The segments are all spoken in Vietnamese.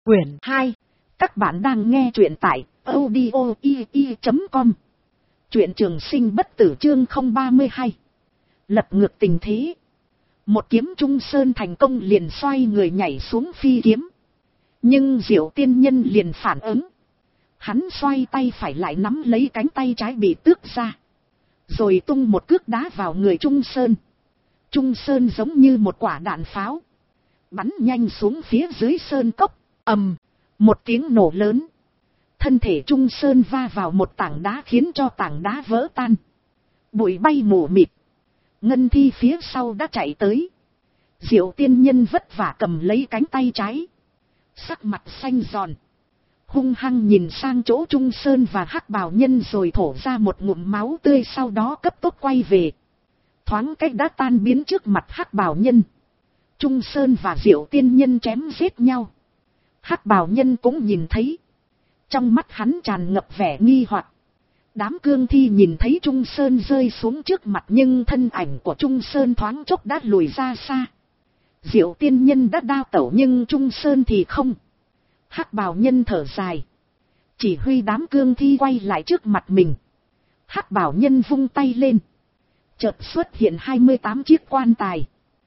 Quyển 2. Các bạn đang nghe truyện tại audio.com. Truyện Trường Sinh Bất Tử chương 032. Lật ngược tình thế. Một kiếm Trung Sơn thành công liền xoay người nhảy xuống phi kiếm. Nhưng Diệu Tiên Nhân liền phản ứng. Hắn xoay tay phải lại nắm lấy cánh tay trái bị tước ra. Rồi tung một cước đá vào người Trung Sơn. Trung Sơn giống như một quả đạn pháo. Bắn nhanh xuống phía dưới sơn cốc. Ầm, một tiếng nổ lớn. Thân thể Trung Sơn va vào một tảng đá khiến cho tảng đá vỡ tan. Bụi bay mù mịt. Ngân Thi phía sau đã chạy tới. Diệu Tiên Nhân vất vả cầm lấy cánh tay trái. Sắc mặt xanh giòn. Hung hăng nhìn sang chỗ Trung Sơn và Hắc Bào Nhân rồi thổ ra một ngụm máu tươi, sau đó cấp tốc quay về. Thoáng cách đã tan biến trước mặt Hắc Bào Nhân. Trung Sơn và Diệu Tiên Nhân chém giết nhau. Hắc Bào Nhân cũng nhìn thấy. Trong mắt hắn tràn ngập vẻ nghi hoặc. Đám cương thi nhìn thấy Trung Sơn rơi xuống trước mặt, nhưng thân ảnh của Trung Sơn thoáng chốc đã lùi ra xa. Diệu Tiên Nhân đã đao tẩu nhưng Trung Sơn thì không. Hắc Bào Nhân thở dài. Chỉ huy đám cương thi quay lại trước mặt mình. Hắc Bào Nhân vung tay lên. Chợt xuất hiện 28 chiếc quan tài.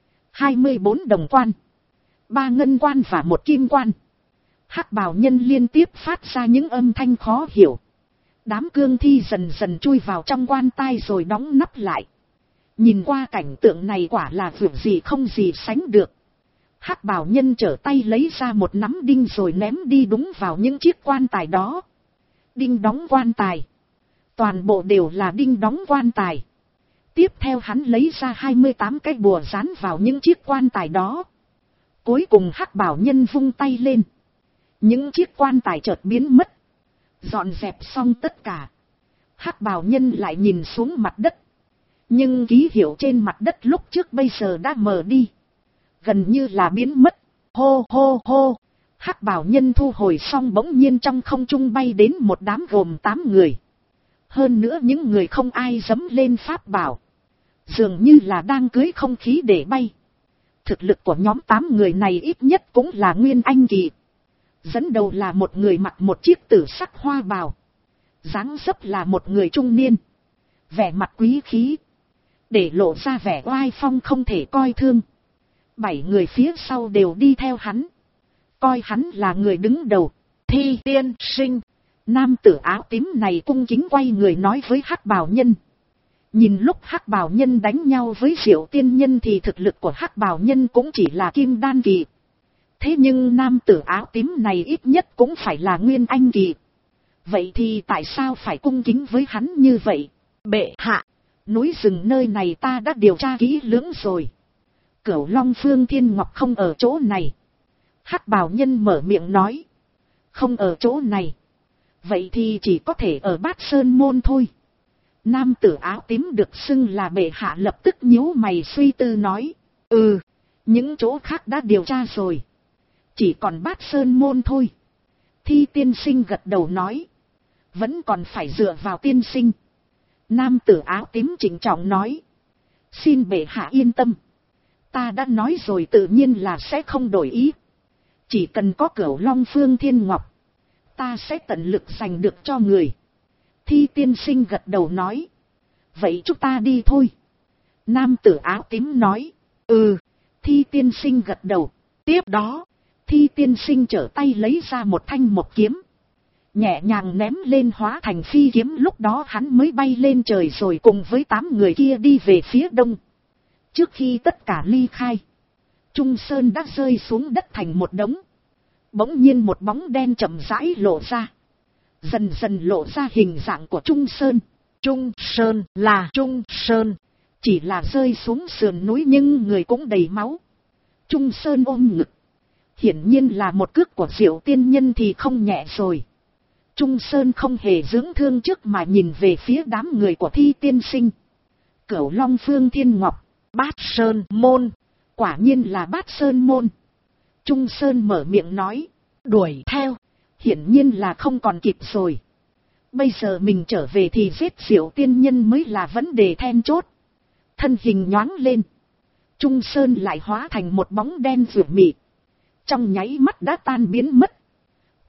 24 đồng quan. 3 ngân quan và 1 kim quan. Hắc Bào Nhân liên tiếp phát ra những âm thanh khó hiểu. Đám cương thi dần dần chui vào trong quan tài rồi đóng nắp lại. Nhìn qua cảnh tượng này quả là vượt gì không gì sánh được. Hắc Bào Nhân trở tay lấy ra một nắm đinh rồi ném đi đúng vào những chiếc quan tài đó. Đinh đóng quan tài. Toàn bộ đều là đinh đóng quan tài. Tiếp theo hắn lấy ra 28 cái bùa dán vào những chiếc quan tài đó. Cuối cùng Hắc Bào Nhân vung tay lên. Những chiếc quan tài chợt biến mất. Dọn dẹp xong tất cả. Hắc Bào Nhân lại nhìn xuống mặt đất. Nhưng ký hiệu trên mặt đất lúc trước bây giờ đã mờ đi. Gần như là biến mất. Hô hô hô. Hắc Bào Nhân thu hồi xong bỗng nhiên trong không trung bay đến một đám gồm 8 người. Hơn nữa những người không ai dẫm lên pháp bảo. Dường như là đang cưới không khí để bay. Thực lực của nhóm 8 người này ít nhất cũng là Nguyên Anh kỳ. Dẫn đầu là một người mặc một chiếc tử sắc hoa bào. Dáng dấp là một người trung niên. Vẻ mặt quý khí. Để lộ ra vẻ oai phong không thể coi thương. 7 người phía sau đều đi theo hắn. Coi hắn là người đứng đầu. Thi Tiên Sinh. Nam tử áo tím này cung kính quay người nói với Hắc Bào Nhân. Nhìn lúc Hắc Bào Nhân đánh nhau với Diệu Tiên Nhân thì thực lực của Hắc Bào Nhân cũng chỉ là kim đan kỳ. Thế nhưng nam tử áo tím này ít nhất cũng phải là Nguyên Anh kỳ. Vậy thì tại sao phải cung kính với hắn như vậy? Bệ hạ, núi rừng nơi này ta đã điều tra kỹ lưỡng rồi. Cửu Long Phương Thiên Ngọc không ở chỗ này. Hắc Bào Nhân mở miệng nói. Không ở chỗ này. Vậy thì chỉ có thể ở Bát Sơn Môn thôi. Nam tử áo tím được xưng là bệ hạ lập tức nhíu mày suy tư nói. Những chỗ khác đã điều tra rồi. Chỉ còn Bát Sơn Môn thôi. Thi Tiên Sinh gật đầu nói. Vẫn còn phải dựa vào tiên sinh. Nam tử áo tím trịnh trọng nói. Xin bệ hạ yên tâm. Ta đã nói rồi tự nhiên là sẽ không đổi ý. Chỉ cần có Cửu Long Phương Thiên Ngọc. Ta sẽ tận lực giành được cho người. Thi Tiên Sinh gật đầu nói. Vậy chúng ta đi thôi. Nam tử áo tím nói. Thi Tiên Sinh gật đầu. Tiếp đó. Thi Tiên Sinh trở tay lấy ra một thanh một kiếm. Nhẹ nhàng ném lên hóa thành phi kiếm, lúc đó hắn mới bay lên trời rồi cùng với 8 người kia đi về phía đông. Trước khi tất cả ly khai, Trung Sơn đã rơi xuống đất thành một đống. Bỗng nhiên một bóng đen chậm rãi lộ ra. Dần dần lộ ra hình dạng của Trung Sơn. Trung Sơn là Trung Sơn. Chỉ là rơi xuống sườn núi nhưng người cũng đầy máu. Trung Sơn ôm ngực. Hiển nhiên là một cước của Diệu Tiên Nhân thì không nhẹ rồi. Trung Sơn không hề dưỡng thương trước mà nhìn về phía đám người của Thi Tiên Sinh. Cửu Long Phương Thiên Ngọc, Bát Sơn Môn. Quả nhiên là Bát Sơn Môn. Trung Sơn mở miệng nói. Đuổi theo. Hiển nhiên là không còn kịp rồi. Bây giờ mình trở về thì giết Diệu Tiên Nhân mới là vấn đề then chốt. Thân hình nhoáng lên. Trung Sơn lại hóa thành một bóng đen rượu mị. Trong nháy mắt đã tan biến mất.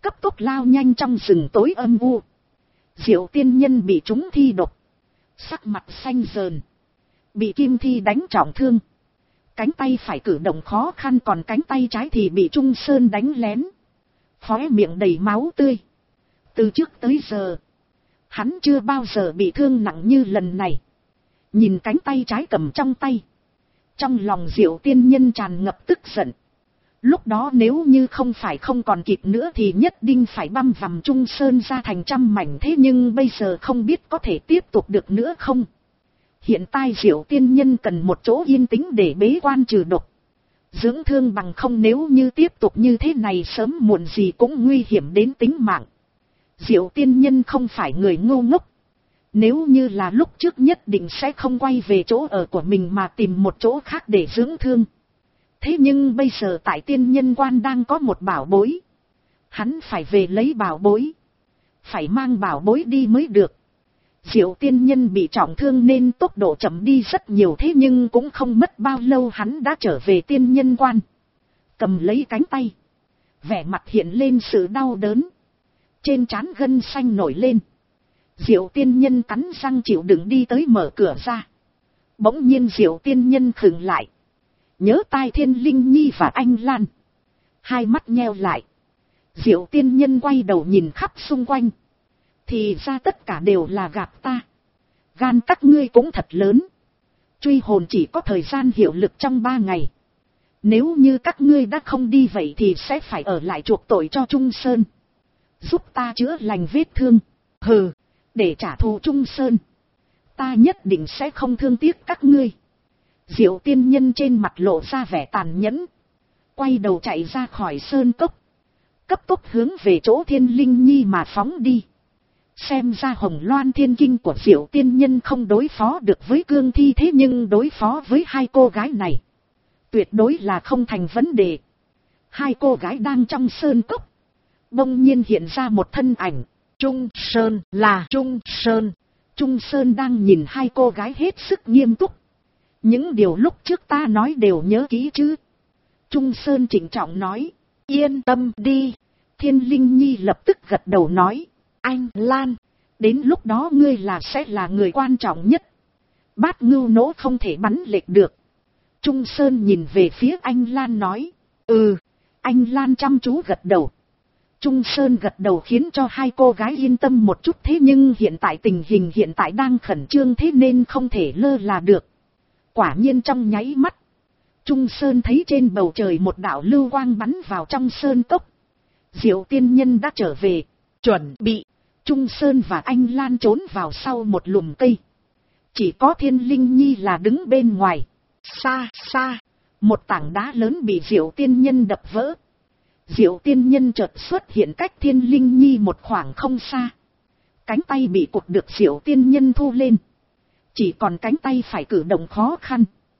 cấp tốc lao nhanh trong rừng tối âm u. Diệu tiên nhân bị trúng thi độc, sắc mặt xanh dờn, bị kim thi đánh trọng thương. Cánh tay phải cử động khó khăn, còn cánh tay trái thì bị Trung Sơn đánh lén. Khóe miệng đầy máu tươi. Từ trước tới giờ, hắn chưa bao giờ bị thương nặng như lần này. Nhìn cánh tay trái cầm trong tay, trong lòng Diệu tiên nhân tràn ngập tức giận. Lúc đó nếu như không phải không còn kịp nữa thì nhất định phải băm vằm Trung Sơn ra thành trăm mảnh. Thế nhưng bây giờ không biết có thể tiếp tục được nữa không. Hiện tại Diệu tiên nhân cần một chỗ yên tĩnh để bế quan trừ độc, dưỡng thương, bằng không nếu như tiếp tục như thế này sớm muộn gì cũng nguy hiểm đến tính mạng. Diệu tiên nhân không phải người ngu ngốc. Nếu như là lúc trước nhất định sẽ không quay về chỗ ở của mình mà tìm một chỗ khác để dưỡng thương. Thế nhưng bây giờ tại tiên nhân quan đang có một bảo bối. Hắn phải về lấy bảo bối. Phải mang bảo bối đi mới được. Diệu tiên nhân bị trọng thương nên tốc độ chậm đi rất nhiều, thế nhưng cũng không mất bao lâu hắn đã trở về tiên nhân quan. Cầm lấy cánh tay, vẻ mặt hiện lên sự đau đớn. Trên trán gân xanh nổi lên. Diệu tiên nhân cắn răng chịu đựng đi tới mở cửa ra. Bỗng nhiên Diệu tiên nhân khựng lại. Nhớ tai Thiên Linh Nhi và Anh Lan. Hai mắt nheo lại. Diệu tiên nhân quay đầu nhìn khắp xung quanh. Thì ra tất cả đều là gặp ta. Gan các ngươi cũng thật lớn. Truy hồn chỉ có thời gian hiệu lực trong 3 ngày. Nếu như các ngươi đã không đi vậy thì sẽ phải ở lại chuộc tội cho Trung Sơn. Giúp ta chữa lành vết thương. Hừ, để trả thù Trung Sơn, ta nhất định sẽ không thương tiếc các ngươi. Diệu tiên nhân trên mặt lộ ra vẻ tàn nhẫn. Quay đầu chạy ra khỏi sơn cốc. Cấp tốc hướng về chỗ Thiên Linh Nhi mà phóng đi. Xem ra Hồng Loan Thiên Kinh của Diệu tiên nhân không đối phó được với cương thi, thế nhưng đối phó với hai cô gái này tuyệt đối là không thành vấn đề. Hai cô gái đang trong sơn cốc. Bỗng nhiên hiện ra một thân ảnh. Trung Sơn, là Trung Sơn. Trung Sơn đang nhìn hai cô gái hết sức nghiêm túc. Những điều lúc trước ta nói đều nhớ kỹ chứ? Trung Sơn trịnh trọng nói. Yên tâm đi. Thiên Linh Nhi lập tức gật đầu nói. Anh Lan, đến lúc đó ngươi sẽ là người quan trọng nhất. Bát ngưu nỗ không thể bắn lệch được. Trung Sơn nhìn về phía anh Lan nói. Ừ. Anh Lan chăm chú gật đầu. Trung Sơn gật đầu khiến cho hai cô gái yên tâm một chút, thế nhưng hiện tại tình hình hiện tại đang khẩn trương thế nên không thể lơ là được. Quả nhiên trong nháy mắt, Trung Sơn thấy trên bầu trời một đạo lưu quang bắn vào trong sơn cốc. Diệu tiên nhân đã trở về, chuẩn bị. Trung Sơn và anh Lan trốn vào sau một lùm cây. Chỉ có Thiên Linh Nhi là đứng bên ngoài. Xa xa, một tảng đá lớn bị Diệu tiên nhân đập vỡ. Diệu tiên nhân chợt xuất hiện cách Thiên Linh Nhi một khoảng không xa. Cánh tay bị cụt được Diệu tiên nhân thu lên. Chỉ còn cánh tay phải cử động khó khăn.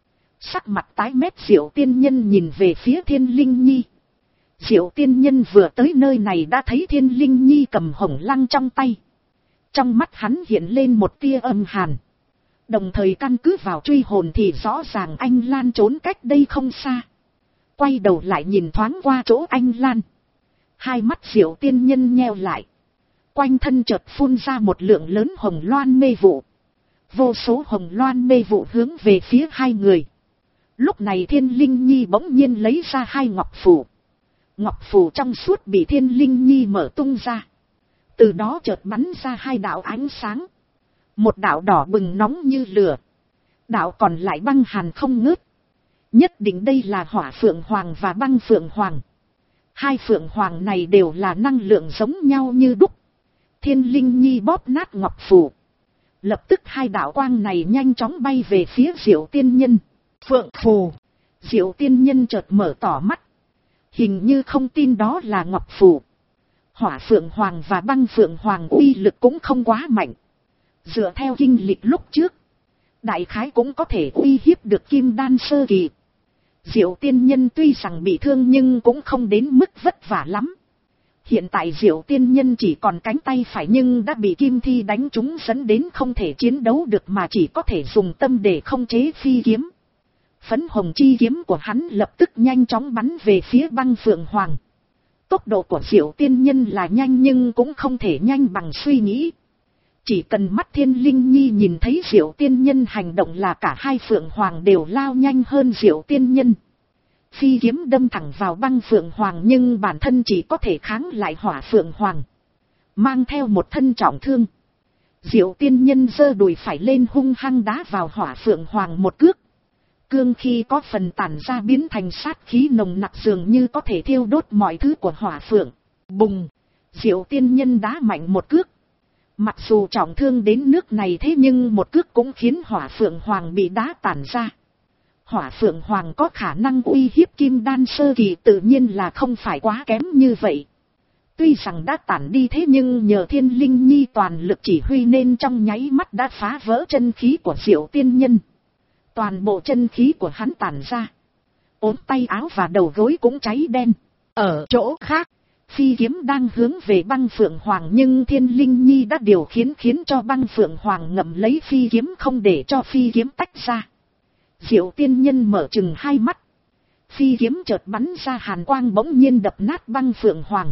Sắc mặt tái mét Diệu tiên nhân nhìn về phía Thiên Linh Nhi. Diệu tiên nhân vừa tới nơi này đã thấy Thiên Linh Nhi cầm hồng lăng trong tay. Trong mắt hắn hiện lên một tia âm hàn. Đồng thời căn cứ vào truy hồn thì rõ ràng anh Lan trốn cách đây không xa. Quay đầu lại nhìn thoáng qua chỗ anh Lan. Hai mắt Diệu tiên nhân nheo lại. Quanh thân chợt phun ra một lượng lớn hồng loan mê vụ. Vô số hồng loan mê vụ hướng về phía hai người. Lúc này Thiên Linh Nhi bỗng nhiên lấy ra hai ngọc phù. Ngọc phù trong suốt bị Thiên Linh Nhi mở tung ra. Từ đó chợt bắn ra hai đạo ánh sáng. Một đạo đỏ bừng nóng như lửa. Đạo còn lại băng hàn không ngớt. Nhất định đây là hỏa phượng hoàng và băng phượng hoàng. Hai phượng hoàng này đều là năng lượng giống nhau như đúc. Thiên Linh Nhi bóp nát ngọc phù. Lập tức hai đạo quang này nhanh chóng bay về phía Diệu tiên nhân. Phượng phù. Diệu tiên nhân chợt mở tỏ mắt. Hình như không tin đó là ngọc phù. Hỏa phượng hoàng và băng phượng hoàng uy lực cũng không quá mạnh. Dựa theo kinh lịch lúc trước, đại khái cũng có thể uy hiếp được kim đan sơ kỳ. Diệu tiên nhân tuy rằng bị thương nhưng cũng không đến mức vất vả lắm. Hiện tại Diệu tiên nhân chỉ còn cánh tay phải nhưng đã bị kim thi đánh trúng dẫn đến không thể chiến đấu được mà chỉ có thể dùng tâm để không chế phi kiếm. Phấn hồng chi kiếm của hắn lập tức nhanh chóng bắn về phía băng phượng hoàng. Tốc độ của Diệu Tiên Nhân là nhanh nhưng cũng không thể nhanh bằng suy nghĩ. Chỉ cần mắt Thiên Linh Nhi nhìn thấy Diệu Tiên Nhân hành động là cả hai Phượng Hoàng đều lao nhanh hơn Diệu Tiên Nhân. Phi kiếm đâm thẳng vào băng Phượng Hoàng nhưng bản thân chỉ có thể kháng lại hỏa Phượng Hoàng, mang theo một thân trọng thương. Diệu Tiên Nhân giơ đùi phải lên hung hăng đá vào hỏa Phượng Hoàng một cước. Cương khí có phần tản ra biến thành sát khí nồng nặc dường như có thể thiêu đốt mọi thứ của hỏa Phượng. Bùng! Diệu Tiên Nhân đá mạnh một cước. Mặc dù trọng thương đến nước này thế nhưng một cước cũng khiến hỏa Phượng Hoàng bị đá tản ra. Hỏa Phượng Hoàng có khả năng uy hiếp Kim Đan sơ kỳ tự nhiên là không phải quá kém như vậy. Tuy rằng đã tản đi thế nhưng nhờ Thiên Linh Nhi toàn lực chỉ huy nên trong nháy mắt đã phá vỡ chân khí của Diệu Tiên Nhân. Toàn bộ chân khí của hắn tản ra. Ốm tay áo và đầu gối cũng cháy đen. Ở chỗ khác, phi kiếm đang hướng về băng Phượng Hoàng nhưng Thiên Linh Nhi đã điều khiến cho băng Phượng Hoàng ngậm lấy phi kiếm không để cho phi kiếm tách ra. Diệu Tiên Nhân mở chừng hai mắt. Phi kiếm chợt bắn ra hàn quang bỗng nhiên đập nát băng Phượng Hoàng.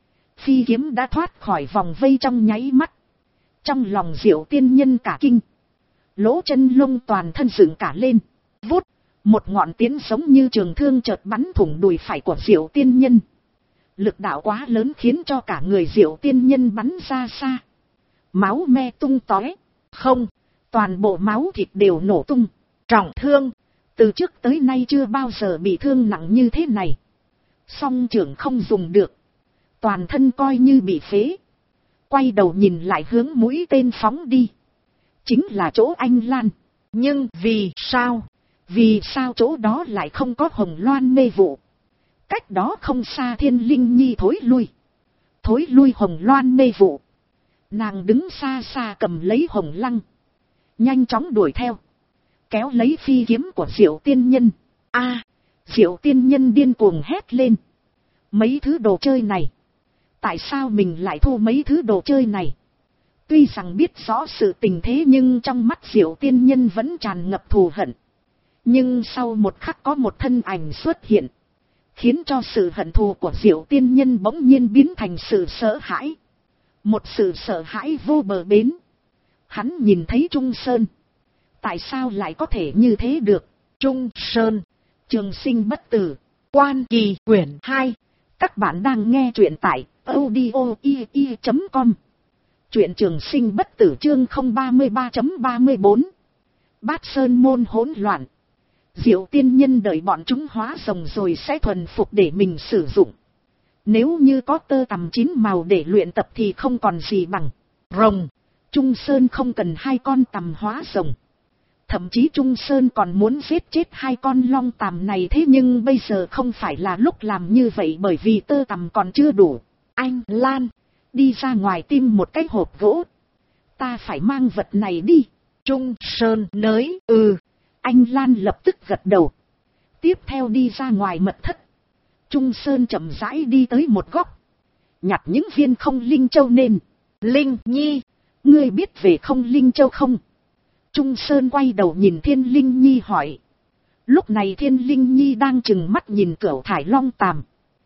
Phi kiếm đã thoát khỏi vòng vây trong nháy mắt. Trong lòng Diệu Tiên Nhân cả kinh. Lỗ chân lông toàn thân dựng cả lên. Vút, một ngọn tiến giống như trường thương chợt bắn thủng đùi phải của Diệu Tiên Nhân. Lực đạo quá lớn khiến cho cả người Diệu Tiên Nhân bắn ra xa. Máu me tung tóe. Không, toàn bộ máu thịt đều nổ tung. Trọng thương, từ trước tới nay chưa bao giờ bị thương nặng như thế này. Song trưởng không dùng được. Toàn thân coi như bị phế. Quay đầu nhìn lại hướng mũi tên phóng đi. Chính là chỗ Anh Lan. Nhưng vì sao? Vì sao chỗ đó lại không có hồng loan mê vụ? Cách đó không xa Thiên Linh Nhi thối lui hồng loan mê vụ. Nàng đứng xa xa cầm lấy hồng lăng. Nhanh chóng đuổi theo. Kéo lấy phi kiếm của Diệu Tiên Nhân. Diệu Tiên Nhân điên cuồng hét lên. Mấy thứ đồ chơi này. Tại sao mình lại thu mấy thứ đồ chơi này? Tuy rằng biết rõ sự tình thế nhưng trong mắt Diệu Tiên Nhân vẫn tràn ngập thù hận. Nhưng sau một khắc có một thân ảnh xuất hiện. Khiến cho sự hận thù của Diệu Tiên Nhân bỗng nhiên biến thành sự sợ hãi. Một sự sợ hãi vô bờ bến. Hắn nhìn thấy Trung Sơn. Tại sao lại có thể như thế được? Trung Sơn, trường sinh bất tử, Quan Kỳ quyển 2. Các bạn đang nghe truyện tại audio.com. Truyện trường sinh bất tử chương 033.34. Bát Sơn môn hỗn loạn. Diệu Tiên Nhân đợi bọn chúng hóa rồng rồi sẽ thuần phục để mình sử dụng. Nếu như có tơ tằm 9 màu để luyện tập thì không còn gì bằng rồng. Trung Sơn không cần 2 con tằm hóa rồng. Thậm chí Trung Sơn còn muốn giết chết 2 con long tằm này thế nhưng bây giờ không phải là lúc làm như vậy bởi vì tơ tằm còn chưa đủ. Anh Lan, đi ra ngoài tìm một cái hộp gỗ. Ta phải mang vật này đi. Trung Sơn nới, Anh Lan lập tức gật đầu. Tiếp theo đi ra ngoài mật thất. Trung Sơn chậm rãi đi tới một góc. Nhặt những viên không linh châu nên. Linh Nhi, ngươi biết về không linh châu không? Trung Sơn quay đầu nhìn Thiên Linh Nhi hỏi. Lúc này Thiên Linh Nhi đang trừng mắt nhìn Cửu Thải Long Tàm.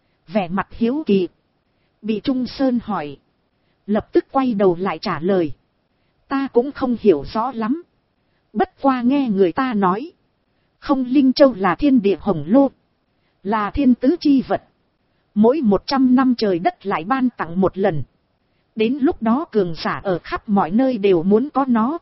Vẻ mặt hiếu kỳ. Bị Trung Sơn hỏi. Lập tức quay đầu lại trả lời. Ta cũng không hiểu rõ lắm. Bất qua nghe người ta nói. Không linh châu là thiên địa hồng lô. Là thiên tứ chi vật. Mỗi 100 năm trời đất lại ban tặng một lần. Đến lúc đó cường giả ở khắp mọi nơi đều muốn có nó.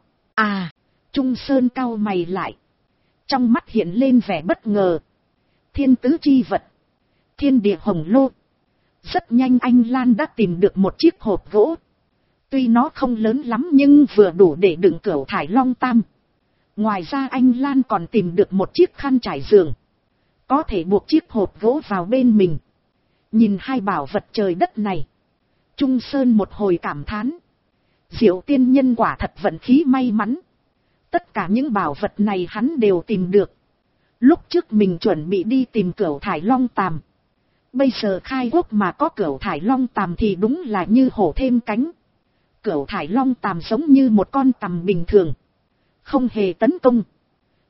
Trung Sơn cau mày lại. Trong mắt hiện lên vẻ bất ngờ. Thiên tứ chi vật. Thiên địa hồng lô. Rất nhanh anh Lan đã tìm được một chiếc hộp gỗ. Tuy nó không lớn lắm nhưng vừa đủ để đựng Cửu Thải Long Tam. Ngoài ra anh Lan còn tìm được một chiếc khăn trải giường. Có thể buộc chiếc hộp gỗ vào bên mình. Nhìn 2 bảo vật trời đất này. Trung Sơn một hồi cảm thán. Diệu Tiên Nhân quả thật vận khí may mắn. Tất cả những bảo vật này hắn đều tìm được. Lúc trước mình chuẩn bị đi tìm Cửu Thải Long Tàm. Bây giờ khai quốc mà có Cửu Thải Long Tàm thì đúng là như hổ thêm cánh. Cửu Thải Long Tàm giống như một con tằm bình thường. Không hề tấn công.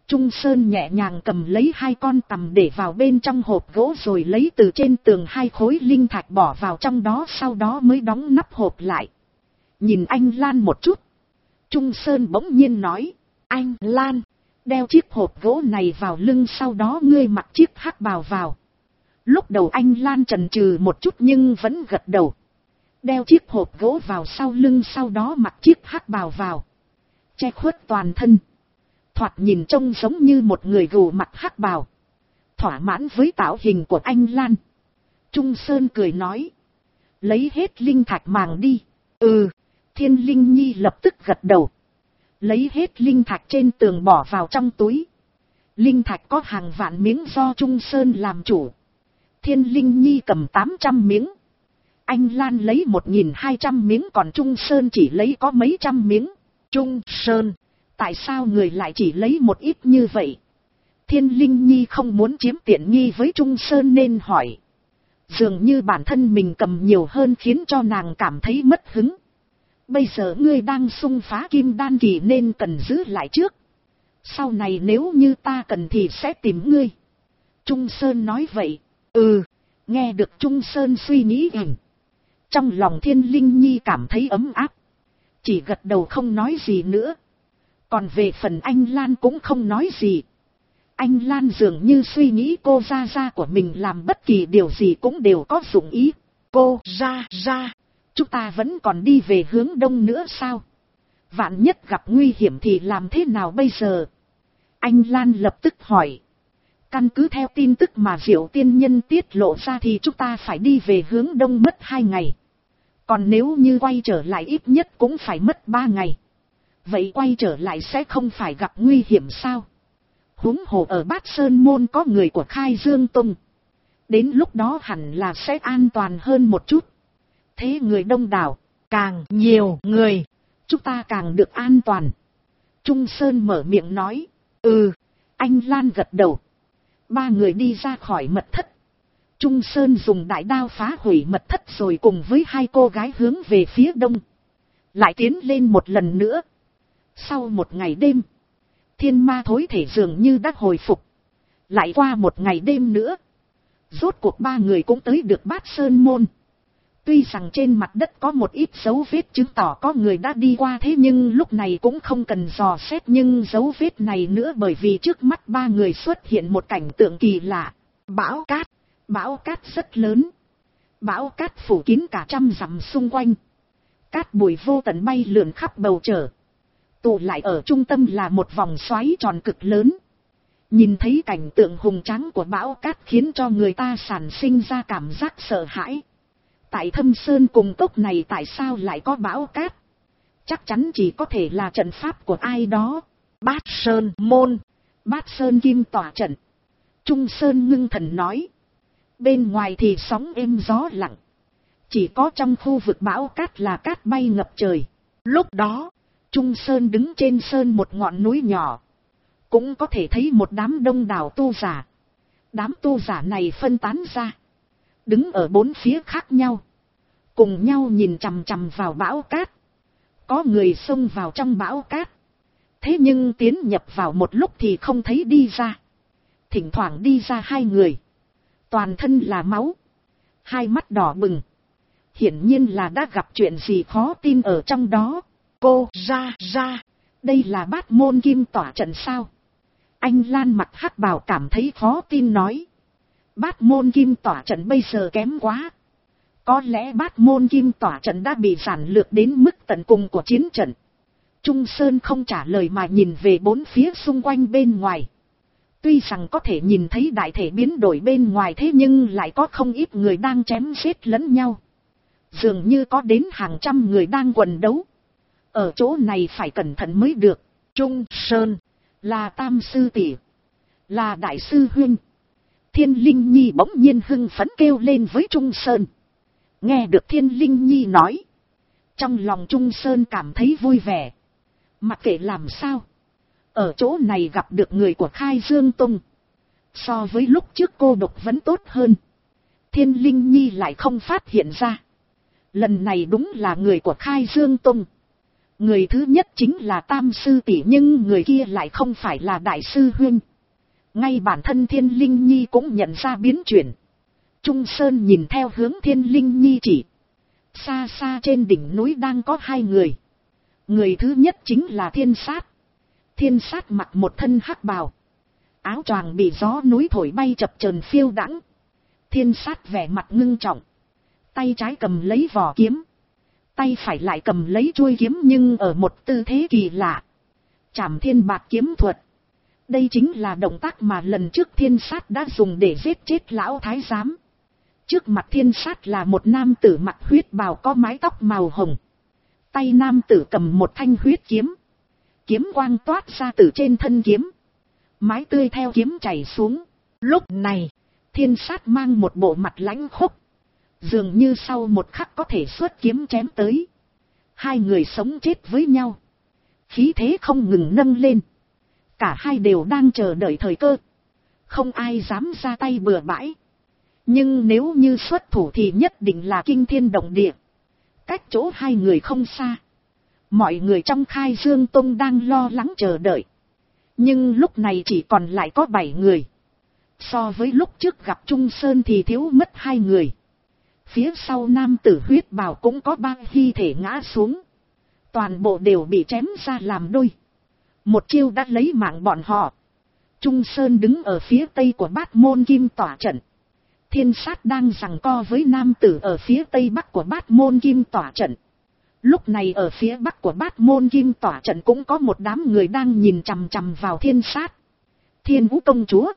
Trung Sơn nhẹ nhàng cầm lấy 2 con tằm để vào bên trong hộp gỗ rồi lấy từ trên tường 2 khối linh thạch bỏ vào trong đó, sau đó mới đóng nắp hộp lại. Nhìn anh Lan một chút, Trung Sơn bỗng nhiên nói, anh Lan, đeo chiếc hộp gỗ này vào lưng, sau đó ngươi mặc chiếc hắc bào vào. Lúc đầu anh Lan chần chừ một chút nhưng vẫn gật đầu. Đeo chiếc hộp gỗ vào sau lưng, sau đó mặc chiếc hắc bào vào, che khuất toàn thân. Thoạt nhìn trông giống như một người gù mặt hắc bào. Thỏa mãn với tạo hình của anh Lan, Trung Sơn cười nói, lấy hết linh thạch màng đi. Ừ. Thiên Linh Nhi lập tức gật đầu. Lấy hết linh thạch trên tường bỏ vào trong túi. Linh thạch có hàng vạn miếng do Trung Sơn làm chủ. Thiên Linh Nhi cầm 800 miếng. Anh Lan lấy 1200 miếng, còn Trung Sơn chỉ lấy có mấy trăm miếng. Trung Sơn, tại sao người lại chỉ lấy một ít như vậy? Thiên Linh Nhi không muốn chiếm tiện nghi với Trung Sơn nên hỏi. Dường như bản thân mình cầm nhiều hơn khiến cho nàng cảm thấy mất hứng. Bây giờ ngươi đang xung phá kim đan kỳ nên cần giữ lại trước. Sau này nếu như ta cần thì sẽ tìm ngươi. Trung Sơn nói vậy. Ừ. Nghe được Trung Sơn suy nghĩ trong lòng Thiên Linh Nhi cảm thấy ấm áp. Chỉ gật đầu không nói gì nữa. Còn về phần anh Lan cũng không nói gì. Anh Lan dường như suy nghĩ cô Gia Gia của mình làm bất kỳ điều gì cũng đều có dụng ý. Cô Gia Gia, chúng ta vẫn còn đi về hướng đông nữa sao? Vạn nhất gặp nguy hiểm thì làm thế nào bây giờ? Anh Lan lập tức hỏi. Căn cứ theo tin tức mà Diệu Tiên Nhân tiết lộ ra thì chúng ta phải đi về hướng đông mất 2 ngày. Còn nếu như quay trở lại ít nhất cũng phải mất 3 ngày. Vậy quay trở lại sẽ không phải gặp nguy hiểm sao? Huống hồ ở Bát Sơn Môn có người của Khai Dương Tông. Đến lúc đó hẳn là sẽ an toàn hơn một chút. Thế người đông đảo, càng nhiều người, chúng ta càng được an toàn. Trung Sơn mở miệng nói. Ừ. Anh Lan gật đầu. 3 người đi ra khỏi mật thất. Trung Sơn dùng đại đao phá hủy mật thất rồi cùng với 2 cô gái hướng về phía đông. Lại tiến lên một lần nữa. Sau 1 ngày đêm, thiên ma thối thể dường như đã hồi phục. Lại qua 1 ngày đêm nữa, rốt cuộc 3 người cũng tới được Bát Sơn Môn. Tuy rằng trên mặt đất có một ít dấu vết chứng tỏ có người đã đi qua, thế nhưng lúc này cũng không cần dò xét nhưng dấu vết này nữa, bởi vì trước mắt 3 người xuất hiện một cảnh tượng kỳ lạ. Bão cát. Bão cát rất lớn. Bão cát phủ kín cả 100 dặm xung quanh. Cát bụi vô tận bay lượn khắp bầu trời. Tụ lại ở trung tâm là một vòng xoáy tròn cực lớn. Nhìn thấy cảnh tượng hùng tráng của bão cát khiến cho người ta sản sinh ra cảm giác sợ hãi. Tại Thâm Sơn cùng cốc này tại sao lại có bão cát? Chắc chắn chỉ có thể là trận pháp của ai đó. Bát Sơn Môn. Bát Sơn Kim tỏa trận. Trung Sơn ngưng thần nói. Bên ngoài thì sóng êm gió lặng. Chỉ có trong khu vực bão cát là cát bay ngập trời. Lúc đó, Trung Sơn đứng trên sơn một ngọn núi nhỏ. Cũng có thể thấy một đám đông đảo tu giả. Đám tu giả này phân tán ra. Đứng ở 4 phía khác nhau. Cùng nhau nhìn chằm chằm vào bão cát. Có người xông vào trong bão cát. Thế nhưng tiến nhập vào một lúc thì không thấy đi ra. Thỉnh thoảng đi ra 2 người. Toàn thân là máu. 2 mắt đỏ bừng. Hiển nhiên là đã gặp chuyện gì khó tin ở trong đó. Cô Gia Gia, đây là Bát Môn Kim tỏa trận sao? Anh Lan mặc hắc bào cảm thấy khó tin nói. Bát Môn Kim tỏa trận bây giờ kém quá. Có lẽ Bát Môn Kim tỏa trận đã bị giản lược đến mức tận cùng của chiến trận. Trung Sơn không trả lời mà nhìn về 4 phía xung quanh bên ngoài. Tuy rằng có thể nhìn thấy đại thể biến đổi bên ngoài, thế nhưng lại có không ít người đang chém giết lẫn nhau. Dường như có đến hàng trăm người đang quần đấu. Ở chỗ này phải cẩn thận mới được. Trung Sơn, là Tam sư tỷ, là Đại sư huynh. Thiên Linh Nhi bỗng nhiên hưng phấn kêu lên với Trung Sơn. Nghe được Thiên Linh Nhi nói, trong lòng Trung Sơn cảm thấy vui vẻ. Mặc kệ làm sao, ở chỗ này gặp được người của Khai Dương Tông, so với lúc trước cô độc vẫn tốt hơn. Thiên Linh Nhi lại không phát hiện ra. Lần này đúng là người của Khai Dương Tông. Người thứ nhất chính là Tam sư tỷ, nhưng người kia lại không phải là đại sư huynh. Ngay bản thân Thiên Linh Nhi cũng nhận ra biến chuyển. Trung Sơn nhìn theo hướng Thiên Linh Nhi chỉ. Xa xa trên đỉnh núi đang có hai người. Người thứ nhất chính là Thiên Sát. Thiên Sát mặc một thân hắc bào. Áo choàng bị gió núi thổi bay chập chờn phiêu đãng. Thiên Sát vẻ mặt ngưng trọng. Tay trái cầm lấy vỏ kiếm. Tay phải lại cầm lấy chuôi kiếm, nhưng ở một tư thế kỳ lạ. Trảm thiên bạt kiếm thuật. Đây chính là động tác mà lần trước Thiên Sát đã dùng để giết chết lão thái giám. Trước mặt Thiên Sát là một nam tử mặc huyết bào có mái tóc màu hồng. Tay nam tử cầm một thanh huyết kiếm. Kiếm quang toát ra từ trên thân kiếm. Mái tươi theo kiếm chảy xuống. Lúc này, Thiên Sát mang một bộ mặt lãnh khốc. Dường như sau một khắc có thể xuất kiếm chém tới. Hai người sống chết với nhau. Khí thế không ngừng nâng lên. Cả hai đều đang chờ đợi thời cơ. Không ai dám ra tay bừa bãi. Nhưng nếu như xuất thủ thì nhất định là kinh thiên động địa. Cách chỗ hai người không xa. Mọi người trong Khai Dương Tông đang lo lắng chờ đợi. Nhưng lúc này chỉ còn lại có 7 người. So với lúc trước gặp Trung Sơn thì thiếu mất 2 người. Phía sau nam tử huyết bào cũng có 3 thi thể ngã xuống. Toàn bộ đều bị chém ra làm đôi. Một chiêu đã lấy mạng bọn họ. Trung Sơn đứng ở phía tây của Bát Môn Kim Tỏa trận. Thiên Sát đang giằng co với nam tử ở phía tây bắc của Bát Môn Kim Tỏa trận. Lúc này ở phía bắc của Bát Môn Kim Tỏa trận cũng có một đám người đang nhìn chằm chằm vào Thiên Sát. Thiên Vũ công chúa,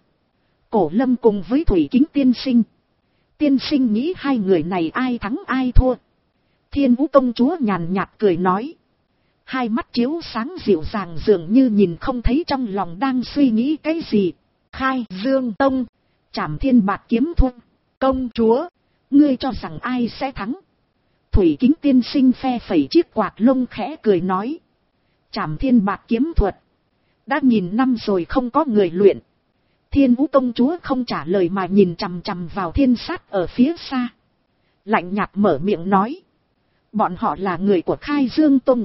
Cổ Lâm cùng với Thủy Kính tiên sinh. Tiên sinh nghĩ hai người này ai thắng ai thua? Thiên Vũ công chúa nhàn nhạt cười nói. Hai mắt chiếu sáng dịu dàng, dường như nhìn không thấy trong lòng đang suy nghĩ cái gì. Khai Dương Tông, Trảm Thiên Bạt kiếm thuật. Công chúa, ngươi cho rằng ai sẽ thắng? Thủy Kính tiên sinh phe phẩy chiếc quạt lông khẽ cười nói. Trảm Thiên Bạt kiếm thuật. Đã nghìn năm rồi không có người luyện. Thiên Vũ công chúa không trả lời mà nhìn chằm chằm vào Thiên Sát ở phía xa. Lạnh nhạt mở miệng nói. Bọn họ là người của Khai Dương Tông.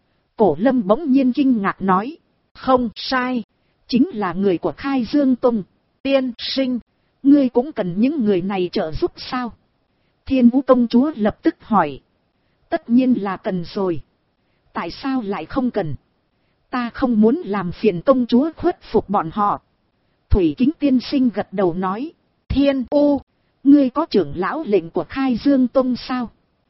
Cổ Lâm bỗng nhiên kinh ngạc nói. Không sai. Chính là người của Khai Dương Tông. Tiên sinh, ngươi cũng cần những người này trợ giúp sao? Thiên Vũ công chúa lập tức hỏi. Tất nhiên là cần rồi. Tại sao lại không cần? Ta không muốn làm phiền công chúa khuất phục bọn họ. Thủy Kính tiên sinh gật đầu nói. Thiên U, ngươi có trưởng lão lệnh của Khai Dương Tông sao?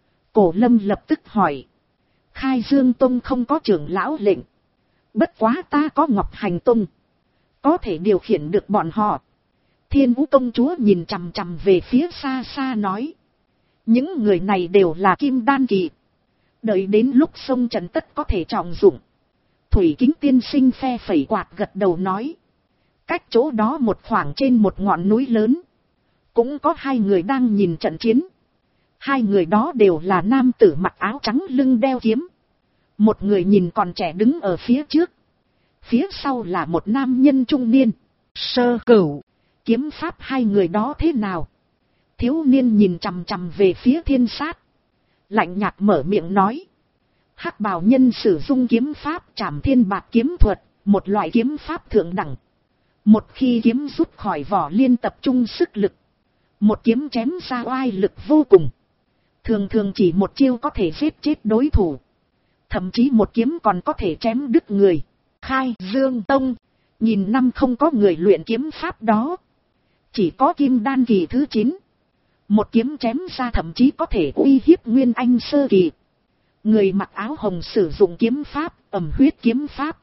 Cổ Lâm lập tức hỏi. Khai Dương Tông không có trưởng lão lệnh. Bất quá ta có Ngọc Hành Tông. Có thể điều khiển được bọn họ. Thiên Vũ công chúa nhìn chằm chằm về phía xa xa nói. Những người này đều là kim đan kỳ. Đợi đến lúc sông trận tất có thể trọng dụng. Thủy Kính tiên sinh phe phẩy quạt gật đầu nói. Cách chỗ đó một khoảng trên một ngọn núi lớn. Cũng có hai người đang nhìn trận chiến. Hai người đó đều là nam tử mặc áo trắng lưng đeo kiếm. Một người nhìn còn trẻ đứng ở phía trước. Phía sau là một nam nhân trung niên. Sơ Cửu, kiếm pháp hai người đó thế nào? Thiếu niên nhìn chằm chằm về phía Thiên Sát. Lạnh nhạt mở miệng nói. Hắc bào nhân sử dụng kiếm pháp Trảm Thiên Bạt kiếm thuật, một loại kiếm pháp thượng đẳng. Một khi kiếm rút khỏi vỏ liên tập trung sức lực. Một kiếm chém ra oai lực vô cùng. Thường thường chỉ một chiêu có thể giết chết đối thủ. Thậm chí một kiếm còn có thể chém đứt người. Khai Dương Tông, nghìn năm không có người luyện kiếm pháp đó. Chỉ có kim đan kỳ thứ 9. Một kiếm chém ra thậm chí có thể uy hiếp Nguyên Anh sơ kỳ. Người mặc áo hồng sử dụng kiếm pháp, ẩm huyết kiếm pháp.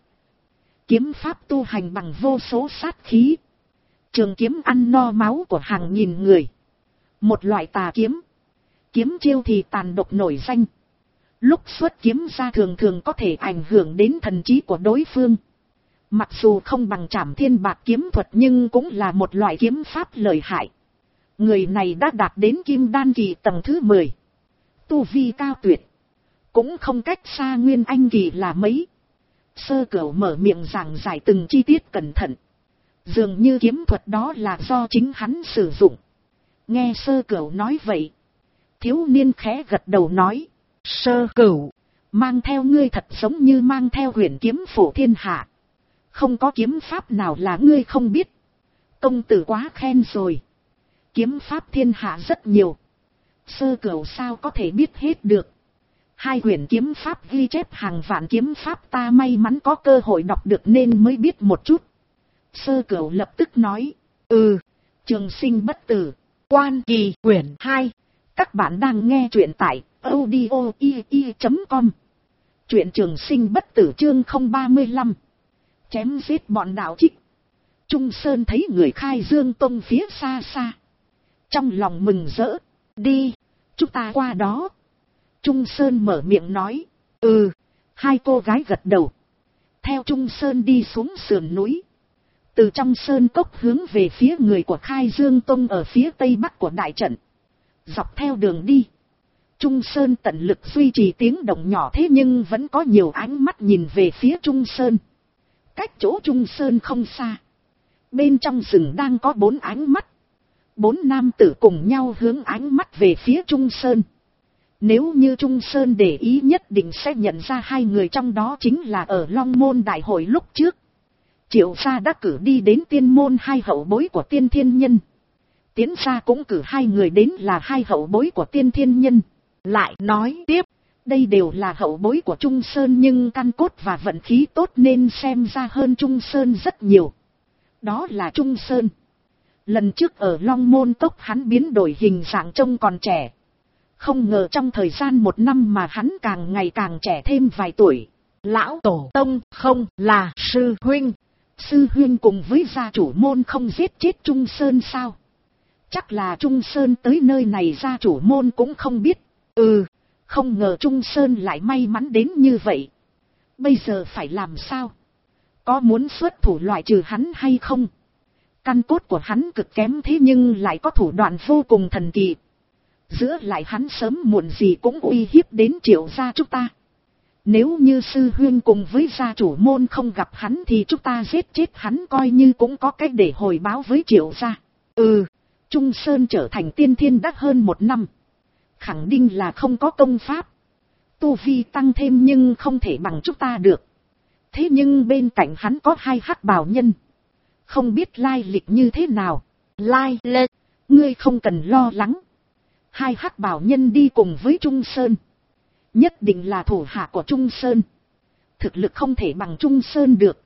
Kiếm pháp tu hành bằng vô số sát khí. Trường kiếm ăn no máu của hàng nghìn người. Một loại tà kiếm. Kiếm chiêu thì tàn độc nổi danh. Lúc xuất kiếm ra thường thường có thể ảnh hưởng đến thần trí của đối phương. Mặc dù không bằng Trảm Thiên Bạt kiếm thuật nhưng cũng là một loại kiếm pháp lợi hại. Người này đã đạt đến kim đan kỳ tầng thứ 10. Tu vi cao tuyệt. Cũng không cách xa Nguyên Anh kỳ là mấy. Sơ Cửu mở miệng giảng giải từng chi tiết cẩn thận. Dường như kiếm thuật đó là do chính hắn sử dụng. Nghe Sơ Cửu nói vậy. Thiếu niên khẽ gật đầu nói. Sơ Cửu, Mang theo ngươi thật giống như mang theo huyền kiếm phổ thiên hạ. Không có kiếm pháp nào là ngươi không biết. Công tử quá khen rồi. Kiếm pháp thiên hạ rất nhiều. Sơ Cửu sao có thể biết hết được. Hai quyển kiếm pháp ghi chép hàng vạn kiếm pháp ta may mắn có cơ hội đọc được nên mới biết một chút. Sơ Cửu lập tức nói. Trường sinh bất tử. Quan Kỳ quyển 2. Các bạn đang nghe truyện tại audio.com. Truyện Trường sinh bất tử chương 035. Chém giết bọn đạo trích. Trung Sơn thấy người Khai Dương Tông phía xa xa. Trong lòng mừng rỡ. Đi, chúng ta qua đó. Trung Sơn mở miệng nói. Hai cô gái gật đầu. Theo Trung Sơn đi xuống sườn núi. Từ trong sơn cốc hướng về phía người của Khai Dương Tông ở phía tây bắc của đại trận. Dọc theo đường đi. Trung Sơn tận lực duy trì tiếng động nhỏ thế nhưng vẫn có nhiều ánh mắt nhìn về phía Trung Sơn. Cách chỗ Trung Sơn không xa. Bên trong rừng đang có 4 ánh mắt. 4 nam tử cùng nhau hướng ánh mắt về phía Trung Sơn. Nếu như Trung Sơn để ý nhất định sẽ nhận ra hai người trong đó chính là ở Long Môn Đại hội lúc trước. Triệu gia đã cử đi đến tiên môn hai hậu bối của Tiên Thiên Nhân. Tiến gia cũng cử hai người đến là hai hậu bối của Tiên Thiên Nhân. Lại nói tiếp, đây đều là hậu bối của Trung Sơn nhưng căn cốt và vận khí tốt nên xem ra hơn Trung Sơn rất nhiều. Đó là Trung Sơn. Lần trước ở Long Môn Cốc hắn biến đổi hình dạng trông còn trẻ. Không ngờ trong thời gian 1 năm mà hắn càng ngày càng trẻ thêm vài tuổi. Lão Tổ Tông không là sư huynh. Sư huynh cùng với gia chủ môn không giết chết Trung Sơn sao? Chắc là Trung Sơn tới nơi này gia chủ môn cũng không biết. Không ngờ Trung Sơn lại may mắn đến như vậy. Bây giờ phải làm sao? Có muốn xuất thủ loại trừ hắn hay không? Căn cốt của hắn cực kém thế nhưng lại có thủ đoạn vô cùng thần kỳ. Giữa lại hắn sớm muộn gì cũng uy hiếp đến Triệu gia chúng ta. Nếu như sư huynh cùng với gia chủ môn không gặp hắn thì chúng ta giết chết hắn coi như cũng có cách để hồi báo với Triệu gia. Trung Sơn trở thành tiên thiên đã hơn 1 năm. Khẳng định là không có công pháp. Tu vi tăng thêm nhưng không thể bằng chúng ta được. Thế nhưng bên cạnh hắn có 2 hắc bào nhân. Không biết lai lịch như thế nào. Lai lịch, ngươi không cần lo lắng. 2 hắc bào nhân đi cùng với Trung Sơn. Nhất định là thủ hạ của Trung Sơn. Thực lực không thể bằng Trung Sơn được.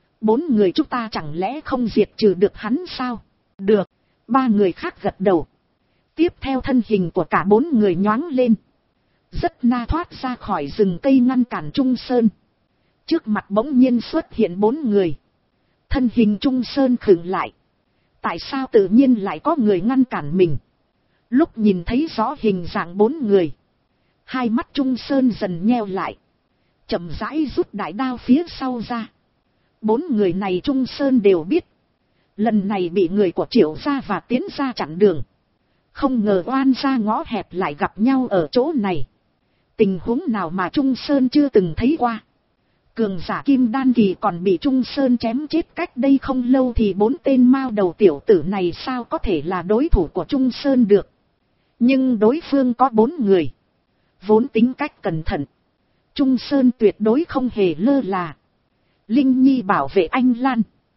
4 người chúng ta chẳng lẽ không diệt trừ được hắn sao? Được. 3 người khác gật đầu. Tiếp theo thân hình của cả 4 người nhoáng lên. Rất na thoát ra khỏi rừng cây ngăn cản Trung Sơn. Trước mặt bỗng nhiên xuất hiện 4 người. Thân hình Trung Sơn khựng lại. Tại sao tự nhiên lại có người ngăn cản mình? Lúc nhìn thấy rõ hình dạng 4 người. Hai mắt Trung Sơn dần nheo lại. Chậm rãi rút đại đao phía sau ra. 4 người này Trung Sơn đều biết. Lần này bị người của Triệu gia và Tiến gia chặn đường. Không ngờ oan gia ngõ hẹp lại gặp nhau ở chỗ này. Tình huống nào mà Trung Sơn chưa từng thấy qua. Cường giả Kim Đan kỳ còn bị Trung Sơn chém chết cách đây không lâu thì 4 tên mao đầu tiểu tử này sao có thể là đối thủ của Trung Sơn được. Nhưng đối phương có 4 người. Vốn tính cách cẩn thận. Trung Sơn tuyệt đối không hề lơ là. Linh Nhi bảo vệ anh Lan.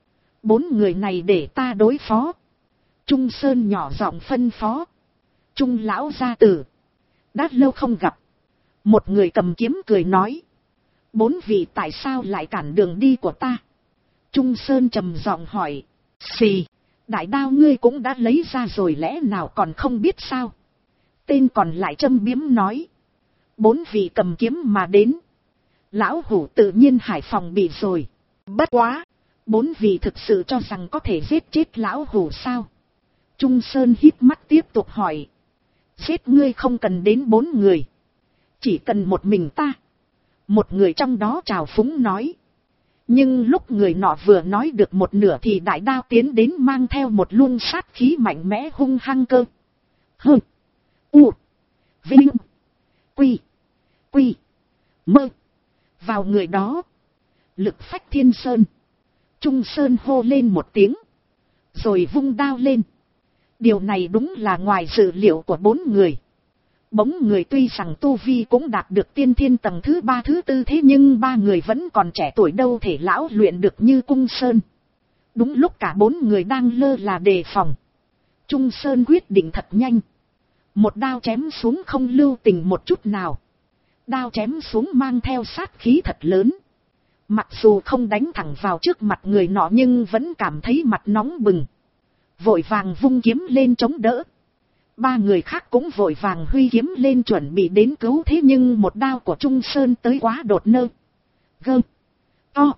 4 người này để ta đối phó. Trung Sơn nhỏ giọng phân phó. Trung lão gia tử. Đã lâu không gặp. Một người cầm kiếm cười nói. 4 vị tại sao lại cản đường đi của ta? Trung Sơn trầm giọng hỏi. Xì, đại đao ngươi cũng đã lấy ra rồi lẽ nào còn không biết sao? Tên còn lại châm biếm nói. 4 vị cầm kiếm mà đến. Lão hủ tự nhiên hải phòng bị rồi. Bất quá, 4 vị thực sự cho rằng có thể giết chết lão hủ sao? Trung Sơn híp mắt tiếp tục hỏi. Giết ngươi không cần đến 4 người. Chỉ cần một mình ta. Một người trong đó trào phúng nói. Nhưng lúc người nọ vừa nói được một nửa thì đại đao tiến đến mang theo một luồng sát khí mạnh mẽ hung hăng cơ. Hừ. U. Vinh. Quy. Quy. Mơ. Vào người đó. Lực phách thiên sơn. Trung Sơn hô lên một tiếng. Rồi vung đao lên. Điều này đúng là ngoài dự liệu của 4 người. Bóng người tuy rằng tu vi cũng đạt được tiên thiên tầng thứ 3 thứ 4 thế nhưng ba người vẫn còn trẻ tuổi đâu thể lão luyện được như Trung Sơn. Đúng lúc cả bốn người đang lơ là đề phòng, Trung Sơn quyết định thật nhanh. Một đao chém xuống không lưu tình một chút nào. Đao chém xuống mang theo sát khí thật lớn. Mặc dù không đánh thẳng vào trước mặt người nọ nhưng vẫn cảm thấy mặt nóng bừng. Vội vàng vung kiếm lên chống đỡ. Ba người khác cũng vội vàng huy kiếm lên chuẩn bị đến cứu thế nhưng một đao của Trung Sơn tới quá đột ngột. Gơm. To.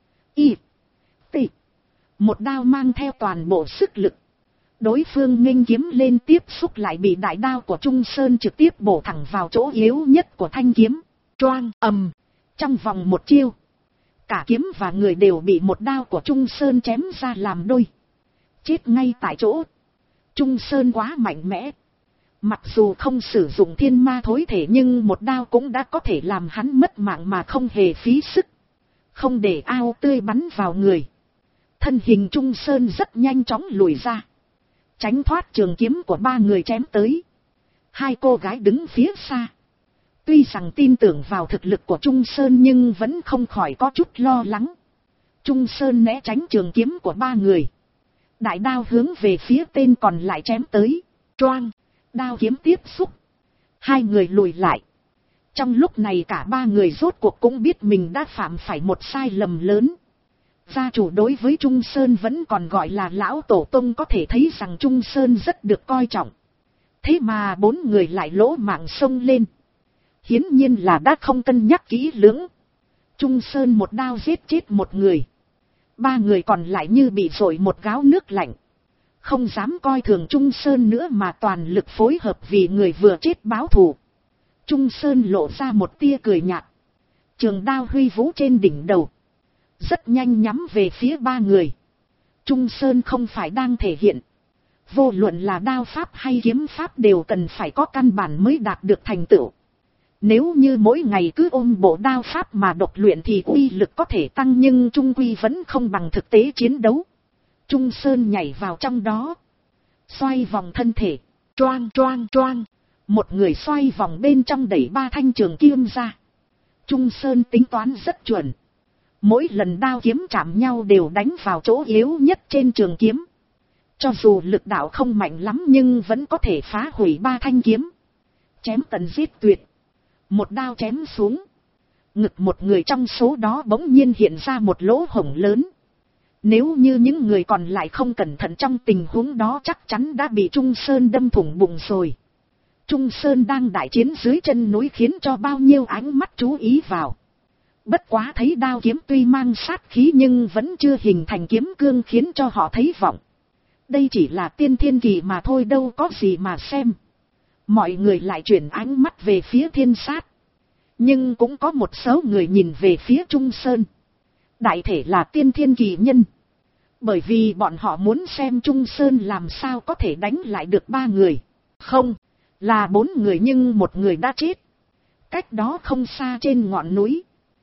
Y. Tị. Một đao mang theo toàn bộ sức lực. Đối phương nghênh kiếm lên tiếp xúc lại bị đại đao của Trung Sơn trực tiếp bổ thẳng vào chỗ yếu nhất của thanh kiếm. Choang ầm. Trong vòng một chiêu, cả kiếm và người đều bị một đao của Trung Sơn chém ra làm đôi. Chết ngay tại chỗ. Trung Sơn quá mạnh mẽ. Mặc dù không sử dụng thiên ma thối thể nhưng một đao cũng đã có thể làm hắn mất mạng mà không hề phí sức. Không để ao tươi bắn vào người. Thân hình Trung Sơn rất nhanh chóng lùi ra. Tránh thoát trường kiếm của ba người chém tới. Hai cô gái đứng phía xa. Tuy rằng tin tưởng vào thực lực của Trung Sơn nhưng vẫn không khỏi có chút lo lắng. Trung Sơn né tránh trường kiếm của ba người. Đại đao hướng về phía tên còn lại chém tới. Choang, đao kiếm tiếp xúc. Hai người lùi lại. Trong lúc này cả ba người rốt cuộc cũng biết mình đã phạm phải một sai lầm lớn. Gia chủ đối với Trung Sơn vẫn còn gọi là lão tổ tông có thể thấy rằng Trung Sơn rất được coi trọng. Thế mà bốn người lại lỗ mạng xông lên. Hiển nhiên là đã không cân nhắc kỹ lưỡng. Trung Sơn một đao giết chết một người. Ba người còn lại như bị dội một gáo nước lạnh. Không dám coi thường Trung Sơn nữa mà toàn lực phối hợp vì người vừa chết báo thù. Trung Sơn lộ ra một tia cười nhạt. Trường đao huy vũ trên đỉnh đầu. Rất nhanh nhắm về phía ba người. Trung Sơn không phải đang thể hiện. Vô luận là đao pháp hay kiếm pháp đều cần phải có căn bản mới đạt được thành tựu. Nếu như mỗi ngày cứ ôm bộ đao pháp mà độc luyện thì uy lực có thể tăng nhưng trung quy vẫn không bằng thực tế chiến đấu. Trung Sơn nhảy vào trong đó. Xoay vòng thân thể. Choang choang choang. Một người xoay vòng bên trong đẩy ba thanh trường kiếm ra. Trung Sơn tính toán rất chuẩn. Mỗi lần đao kiếm chạm nhau đều đánh vào chỗ yếu nhất trên trường kiếm. Cho dù lực đạo không mạnh lắm nhưng vẫn có thể phá hủy ba thanh kiếm. Chém tận giết tuyệt. Một đao chém xuống. Ngực một người trong số đó bỗng nhiên hiện ra một lỗ hổng lớn. Nếu như những người còn lại không cẩn thận trong tình huống đó chắc chắn đã bị Trung Sơn đâm thủng bụng rồi. Trung Sơn đang đại chiến dưới chân núi khiến cho bao nhiêu ánh mắt chú ý vào. Bất quá thấy đao kiếm tuy mang sát khí nhưng vẫn chưa hình thành kiếm cương khiến cho họ thấy vọng. Đây chỉ là tiên thiên kỳ mà thôi đâu có gì mà xem. Mọi người lại chuyển ánh mắt về phía thiên sát. Nhưng cũng có một số người nhìn về phía Trung Sơn. Đại thể là tiên thiên kỳ nhân. Bởi vì bọn họ muốn xem Trung Sơn làm sao có thể đánh lại được ba người. Không, là bốn người nhưng một người đã chết. Cách đó không xa trên ngọn núi.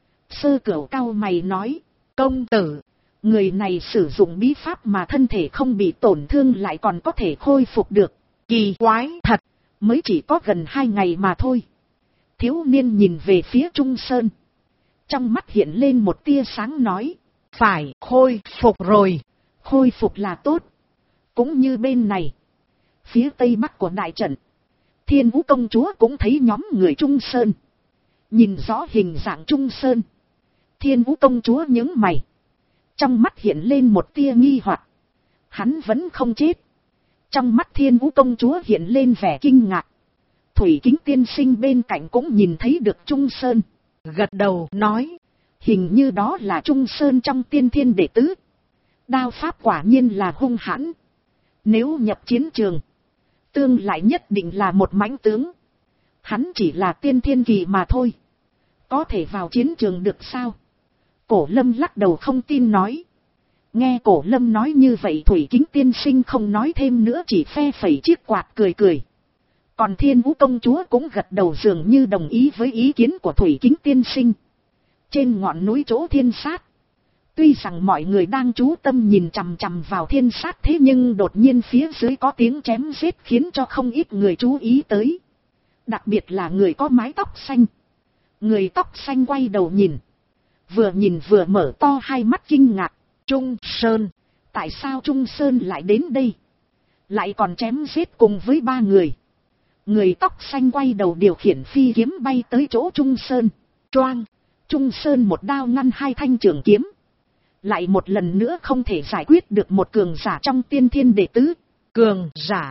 Sơ Cửu cau mày nói, công tử, người này sử dụng bí pháp mà thân thể không bị tổn thương lại còn có thể khôi phục được. Kỳ quái thật, mới chỉ có gần 2 ngày mà thôi. Thiếu niên nhìn về phía Trung Sơn. Trong mắt hiện lên một tia sáng nói, phải khôi phục rồi. Khôi phục là tốt. Cũng như bên này, phía tây bắc của đại trận, Thiên Vũ công chúa cũng thấy nhóm người Trung Sơn. Nhìn rõ hình dạng Trung Sơn, Thiên Vũ công chúa nhướng mày. Trong mắt hiện lên một tia nghi hoặc. Hắn vẫn không chết. Trong mắt Thiên Vũ công chúa hiện lên vẻ kinh ngạc. Thủy Kính tiên sinh bên cạnh cũng nhìn thấy được Trung Sơn. Gật đầu nói, hình như đó là Trung Sơn trong tiên thiên đệ tứ. Đao pháp quả nhiên là hung hãn. Nếu nhập chiến trường, tương lại nhất định là một mãnh tướng. Hắn chỉ là tiên thiên kỳ mà thôi. Có thể vào chiến trường được sao? Cổ Lâm lắc đầu không tin nói. Nghe Cổ Lâm nói như vậy Thủy Kính tiên sinh không nói thêm nữa chỉ phe phẩy chiếc quạt cười cười. Còn Thiên Vũ công chúa cũng gật đầu dường như đồng ý với ý kiến của Thủy Kính tiên sinh. Trên ngọn núi chỗ thiên sát. Tuy rằng mọi người đang chú tâm nhìn chằm chằm vào thiên sát thế nhưng đột nhiên phía dưới có tiếng chém giết khiến cho không ít người chú ý tới. Đặc biệt là người có mái tóc xanh. Người tóc xanh quay đầu nhìn. Vừa nhìn vừa mở to hai mắt kinh ngạc. Trung Sơn, tại sao Trung Sơn lại đến đây? Lại còn chém giết cùng với 3 người. Người tóc xanh quay đầu điều khiển phi kiếm bay tới chỗ Trung Sơn. Choang, Trung Sơn một đao ngăn 2 thanh trường kiếm. Lại một lần nữa không thể giải quyết được một cường giả trong tiên thiên đệ tứ. Cường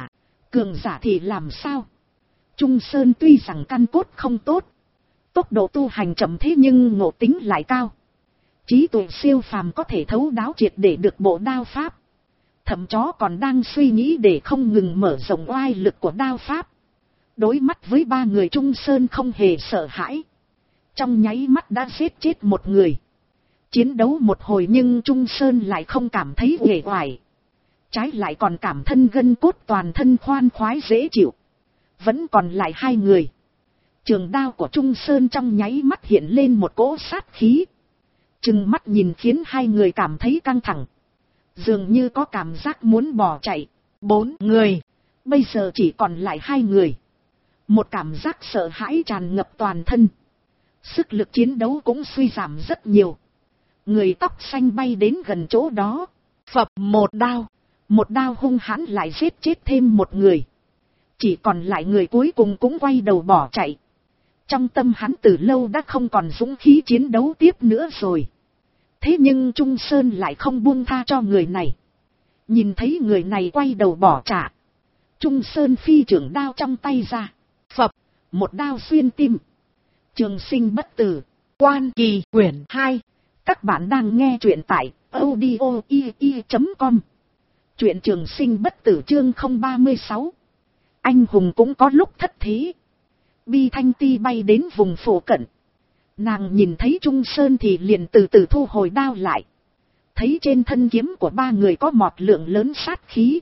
giả thì làm sao? Trung Sơn tuy rằng căn cốt không tốt, tốc độ tu hành chậm thế nhưng ngộ tính lại cao. Trí tuệ siêu phàm có thể thấu đáo triệt để được bộ đao pháp. Thậm chó còn đang suy nghĩ để không ngừng mở rộng oai lực của đao pháp. Đối mắt với 3 người Trung Sơn không hề sợ hãi. Trong nháy mắt đã giết chết một người. Chiến đấu một hồi nhưng Trung Sơn lại không cảm thấy uể oải. Trái lại còn cảm thân gân cốt toàn thân khoan khoái dễ chịu. Vẫn còn lại 2 người. Trường đao của Trung Sơn trong nháy mắt hiện lên một cỗ sát khí. Trừng mắt nhìn khiến 2 người cảm thấy căng thẳng. Dường như có cảm giác muốn bỏ chạy. 4 người. Bây giờ chỉ còn lại 2 người. Một cảm giác sợ hãi tràn ngập toàn thân. Sức lực chiến đấu cũng suy giảm rất nhiều. Người tóc xanh bay đến gần chỗ đó. Phập một đao. Một đao hung hãn lại giết chết thêm một người. Chỉ còn lại người cuối cùng cũng quay đầu bỏ chạy. Trong tâm hắn từ lâu đã không còn dũng khí chiến đấu tiếp nữa rồi. Thế nhưng Trung Sơn lại không buông tha cho người này. Nhìn thấy người này quay đầu bỏ trả. Trung Sơn phi trưởng đao trong tay ra. Phập, một đao xuyên tim. Trường sinh bất tử. Quan Kỳ quyển 2. Các bạn đang nghe truyện tại audio.com. Truyện Trường Sinh Bất Tử chương 036. Anh hùng cũng có lúc thất thế. Bi Thanh Ti bay đến vùng phổ cận. Nàng nhìn thấy Trung Sơn thì liền từ từ thu hồi đao lại. Thấy trên thân kiếm của 3 người có một lượng lớn sát khí.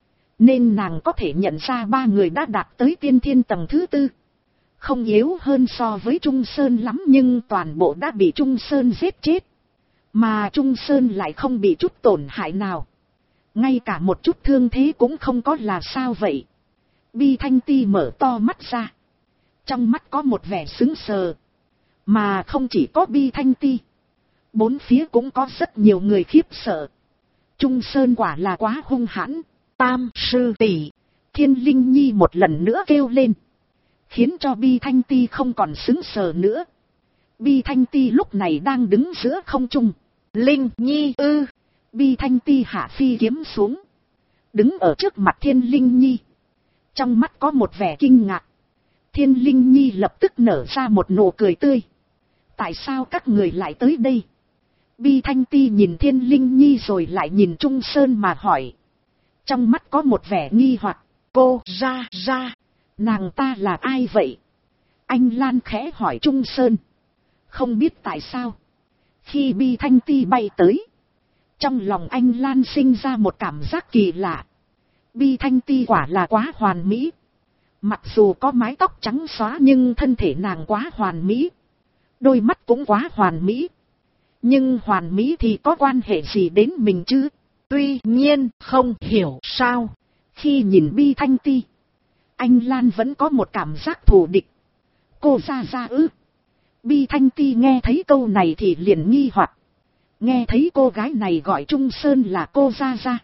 Nên nàng có thể nhận ra 3 người đã đạt tới tiên thiên tầng thứ 4. Không yếu hơn so với Trung Sơn lắm nhưng toàn bộ đã bị Trung Sơn giết chết. Mà Trung Sơn lại không bị chút tổn hại nào. Ngay cả một chút thương thế cũng không có là sao vậy. Bi Thanh Ti mở to mắt ra. Trong mắt có một vẻ sững sờ. Mà không chỉ có Bi Thanh Ti. 4 phía cũng có rất nhiều người khiếp sợ. Trung Sơn quả là quá hung hãn. Tam sư tỷ, Thiên Linh Nhi một lần nữa kêu lên. Khiến cho Bi Thanh Ti không còn sững sờ nữa. Bi Thanh Ti lúc này đang đứng giữa không trung. Linh Nhi ư. Bi Thanh Ti hạ phi kiếm xuống. Đứng ở trước mặt Thiên Linh Nhi. Trong mắt có một vẻ kinh ngạc. Thiên Linh Nhi lập tức nở ra một nụ cười tươi. Tại sao các người lại tới đây? Bi Thanh Ti nhìn Thiên Linh Nhi rồi lại nhìn Trung Sơn mà hỏi. Trong mắt có một vẻ nghi hoặc. Cô ra, nàng ta là ai vậy? Anh Lan khẽ hỏi Trung Sơn. Không biết tại sao. Khi Bi Thanh Ti bay tới. Trong lòng anh Lan sinh ra một cảm giác kỳ lạ. Bi Thanh Ti quả là quá hoàn mỹ. Mặc dù có mái tóc trắng xóa nhưng thân thể nàng quá hoàn mỹ. Đôi mắt cũng quá hoàn mỹ. Nhưng hoàn mỹ thì có quan hệ gì đến mình chứ? Tuy nhiên không hiểu sao. Khi nhìn Bi Thanh Ti, anh Lan vẫn có một cảm giác thù địch. Cô ra ư? Bi Thanh Ti nghe thấy câu này thì liền nghi hoặc. Nghe thấy cô gái này gọi Trung Sơn là cô ra.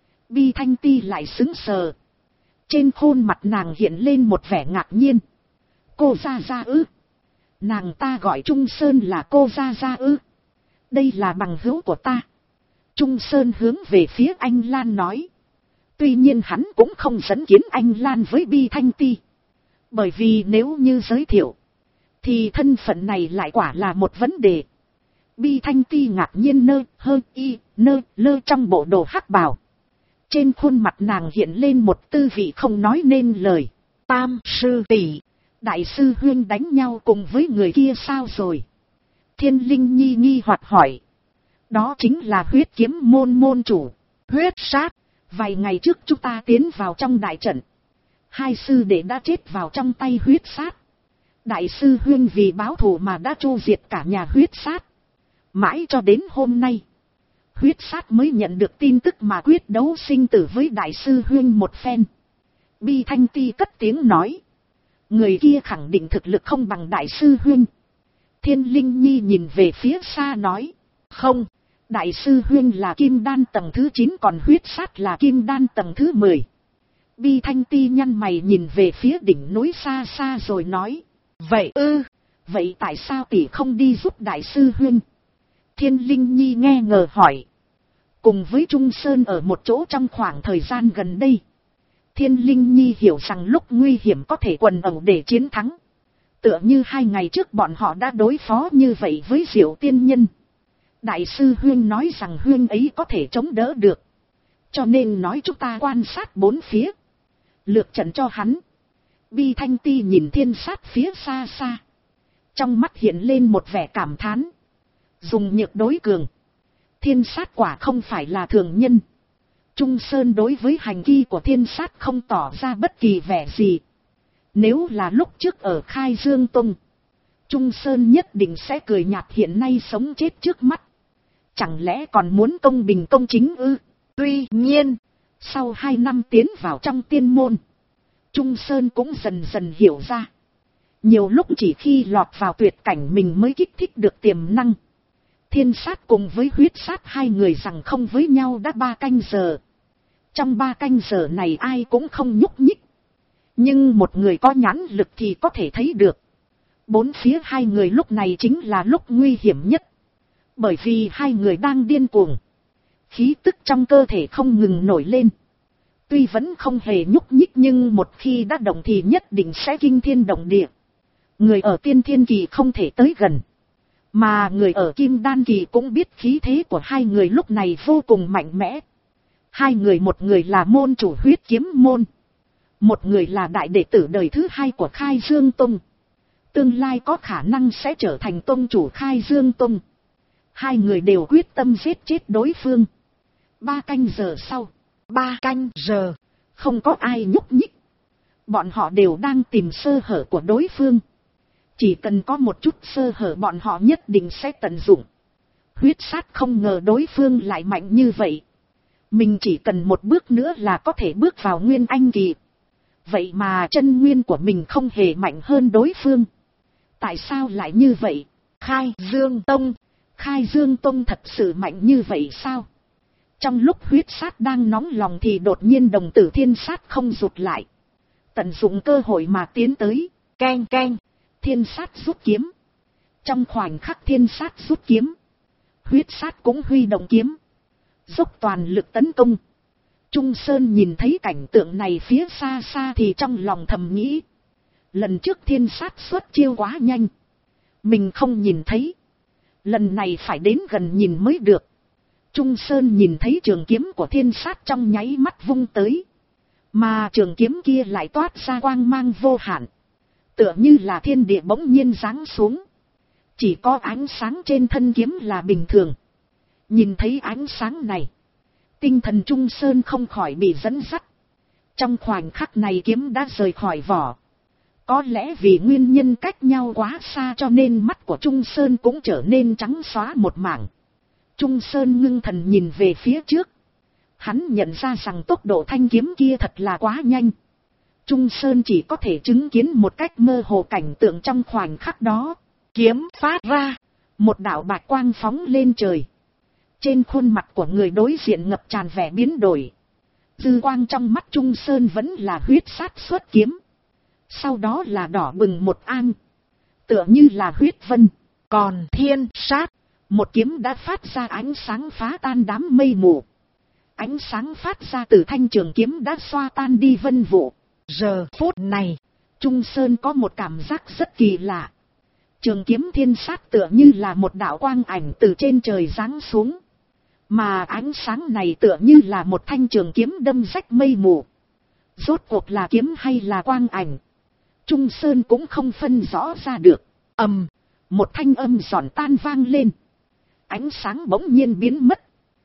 Bi Thanh Ti lại sững sờ. Trên khuôn mặt nàng hiện lên một vẻ ngạc nhiên. Cô ra ư? Nàng ta gọi Trung Sơn là cô ra ư? Đây là bằng hữu của ta. Trung Sơn hướng về phía anh Lan nói. Tuy nhiên hắn cũng không dẫn kiến anh Lan với Bi Thanh Ti. Bởi vì nếu như giới thiệu, thì thân phận này lại quả là một vấn đề. Bi Thanh Ti ngạc nhiên lơ trong bộ đồ hắc bào. Trên khuôn mặt nàng hiện lên một tư vị không nói nên lời. Tam sư tỷ, đại sư huynh đánh nhau cùng với người kia sao rồi? Thiên Linh Nhi nghi hoặc hỏi. Đó chính là huyết kiếm môn chủ, huyết sát. Vài ngày trước chúng ta tiến vào trong đại trận. 2 sư đệ đã chết vào trong tay huyết sát. Đại sư huynh vì báo thù mà đã chu diệt cả nhà huyết sát. Mãi cho đến hôm nay, huyết sát mới nhận được tin tức mà quyết đấu sinh tử với đại sư huynh một phen. Bi Thanh Ti cất tiếng nói. Người kia khẳng định thực lực không bằng đại sư huynh. Thiên Linh Nhi nhìn về phía xa nói. Không, đại sư huynh là kim đan tầng thứ 9 còn huyết sát là kim đan tầng thứ 10. Bi Thanh Ti nhăn mày nhìn về phía đỉnh núi xa xa rồi nói. Vậy vậy tại sao tỷ không đi giúp đại sư huynh? Thiên Linh Nhi nghe ngờ hỏi. Cùng với Trung Sơn ở một chỗ trong khoảng thời gian gần đây, Thiên Linh Nhi hiểu rằng lúc nguy hiểm có thể quần ẩu để chiến thắng. Tựa như 2 ngày trước bọn họ đã đối phó như vậy với Diệu Tiên Nhân. Đại sư huynh nói rằng huynh ấy có thể chống đỡ được. Cho nên nói chúng ta quan sát 4 phía. Lược trận cho hắn. Bi Thanh Ti nhìn thiên sát phía xa xa. Trong mắt hiện lên một vẻ cảm thán. Dùng nhược đối cường. Thiên sát quả không phải là thường nhân. Trung Sơn đối với hành vi của thiên sát không tỏ ra bất kỳ vẻ gì. Nếu là lúc trước ở Khai Dương Tông, Trung Sơn nhất định sẽ cười nhạt hiện nay sống chết trước mắt. Chẳng lẽ còn muốn công bình công chính ư? Tuy nhiên, sau 2 năm tiến vào trong tiên môn, Trung Sơn cũng dần dần hiểu ra. Nhiều lúc chỉ khi lọt vào tuyệt cảnh mình mới kích thích được tiềm năng. Thiên sát cùng với huyết sát 2 người rằng không với nhau đã 3 canh giờ. Trong 3 canh giờ này ai cũng không nhúc nhích. Nhưng một người có nhãn lực thì có thể thấy được. 4 phía 2 người lúc này chính là lúc nguy hiểm nhất. Bởi vì 2 người đang điên cuồng. Khí tức trong cơ thể không ngừng nổi lên. Tuy vẫn không hề nhúc nhích nhưng một khi đã động thì nhất định sẽ kinh thiên động địa. Người ở tiên thiên kỳ không thể tới gần. Mà người ở kim đan kỳ cũng biết khí thế của 2 người lúc này vô cùng mạnh mẽ. 2 người, một người là môn chủ huyết kiếm môn. Một người là đại đệ tử đời thứ 2 của Khai Dương Tông. Tương lai có khả năng sẽ trở thành tông chủ Khai Dương Tông. 2 người đều quyết tâm giết chết đối phương. 3 canh giờ sau. 3 canh giờ. Không có ai nhúc nhích. Bọn họ đều đang tìm sơ hở của đối phương. Chỉ cần có một chút sơ hở bọn họ nhất định sẽ tận dụng. Huyết sát không ngờ đối phương lại mạnh như vậy. Mình chỉ cần một bước nữa là có thể bước vào Nguyên Anh kỳ. Vậy mà chân nguyên của mình không hề mạnh hơn đối phương. Tại sao lại như vậy? Khai Dương Tông thật sự mạnh như vậy sao? Trong lúc huyết sát đang nóng lòng thì đột nhiên đồng tử thiên sát không rụt lại. Tận dụng cơ hội mà tiến tới. Keng keng. Thiên sát rút kiếm. Trong khoảnh khắc thiên sát rút kiếm, huyết sát cũng huy động kiếm. Dốc toàn lực tấn công. Trung Sơn nhìn thấy cảnh tượng này phía xa xa thì trong lòng thầm nghĩ. Lần trước thiên sát xuất chiêu quá nhanh. Mình không nhìn thấy. Lần này phải đến gần nhìn mới được. Trung Sơn nhìn thấy trường kiếm của thiên sát trong nháy mắt vung tới. Mà trường kiếm kia lại toát ra quang mang vô hạn. Tựa như là thiên địa bỗng nhiên giáng xuống. Chỉ có ánh sáng trên thân kiếm là bình thường. Nhìn thấy ánh sáng này, tinh thần Trung Sơn không khỏi bị dẫn dắt. Trong khoảnh khắc này kiếm đã rời khỏi vỏ. Có lẽ vì nguyên nhân cách nhau quá xa cho nên mắt của Trung Sơn cũng trở nên trắng xóa một mảng. Trung Sơn ngưng thần nhìn về phía trước. Hắn nhận ra rằng tốc độ thanh kiếm kia thật là quá nhanh. Trung Sơn chỉ có thể chứng kiến một cách mơ hồ cảnh tượng trong khoảnh khắc đó. Kiếm phát ra, một đạo bạch quang phóng lên trời. Trên khuôn mặt của người đối diện ngập tràn vẻ biến đổi. Dư quang trong mắt Trung Sơn vẫn là huyết sát xuất kiếm. Sau đó là đỏ bừng một ang. Tựa như là huyết vân. Còn thiên sát, một kiếm đã phát ra ánh sáng phá tan đám mây mù. Ánh sáng phát ra từ thanh trường kiếm đã xoa tan đi vân vụ. Giờ phút này, Trung Sơn có một cảm giác rất kỳ lạ. Trường kiếm thiên sát tựa như là một đạo quang ảnh từ trên trời giáng xuống. Mà ánh sáng này tựa như là một thanh trường kiếm đâm rách mây mù. Rốt cuộc là kiếm hay là quang ảnh? Trung Sơn cũng không phân rõ ra được. Ầm, một thanh âm giòn tan vang lên. Ánh sáng bỗng nhiên biến mất.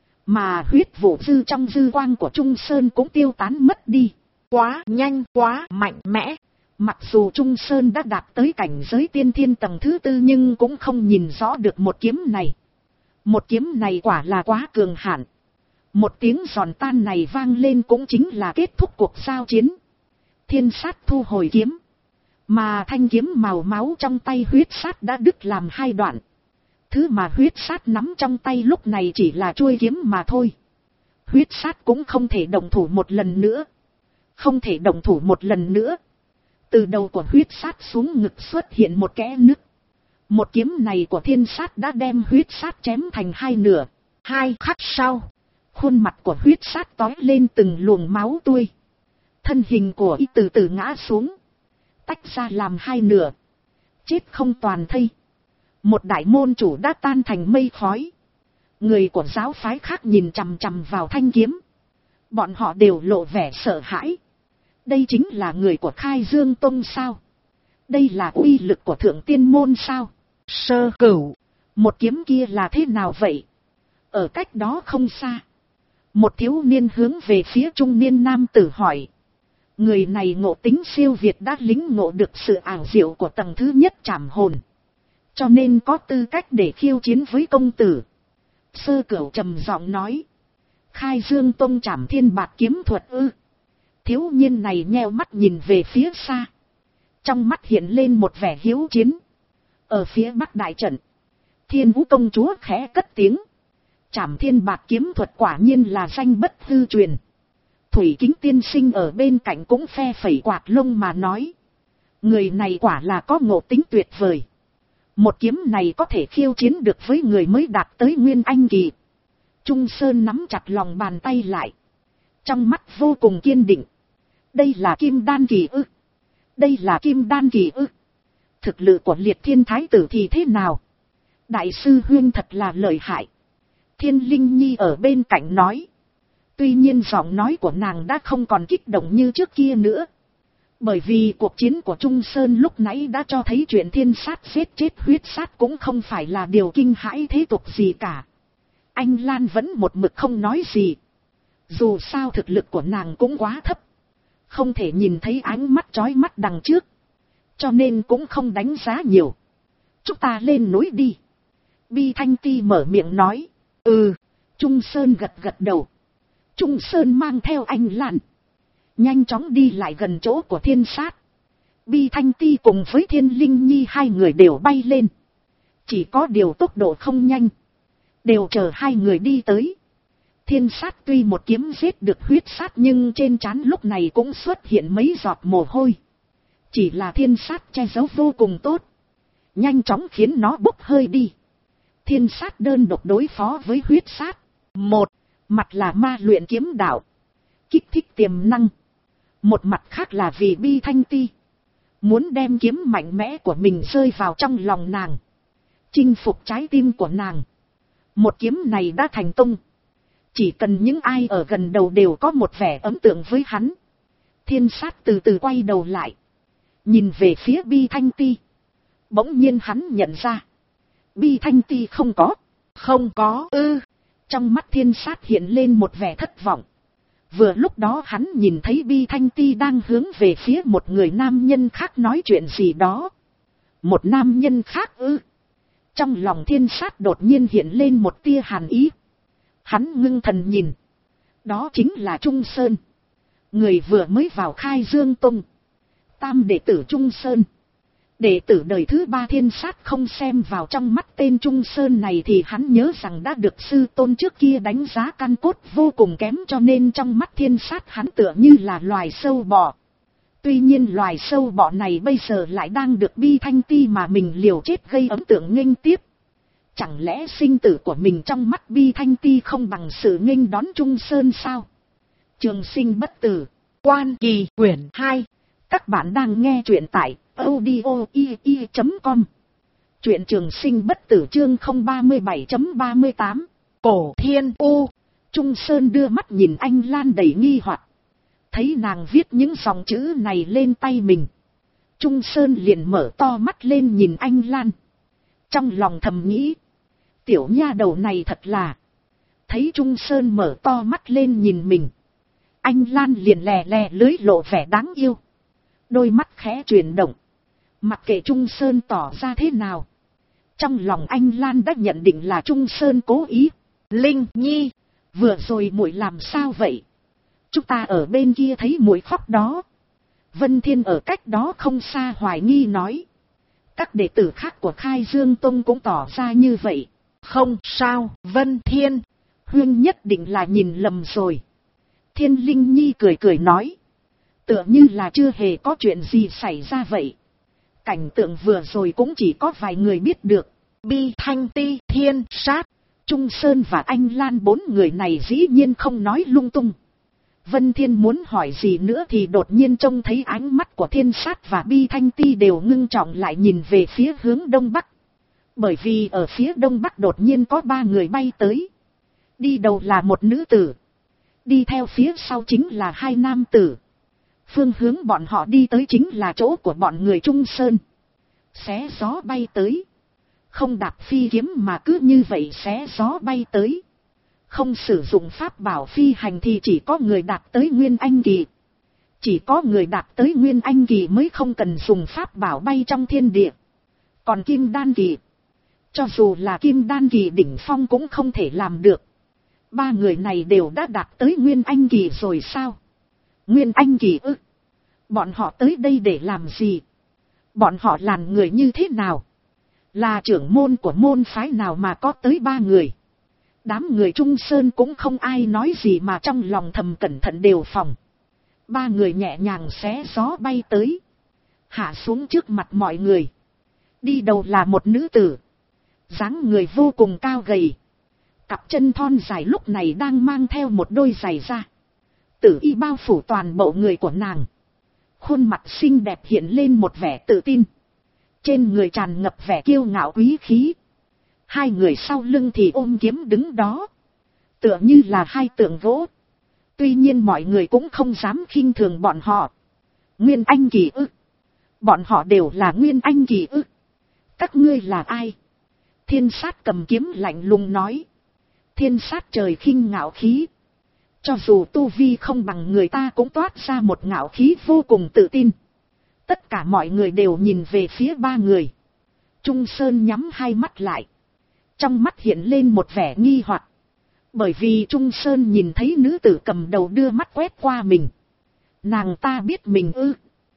Mà huyết vụ dư trong dư quang của Trung Sơn cũng tiêu tán mất đi. Quá nhanh, quá mạnh mẽ. Mặc dù Trung Sơn đã đạt tới cảnh giới tiên thiên tầng thứ 4 nhưng cũng không nhìn rõ được một kiếm này. Một kiếm này quả là quá cường hạn. Một tiếng giòn tan này vang lên cũng chính là kết thúc cuộc giao chiến. Thiên sát thu hồi kiếm. Mà thanh kiếm màu máu trong tay huyết sát đã đứt làm hai đoạn. Thứ mà huyết sát nắm trong tay lúc này chỉ là chuôi kiếm mà thôi. Huyết sát cũng không thể động thủ một lần nữa. Không thể động thủ một lần nữa. Từ đầu của huyết sát xuống ngực xuất hiện một kẽ nứt. Một kiếm này của thiên sát đã đem huyết sát chém thành hai nửa. 2 khắc sau, khuôn mặt của huyết sát tói lên từng luồng máu tươi. Thân hình của y từ từ ngã xuống, tách ra làm hai nửa. Chết không toàn thây. Một đại môn chủ đã tan thành mây khói. Người của giáo phái khác nhìn chằm chằm vào thanh kiếm. Bọn họ đều lộ vẻ sợ hãi. Đây chính là người của Khai Dương Tông sao? Đây là uy lực của Thượng Tiên Môn sao? Sơ Cửu, một kiếm kia là thế nào vậy? Ở cách đó không xa, một thiếu niên hướng về phía trung niên nam tử hỏi. Người này ngộ tính siêu việt, đã lính ngộ được sự ảo diệu của tầng thứ nhất trảm hồn, cho nên có tư cách để khiêu chiến với công tử. Sơ Cửu trầm giọng nói. Khai Dương Tông Trảm Thiên Bạt kiếm thuật ư? Thiếu niên này nheo mắt nhìn về phía xa. Trong mắt hiện lên một vẻ hiếu chiến. Ở phía bắc đại trận, Thiên Vũ công chúa khẽ cất tiếng. Trảm Thiên Bạt kiếm thuật quả nhiên là danh bất hư truyền. Thủy Kính tiên sinh ở bên cạnh cũng phe phẩy quạt lông mà nói. Người này quả là có ngộ tính tuyệt vời. Một kiếm này có thể khiêu chiến được với người mới đạt tới Nguyên Anh kỳ. Trung Sơn nắm chặt lòng bàn tay lại. Trong mắt vô cùng kiên định. Đây là Kim Đan kỳ ư? Đây là Kim Đan kỳ ư? Thực lực của Liệt Thiên Thái tử thì thế nào? Đại sư huynh thật là lợi hại. Thiên Linh Nhi ở bên cạnh nói. Tuy nhiên giọng nói của nàng đã không còn kích động như trước kia nữa. Bởi vì cuộc chiến của Trung Sơn lúc nãy đã cho thấy chuyện thiên sát giết chết huyết sát cũng không phải là điều kinh hãi thế tục gì cả. Anh Lan vẫn một mực không nói gì. Dù sao thực lực của nàng cũng quá thấp. Không thể nhìn thấy ánh mắt chói mắt đằng trước. Cho nên cũng không đánh giá nhiều. Chúng ta lên núi đi. Bi Thanh Ti mở miệng nói. Ừ. Trung Sơn gật gật đầu. Trung Sơn mang theo anh Lan. Nhanh chóng đi lại gần chỗ của thiên sát. Bi Thanh Ti cùng với Thiên Linh Nhi hai người đều bay lên. Chỉ có điều tốc độ không nhanh. Đều chờ hai người đi tới. Thiên sát tuy một kiếm giết được huyết sát nhưng trên trán lúc này cũng xuất hiện mấy giọt mồ hôi. Chỉ là thiên sát che giấu vô cùng tốt. Nhanh chóng khiến nó bốc hơi đi. Thiên sát đơn độc đối phó với huyết sát. Một mặt là ma luyện kiếm đạo, kích thích tiềm năng. Một mặt khác là vì Bi Thanh Ti muốn đem kiếm mạnh mẽ của mình rơi vào trong lòng nàng, chinh phục trái tim của nàng. Một kiếm này đã thành công. Chỉ cần những ai ở gần đầu đều có một vẻ ấn tượng với hắn. Thiên sát từ từ quay đầu lại, nhìn về phía Bi Thanh Ti. Bỗng nhiên hắn nhận ra Bi Thanh Ti không có ư. Trong mắt thiên sát hiện lên một vẻ thất vọng. Vừa lúc đó hắn nhìn thấy Bi Thanh Ti đang hướng về phía một người nam nhân khác nói chuyện gì đó. Một nam nhân khác ư? Trong lòng thiên sát đột nhiên hiện lên một tia hàn ý. Hắn ngưng thần nhìn. Đó chính là Trung Sơn. Người vừa mới vào Khai Dương Tông. Tam đệ tử Trung Sơn. Đệ tử đời thứ ba. Thiên sát không xem vào trong mắt tên Trung Sơn này thì hắn nhớ rằng đã được sư tôn trước kia đánh giá căn cốt vô cùng kém, cho nên trong mắt thiên sát hắn tựa như là loài sâu bọ. Tuy nhiên loài sâu bọ này bây giờ lại đang được Bi Thanh Ti mà mình liều chết gây ấn tượng nghênh tiếp. Chẳng lẽ sinh tử của mình trong mắt Bi Thanh Ti không bằng sự nghênh đón Trung Sơn sao? Trường Sinh Bất Tử, Quan Kỳ, quyển 2. Các bạn đang nghe truyện tại audio.com. Truyện Trường Sinh Bất Tử chương 037.38. Cổ Thiên U. Trung Sơn đưa mắt nhìn anh Lan đầy nghi hoặc. Thấy nàng viết những dòng chữ này lên tay mình. Trung Sơn liền mở to mắt lên nhìn anh Lan. Trong lòng thầm nghĩ. Tiểu nha đầu này thật là. Thấy Trung Sơn mở to mắt lên nhìn mình. Anh Lan liền lè lè lưới lộ vẻ đáng yêu. Đôi mắt khẽ chuyển động. Mặc kệ Trung Sơn tỏ ra thế nào. Trong lòng anh Lan đã nhận định là Trung Sơn cố ý. Linh Nhi, vừa rồi muội làm sao vậy? Chúng ta ở bên kia thấy muội khóc đó. Vân Thiên ở cách đó không xa hoài nghi nói. Các đệ tử khác của Khai Dương Tông cũng tỏ ra như vậy. Không sao, Vân Thiên. Huynh nhất định là nhìn lầm rồi. Thiên Linh Nhi cười cười nói. Tựa như là chưa hề có chuyện gì xảy ra vậy. Cảnh tượng vừa rồi cũng chỉ có vài người biết được. Bi Thanh Ti, Thiên Sát, Trung Sơn và Anh Lan, 4 người này dĩ nhiên không nói lung tung. Vân Thiên muốn hỏi gì nữa thì đột nhiên trông thấy ánh mắt của Thiên Sát và Bi Thanh Ti đều ngưng trọng lại nhìn về phía hướng đông bắc. Bởi vì ở phía đông bắc đột nhiên có 3 người bay tới. Đi đầu là một nữ tử. Đi theo phía sau chính là 2 nam tử. Phương hướng bọn họ đi tới chính là chỗ của bọn người Trung Sơn. Xé gió bay tới. Không đạp phi kiếm mà cứ như vậy xé gió bay tới. Không sử dụng pháp bảo phi hành thì chỉ có người đạt tới Nguyên Anh Kỳ. Chỉ có người đạt tới Nguyên Anh Kỳ mới không cần dùng pháp bảo bay trong thiên địa. Còn Kim Đan Kỳ, cho dù là Kim Đan Kỳ đỉnh phong cũng không thể làm được. 3 người này đều đã đạt tới Nguyên Anh Kỳ rồi sao? Nguyên Anh Kỳ ư? Bọn họ tới đây để làm gì? Bọn họ là người như thế nào? Là trưởng môn của môn phái nào mà có tới 3 người? Đám người Trung Sơn cũng không ai nói gì mà trong lòng thầm cẩn thận đề phòng. 3 người nhẹ nhàng xé gió bay tới. Hạ xuống trước mặt mọi người. Đi đầu là một nữ tử. Dáng người vô cùng cao gầy. Cặp chân thon dài lúc này đang mang theo một đôi giày da. Tử y bao phủ toàn bộ người của nàng. Khuôn mặt xinh đẹp hiện lên một vẻ tự tin. Trên người tràn ngập vẻ kiêu ngạo quý khí. 2 người sau lưng thì ôm kiếm đứng đó. Tựa như là 2 tượng gỗ. Tuy nhiên mọi người cũng không dám khinh thường bọn họ. Nguyên Anh Kỳ ư? Bọn họ đều là Nguyên Anh Kỳ ư? Các ngươi là ai? Thiên Sát cầm kiếm lạnh lùng nói. Thiên Sát trời khinh ngạo khí. Cho dù tu vi không bằng người ta cũng toát ra một ngạo khí vô cùng tự tin. Tất cả mọi người đều nhìn về phía 3 người. Trung Sơn nhắm 2 mắt lại. Trong mắt hiện lên một vẻ nghi hoặc. Bởi vì Trung Sơn nhìn thấy nữ tử cầm đầu đưa mắt quét qua mình. Nàng ta biết mình ư?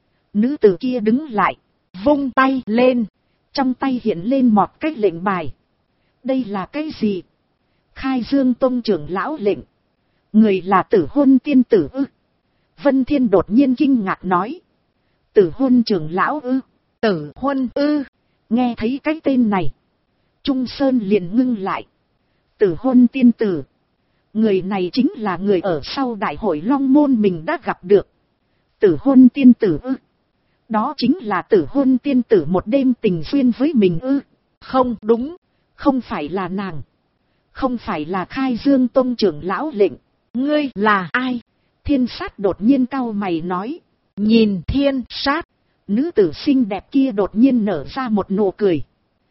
Nữ tử kia đứng lại. Vung tay lên. Trong tay hiện lên một cái lệnh bài. Đây là cái gì? Khai Dương Tông trưởng lão lệnh. Người là Tử Hôn tiên tử ư? Vân Thiên đột nhiên kinh ngạc nói. Tử Hôn trưởng lão ư? Tử Hôn ư? Nghe thấy cái tên này. Trung Sơn liền ngưng lại. Tử Hôn tiên tử. Người này chính là người ở sau đại hội Long Môn mình đã gặp được. Tử Hôn tiên tử ư? Đó chính là Tử Hôn tiên tử một đêm tình duyên với mình ư? Không đúng, không phải là nàng. Không phải là Khai Dương Tông trưởng lão lệnh. Ngươi là ai? Thiên Sát đột nhiên cau mày nói. Nhìn Thiên Sát. Nữ tử xinh đẹp kia đột nhiên nở ra một nụ cười.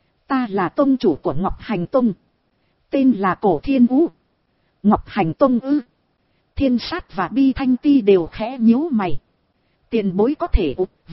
Ta là tông chủ của Ngọc Hành Tông. Tên là Cổ Thiên Ú. Ngọc Hành Tông ư? Thiên Sát và Bi Thanh Ti đều khẽ nhíu mày. Tiền bối có thể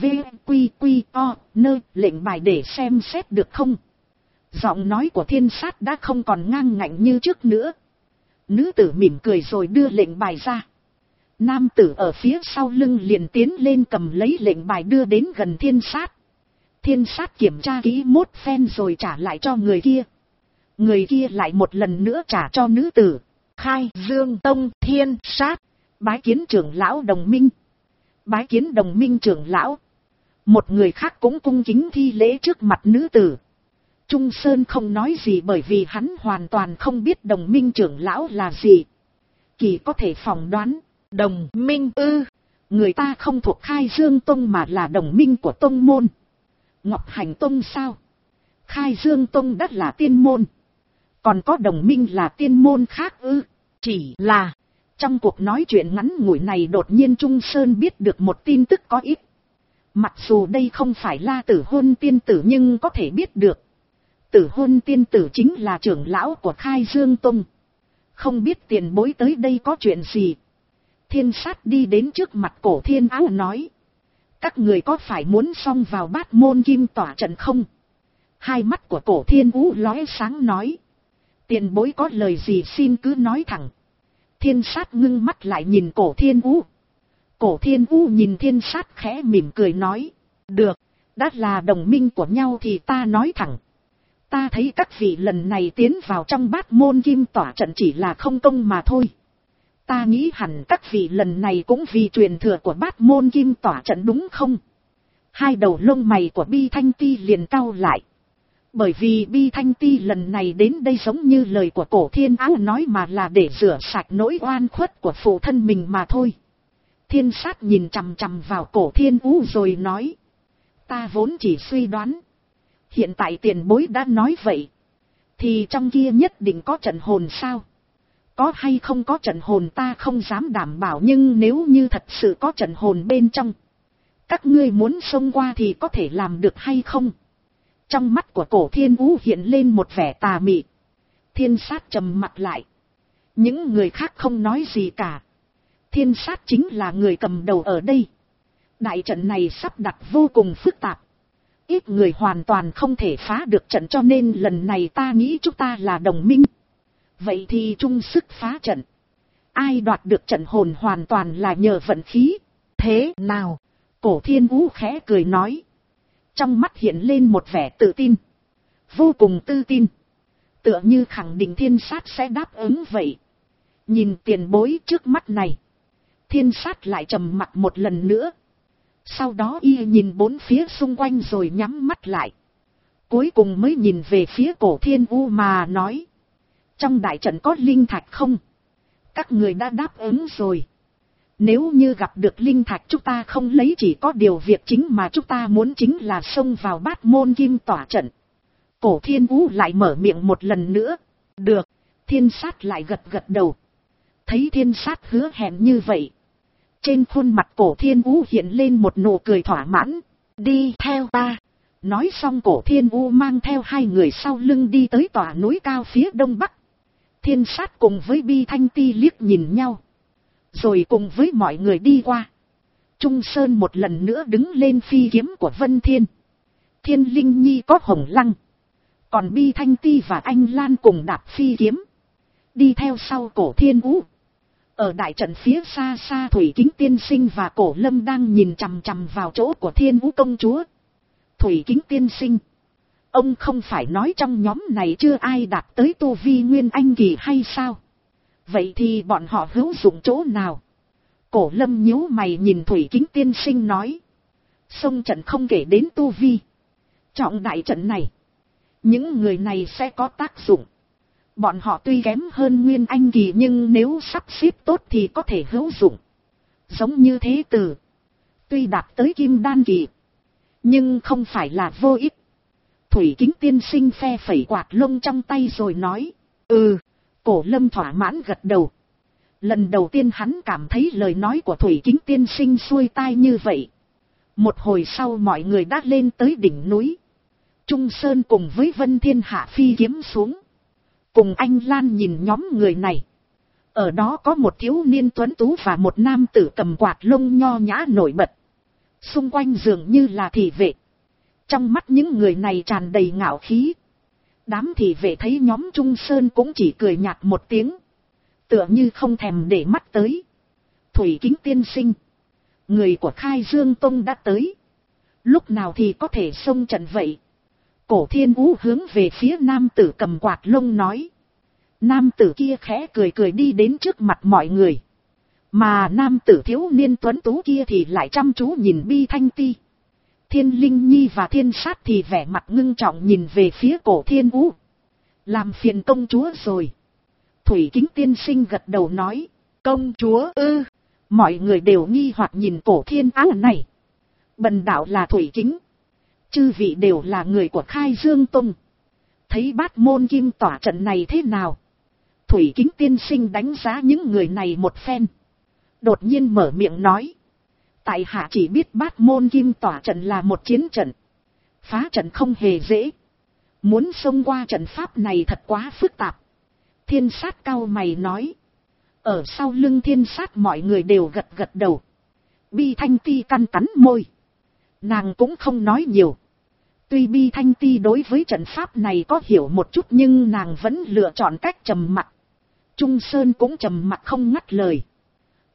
nơ lệnh bài để xem xét được không? Giọng nói của Thiên Sát đã không còn ngang ngạnh như trước nữa. Nữ tử mỉm cười rồi đưa lệnh bài ra. Nam tử ở phía sau lưng liền tiến lên cầm lấy lệnh bài đưa đến gần Thiên Sát. Thiên Sát kiểm tra kỹ mốt phen rồi trả lại cho người kia. Người kia lại một lần nữa trả cho nữ tử. Khai Dương Tông Thiên Sát. Bái kiến trưởng lão Đồng Minh. Bái kiến Đồng Minh trưởng lão. Một người khác cũng cung kính thi lễ trước mặt nữ tử. Trung Sơn không nói gì bởi vì hắn hoàn toàn không biết Đồng Minh trưởng lão là gì. Chỉ có thể phỏng đoán. Đồng Minh ư? Người ta không thuộc Khai Dương Tông mà là đồng minh của tông môn. Ngọc Hành Tông sao? Khai Dương Tông đất là tiên môn. Còn có đồng minh là tiên môn khác ư? Chỉ là trong cuộc nói chuyện ngắn ngủi này đột nhiên Trung Sơn biết được một tin tức có ích. Mặc dù đây không phải là Tử Hôn tiên tử nhưng có thể biết được. Tử Hôn tiên tử chính là trưởng lão của Khai Dương Tông. Không biết tiền bối tới đây có chuyện gì. Thiên Sát đi đến trước mặt Cổ Thiên Áo nói. Các người có phải muốn xông vào Bát Môn Kim Tỏa trận không? Hai mắt của Cổ Thiên Ú lóe sáng nói. Tiền bối có lời gì xin cứ nói thẳng. Thiên Sát ngưng mắt lại nhìn Cổ Thiên Ú. Cổ Thiên U nhìn Thiên Sát khẽ mỉm cười nói. Được, đã là đồng minh của nhau thì ta nói thẳng. Ta thấy các vị lần này tiến vào trong Bát Môn Kim Tỏa trận chỉ là không công mà thôi. Ta nghĩ hẳn các vị lần này cũng vì truyền thừa của Bát Môn Kim Tỏa trận đúng không? Hai đầu lông mày của Bi Thanh Ti liền cau lại. Bởi vì Bi Thanh Ti lần này đến đây giống như lời của Cổ Thiên Áo nói mà là để rửa sạch nỗi oan khuất của phụ thân mình mà thôi. Thiên Sát nhìn chằm chằm vào Cổ Thiên Ú rồi nói. Ta vốn chỉ suy đoán. Hiện tại tiền bối đã nói vậy. Thì trong kia nhất định có trận hồn sao? Có hay không có trận hồn ta không dám đảm bảo, nhưng nếu như thật sự có trận hồn bên trong, các ngươi muốn xông qua thì có thể làm được hay không? Trong mắt của Cổ Thiên Ú hiện lên một vẻ tà mị. Thiên Sát trầm mặt lại. Những người khác không nói gì cả. Thiên Sát chính là người cầm đầu ở đây. Đại trận này sắp đặt vô cùng phức tạp. Ít người hoàn toàn không thể phá được trận, cho nên lần này ta nghĩ chúng ta là đồng minh. Vậy thì chung sức phá trận. Ai đoạt được trận hồn hoàn toàn là nhờ vận khí. Thế nào? Cổ Thiên Ú khẽ cười nói. Trong mắt hiện lên một vẻ tự tin. Vô cùng tự tin. Tựa như khẳng định Thiên Sát sẽ đáp ứng vậy. Nhìn tiền bối trước mắt này. Thiên Sát lại trầm mặt một lần nữa. Sau đó y nhìn bốn phía xung quanh rồi nhắm mắt lại. Cuối cùng mới nhìn về phía Cổ Thiên U mà nói. Trong đại trận có linh thạch không? Các người đã đáp ứng rồi. Nếu như gặp được linh thạch chúng ta không lấy, chỉ có điều việc chính mà chúng ta muốn chính là xông vào Bát Môn Kim Tỏa trận. Cổ Thiên U lại mở miệng một lần nữa. Được, Thiên Sát lại gật gật đầu. Thấy Thiên Sát hứa hẹn như vậy. Trên khuôn mặt Cổ Thiên U hiện lên một nụ cười thỏa mãn. Đi theo ta. Nói xong Cổ Thiên U mang theo hai người sau lưng đi tới tòa núi cao phía đông bắc. Thiên Sát cùng với Bi Thanh Ti liếc nhìn nhau. Rồi cùng với mọi người đi qua. Trung Sơn một lần nữa đứng lên phi kiếm của Vân Thiên. Thiên Linh Nhi có Hồng Lăng. Còn Bi Thanh Ti và Anh Lan cùng đạp phi kiếm. Đi theo sau Cổ Thiên U. Ở đại trận phía xa xa Thủy Kính Tiên Sinh và Cổ Lâm đang nhìn chằm chằm vào chỗ của Thiên Vũ công chúa. Thủy Kính Tiên Sinh. Ông không phải nói trong nhóm này chưa ai đạt tới tu vi Nguyên Anh kỳ hay sao? Vậy thì bọn họ hữu dụng chỗ nào? Cổ Lâm nhíu mày nhìn Thủy Kính Tiên Sinh nói. Xông trận không kể đến tu vi. Trọng đại trận này. Những người này sẽ có tác dụng. Bọn họ tuy kém hơn Nguyên Anh kỳ nhưng nếu sắp xếp tốt thì có thể hữu dụng. Giống như Thế Tử. Tuy đạt tới Kim Đan kỳ. Nhưng không phải là vô ích. Thủy Kính Tiên Sinh phe phẩy quạt lông trong tay rồi nói. Cổ Lâm thỏa mãn gật đầu. Lần đầu tiên hắn cảm thấy lời nói của Thủy Kính Tiên Sinh xuôi tai như vậy. Một hồi sau mọi người đã lên tới đỉnh núi. Trung Sơn cùng với Vân Thiên hạ phi kiếm xuống. Cùng Anh Lan nhìn nhóm người này. Ở đó có một thiếu niên tuấn tú và một nam tử cầm quạt lông nho nhã nổi bật. Xung quanh dường như là thị vệ. Trong mắt những người này tràn đầy ngạo khí. Đám thị vệ thấy nhóm Trung Sơn cũng chỉ cười nhạt một tiếng. Tựa như không thèm để mắt tới. Thủy Kính Tiên Sinh. Người của Khai Dương Tông đã tới. Lúc nào thì có thể xông trận vậy? Cổ Thiên Ú hướng về phía nam tử cầm quạt lông nói. Nam tử kia khẽ cười cười đi đến trước mặt mọi người. Mà nam tử thiếu niên tuấn tú kia thì lại chăm chú nhìn Bi Thanh Ti. Thiên Linh Nhi và Thiên Sát thì vẻ mặt ngưng trọng nhìn về phía Cổ Thiên Ú. Làm phiền công chúa rồi. Thủy Kính Tiên Sinh gật đầu nói. Công chúa ư? Mọi người đều nghi hoặc nhìn Cổ Thiên Ú này. Bần đạo là Thủy Kính. Chư vị đều là người của Khai Dương Tông. Thấy Bát Môn Kim Tỏa trận này thế nào? Thủy Kính Tiên Sinh đánh giá những người này một phen. Đột nhiên mở miệng nói. Tại hạ chỉ biết Bát Môn Kim Tỏa trận là một chiến trận. Phá trận không hề dễ. Muốn xông qua trận pháp này thật quá phức tạp. Thiên Sát cau mày nói. Ở sau lưng Thiên Sát mọi người đều gật gật đầu. Bi Thanh Ti cắn môi. Nàng cũng không nói nhiều. Tuy Bi Thanh Ti đối với trận pháp này có hiểu một chút nhưng nàng vẫn lựa chọn cách trầm mặc. Trung Sơn cũng trầm mặc không ngắt lời.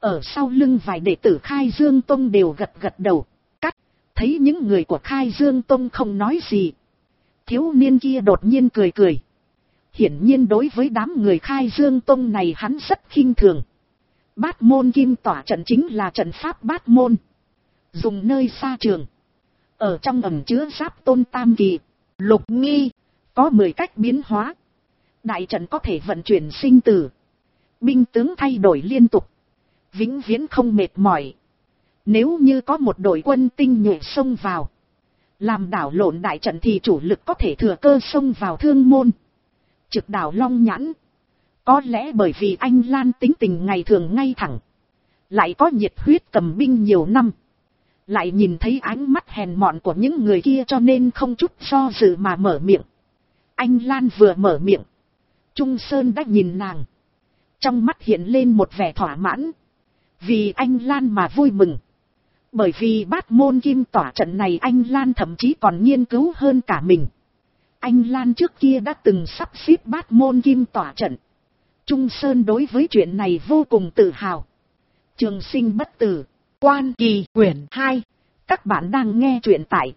Ở sau lưng vài đệ tử Khai Dương Tông đều gật gật đầu. Cắt, thấy những người của Khai Dương Tông không nói gì. Thiếu niên kia đột nhiên cười cười. Hiển nhiên đối với đám người Khai Dương Tông này hắn rất khinh thường. Bát môn kim tỏa trận chính là trận pháp bát môn. Dùng nơi xa trường. Ở trong ẩn chứa giáp tôn tam kỳ, lục nghi, có 10 cách biến hóa. Đại trận có thể vận chuyển sinh tử. Binh tướng thay đổi liên tục. Vĩnh viễn không mệt mỏi. Nếu như có một đội quân tinh nhuệ xông vào. Làm đảo lộn đại trận thì chủ lực có thể thừa cơ xông vào Thương Môn. Trực đảo Long Nhãn. Có lẽ bởi vì anh Lan tính tình ngày thường ngay thẳng. Lại có nhiệt huyết cầm binh nhiều năm. Lại nhìn thấy ánh mắt hèn mọn của những người kia cho nên không chút do dự mà mở miệng. Anh Lan vừa mở miệng. Trung Sơn đã nhìn nàng. Trong mắt hiện lên một vẻ thỏa mãn. Vì anh Lan mà vui mừng. Bởi vì bát môn kim tỏa trận này anh Lan thậm chí còn nghiên cứu hơn cả mình. Anh Lan trước kia đã từng sắp xếp bát môn kim tỏa trận. Trung Sơn đối với chuyện này vô cùng tự hào. Trường sinh bất tử. Quan Kỳ quyển 2. Các bạn đang nghe truyện tại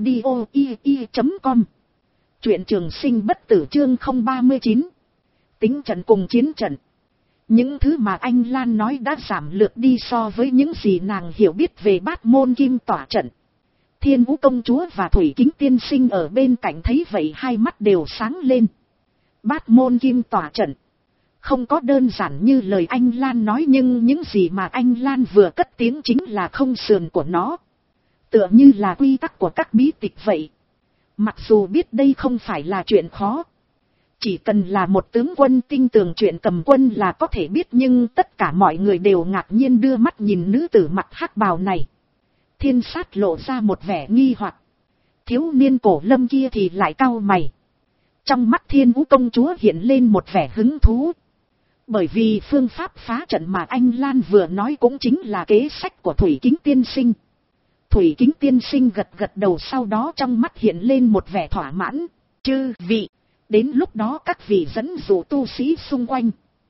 audio.com. Truyện trường sinh bất tử chương 039. Tính trận cùng chiến trận. Những thứ mà anh Lan nói đã giảm lược đi so với những gì nàng hiểu biết về bát môn kim tỏa trận. Thiên Vũ công chúa và Thủy Kính tiên sinh ở bên cạnh thấy vậy hai mắt đều sáng lên. Bát môn kim tỏa trận. Không có đơn giản như lời anh Lan nói nhưng những gì mà anh Lan vừa cất tiếng chính là không sườn của nó. Tựa như là quy tắc của các bí tịch vậy. Mặc dù biết đây không phải là chuyện khó. Chỉ cần là một tướng quân tin tưởng chuyện cầm quân là có thể biết nhưng tất cả mọi người đều ngạc nhiên đưa mắt nhìn nữ tử mặc hắc bào này. Thiên Sát lộ ra một vẻ nghi hoặc. Thiếu niên Cổ Lâm kia thì lại cau mày. Trong mắt Thiên Vũ công chúa hiện lên một vẻ hứng thú. Bởi vì phương pháp phá trận mà anh Lan vừa nói cũng chính là kế sách của Thủy Kính tiên sinh. Thủy Kính tiên sinh gật gật đầu sau đó trong mắt hiện lên một vẻ thỏa mãn. Chư vị, đến lúc đó các vị dẫn dụ tu sĩ xung quanh.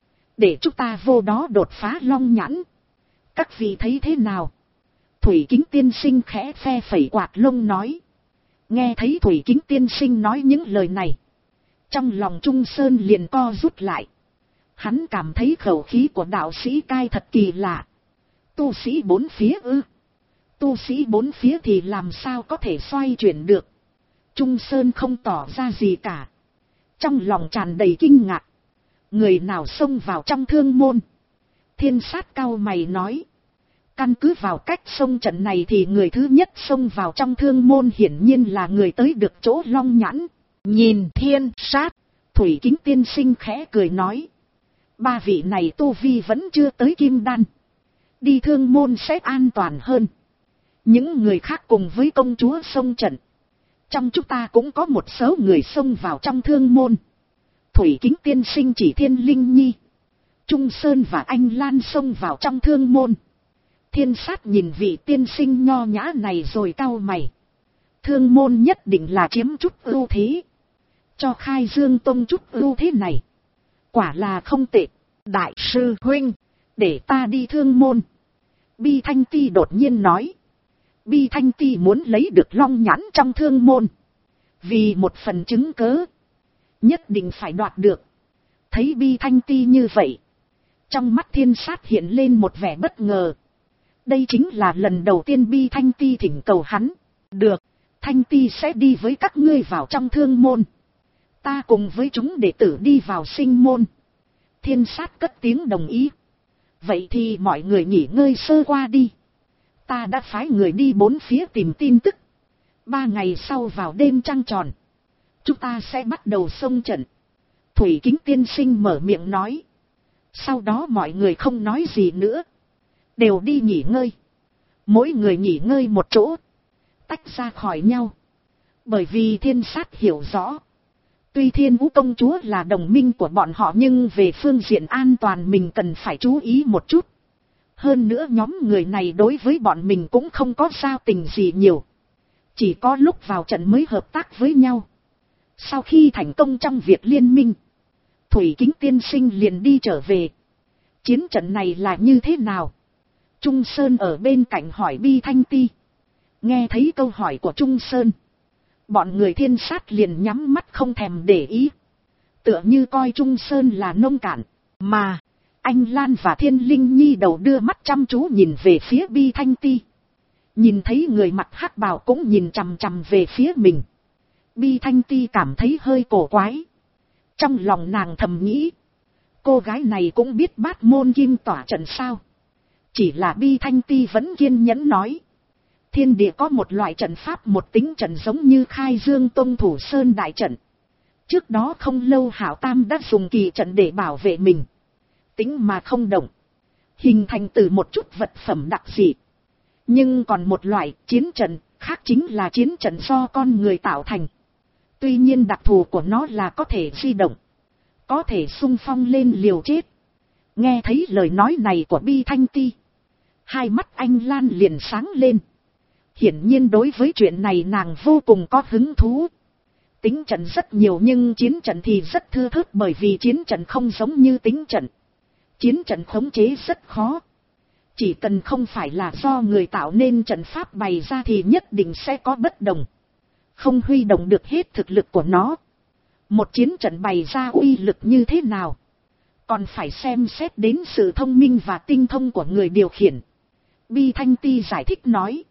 Để chúng ta vô đó đột phá Long Nhãn. Các vị thấy thế nào? Thủy Kính tiên sinh khẽ phe phẩy quạt lông nói. Nghe thấy Thủy Kính tiên sinh nói những lời này. Trong lòng Trung Sơn liền co rút lại. Hắn cảm thấy khẩu khí của đạo sĩ cai thật kỳ lạ. Tu sĩ bốn phía ư? Tu sĩ bốn phía thì làm sao có thể xoay chuyển được? Trung Sơn không tỏ ra gì cả. Trong lòng tràn đầy kinh ngạc. Người nào xông vào trong Thương Môn? Thiên Sát cau mày nói. Căn cứ vào cách xông trận này thì người thứ nhất xông vào trong Thương Môn hiển nhiên là người tới được chỗ Long Nhãn. Nhìn Thiên Sát, Thủy Kính tiên sinh khẽ cười nói. Ba vị này tu vi vẫn chưa tới Kim Đan. Đi Thương Môn sẽ an toàn hơn. Những người khác cùng với công chúa xông trận. Trong chúng ta cũng có một số người xông vào trong Thương Môn. Thủy Kính tiên sinh chỉ Thiên Linh Nhi. Trung Sơn và anh Lan xông vào trong Thương Môn. Thiên Sát nhìn vị tiên sinh nho nhã này rồi cau mày. Thương Môn nhất định là chiếm chút ưu thế. Cho Khai Dương Tông chút ưu thế này. Quả là không tệ. Đại sư huynh, để ta đi Thương Môn. Bi Thanh Ti đột nhiên nói. Bi Thanh Ti muốn lấy được Long Nhãn trong Thương Môn. Vì một phần chứng cớ. Nhất định phải đoạt được. Thấy Bi Thanh Ti như vậy. Trong mắt Thiên Sát hiện lên một vẻ bất ngờ. Đây chính là lần đầu tiên Bi Thanh Ti thỉnh cầu hắn. Được, Thanh Ti sẽ đi với các ngươi vào trong Thương Môn. Ta cùng với chúng đệ tử đi vào Sinh Môn. Thiên Sát cất tiếng đồng ý. Vậy thì mọi người nghỉ ngơi sơ qua đi. Ta đã phái người đi bốn phía tìm tin tức. 3 ngày sau vào đêm trăng tròn. Chúng ta sẽ bắt đầu xông trận. Thủy Kính tiên sinh mở miệng nói. Sau đó mọi người không nói gì nữa. Đều đi nghỉ ngơi. Mỗi người nghỉ ngơi một chỗ. Tách ra khỏi nhau. Bởi vì Thiên Sát hiểu rõ. Tuy Thiên Vũ công chúa là đồng minh của bọn họ nhưng về phương diện an toàn mình cần phải chú ý một chút. Hơn nữa nhóm người này đối với bọn mình cũng không có giao tình gì nhiều. Chỉ có lúc vào trận mới hợp tác với nhau. Sau khi thành công trong việc liên minh. Thủy Kính tiên sinh liền đi trở về. Chiến trận này là như thế nào? Trung Sơn ở bên cạnh hỏi Bi Thanh Ti. Nghe thấy câu hỏi của Trung Sơn, bọn người Thiên Sát liền nhắm mắt không thèm để ý, tựa như coi Trung Sơn là nông cạn. Mà anh Lan và Thiên Linh Nhi đầu đưa mắt chăm chú nhìn về phía Bi Thanh Ti. Nhìn thấy người mặc hắc bào cũng nhìn chằm chằm về phía mình, Bi Thanh Ti cảm thấy hơi cổ quái. Trong lòng nàng thầm nghĩ, cô gái này cũng biết Bát Môn Kim Tỏa trận sao? Chỉ là Bi Thanh Ti vẫn kiên nhẫn nói, thiên địa có một loại trận pháp một tính trận giống như Khai Dương Tông Thủ Sơn đại trận. Trước đó không lâu Hảo Tam đã dùng kỳ trận để bảo vệ mình, tính mà không động, hình thành từ một chút vật phẩm đặc dị. Nhưng còn một loại chiến trận khác chính là chiến trận do con người tạo thành. Tuy nhiên đặc thù của nó là có thể di động, có thể xung phong lên liều chết. Nghe thấy lời nói này của Bi Thanh Ti, hai mắt anh Lan liền sáng lên. Hiển nhiên đối với chuyện này nàng vô cùng có hứng thú. Tính trận rất nhiều nhưng chiến trận thì rất thưa thớt, bởi vì chiến trận không giống như tính trận. Chiến trận khống chế rất khó. Chỉ cần không phải là do người tạo nên trận pháp bày ra thì nhất định sẽ có bất đồng. Không huy động được hết thực lực của nó. Một chiến trận bày ra uy lực như thế nào, còn phải xem xét đến sự thông minh và tinh thông của người điều khiển. Bi Thanh Ti giải thích nói,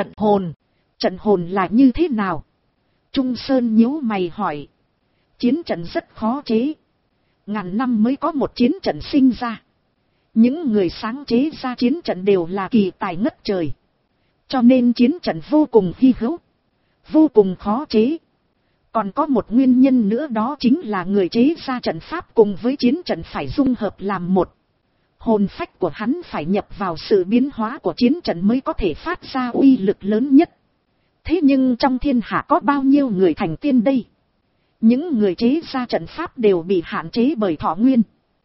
trận hồn là như thế nào? Trung Sơn nhíu mày hỏi. Chiến trận rất khó chế. Ngàn năm mới có một chiến trận sinh ra. Những người sáng chế ra chiến trận đều là kỳ tài ngất trời. Cho nên chiến trận vô cùng hy hữu, vô cùng khó chế. Còn có một nguyên nhân nữa, đó chính là người chế ra trận pháp cùng với chiến trận phải dung hợp làm một. Hồn phách của hắn phải nhập vào sự biến hóa của chiến trận mới có thể phát ra uy lực lớn nhất. Thế nhưng trong thiên hạ có bao nhiêu người thành tiên đây? Những người chế ra trận pháp đều bị hạn chế bởi thọ nguyên.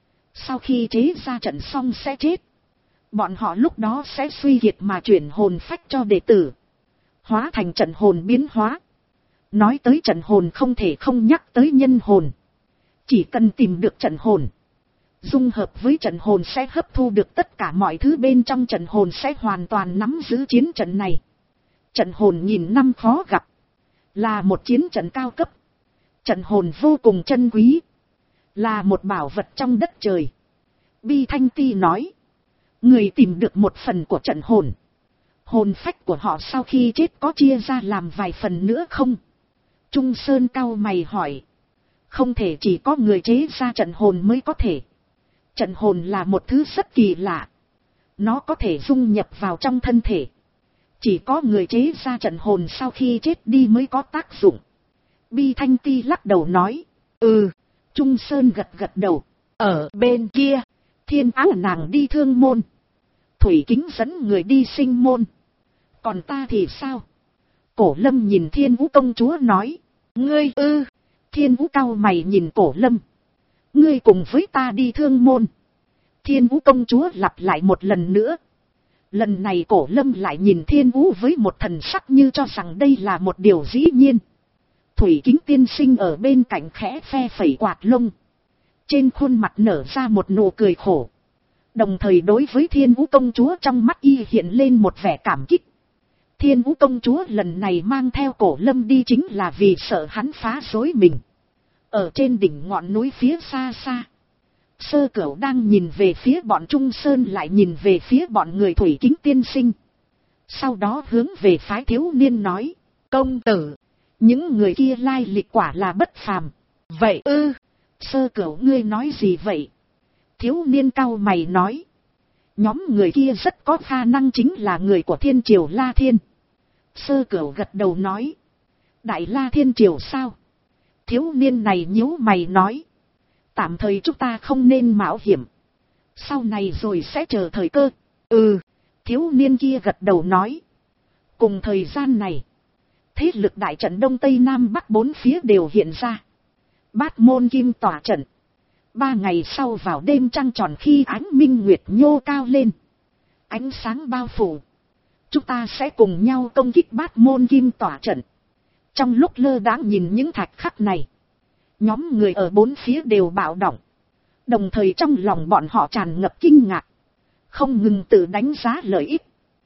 Sau khi chế ra trận xong sẽ chết. Bọn họ lúc đó sẽ suy kiệt mà chuyển hồn phách cho đệ tử, hóa thành trận hồn biến hóa. Nói tới trận hồn không thể không nhắc tới nhân hồn. Chỉ cần tìm được trận hồn, dung hợp với trận hồn sẽ hấp thu được tất cả mọi thứ bên trong trận hồn, sẽ hoàn toàn nắm giữ chiến trận này. Trận hồn nghìn năm khó gặp, là một chiến trận cao cấp. Trận hồn vô cùng chân quý, là một bảo vật trong đất trời. Bi Thanh Ti nói, người tìm được một phần của trận hồn, hồn phách của họ sau khi chết có chia ra làm vài phần nữa không? Trung Sơn cau mày hỏi. Không thể, chỉ có người chế ra trận hồn mới có thể. Trận hồn là một thứ rất kỳ lạ, nó có thể dung nhập vào trong thân thể. Chỉ có người chế ra trận hồn sau khi chết đi mới có tác dụng. Bi Thanh Ti lắc đầu nói. Trung Sơn gật gật đầu. Ở bên kia, Thiên Áo nàng đi Thương Môn, Thủy Kính dẫn người đi Sinh Môn. Còn ta thì sao? Cổ Lâm nhìn Thiên Vũ công chúa nói. Ngươi Thiên Vũ cau mày nhìn Cổ Lâm. Ngươi cùng với ta đi Thương Môn. Thiên Vũ công chúa lặp lại một lần nữa. Lần này Cổ Lâm lại nhìn Thiên Vũ với một thần sắc như cho rằng đây là một điều dĩ nhiên. Thủy Kính tiên sinh ở bên cạnh khẽ phe phẩy quạt lông, trên khuôn mặt nở ra một nụ cười khổ. Đồng thời đối với Thiên Vũ công chúa trong mắt y hiện lên một vẻ cảm kích. Thiên Vũ công chúa lần này mang theo Cổ Lâm đi chính là vì sợ hắn phá rối mình. Ở trên đỉnh ngọn núi phía xa xa, Sơ Cửu đang nhìn về phía bọn Trung Sơn, lại nhìn về phía bọn người Thủy Kính tiên sinh. Sau đó hướng về phái thiếu niên nói. Công tử, những người kia lai lịch quả là bất phàm. Vậy Sơ Cửu ngươi nói gì vậy? Thiếu niên cau mày nói. Nhóm người kia rất có khả năng chính là người của Thiên Triều La Thiên. Sơ Cửu gật đầu nói. Đại La Thiên Triều sao? Thiếu niên này nhíu mày nói. Tạm thời chúng ta không nên mạo hiểm, sau này rồi sẽ chờ thời cơ. Thiếu niên kia gật đầu nói. Cùng thời gian này, thế lực đại trận Đông Tây Nam Bắc bốn phía đều hiện ra. Bát Môn Kim Tỏa trận. 3 ngày sau vào đêm trăng tròn, khi ánh minh nguyệt nhô cao lên, ánh sáng bao phủ, chúng ta sẽ cùng nhau công kích Bát Môn Kim Tỏa trận. Trong lúc lơ đãng nhìn những thạch khắc này, nhóm người ở bốn phía đều bạo động. Đồng thời trong lòng bọn họ tràn ngập kinh ngạc. không ngừng tự đánh giá lợi ích.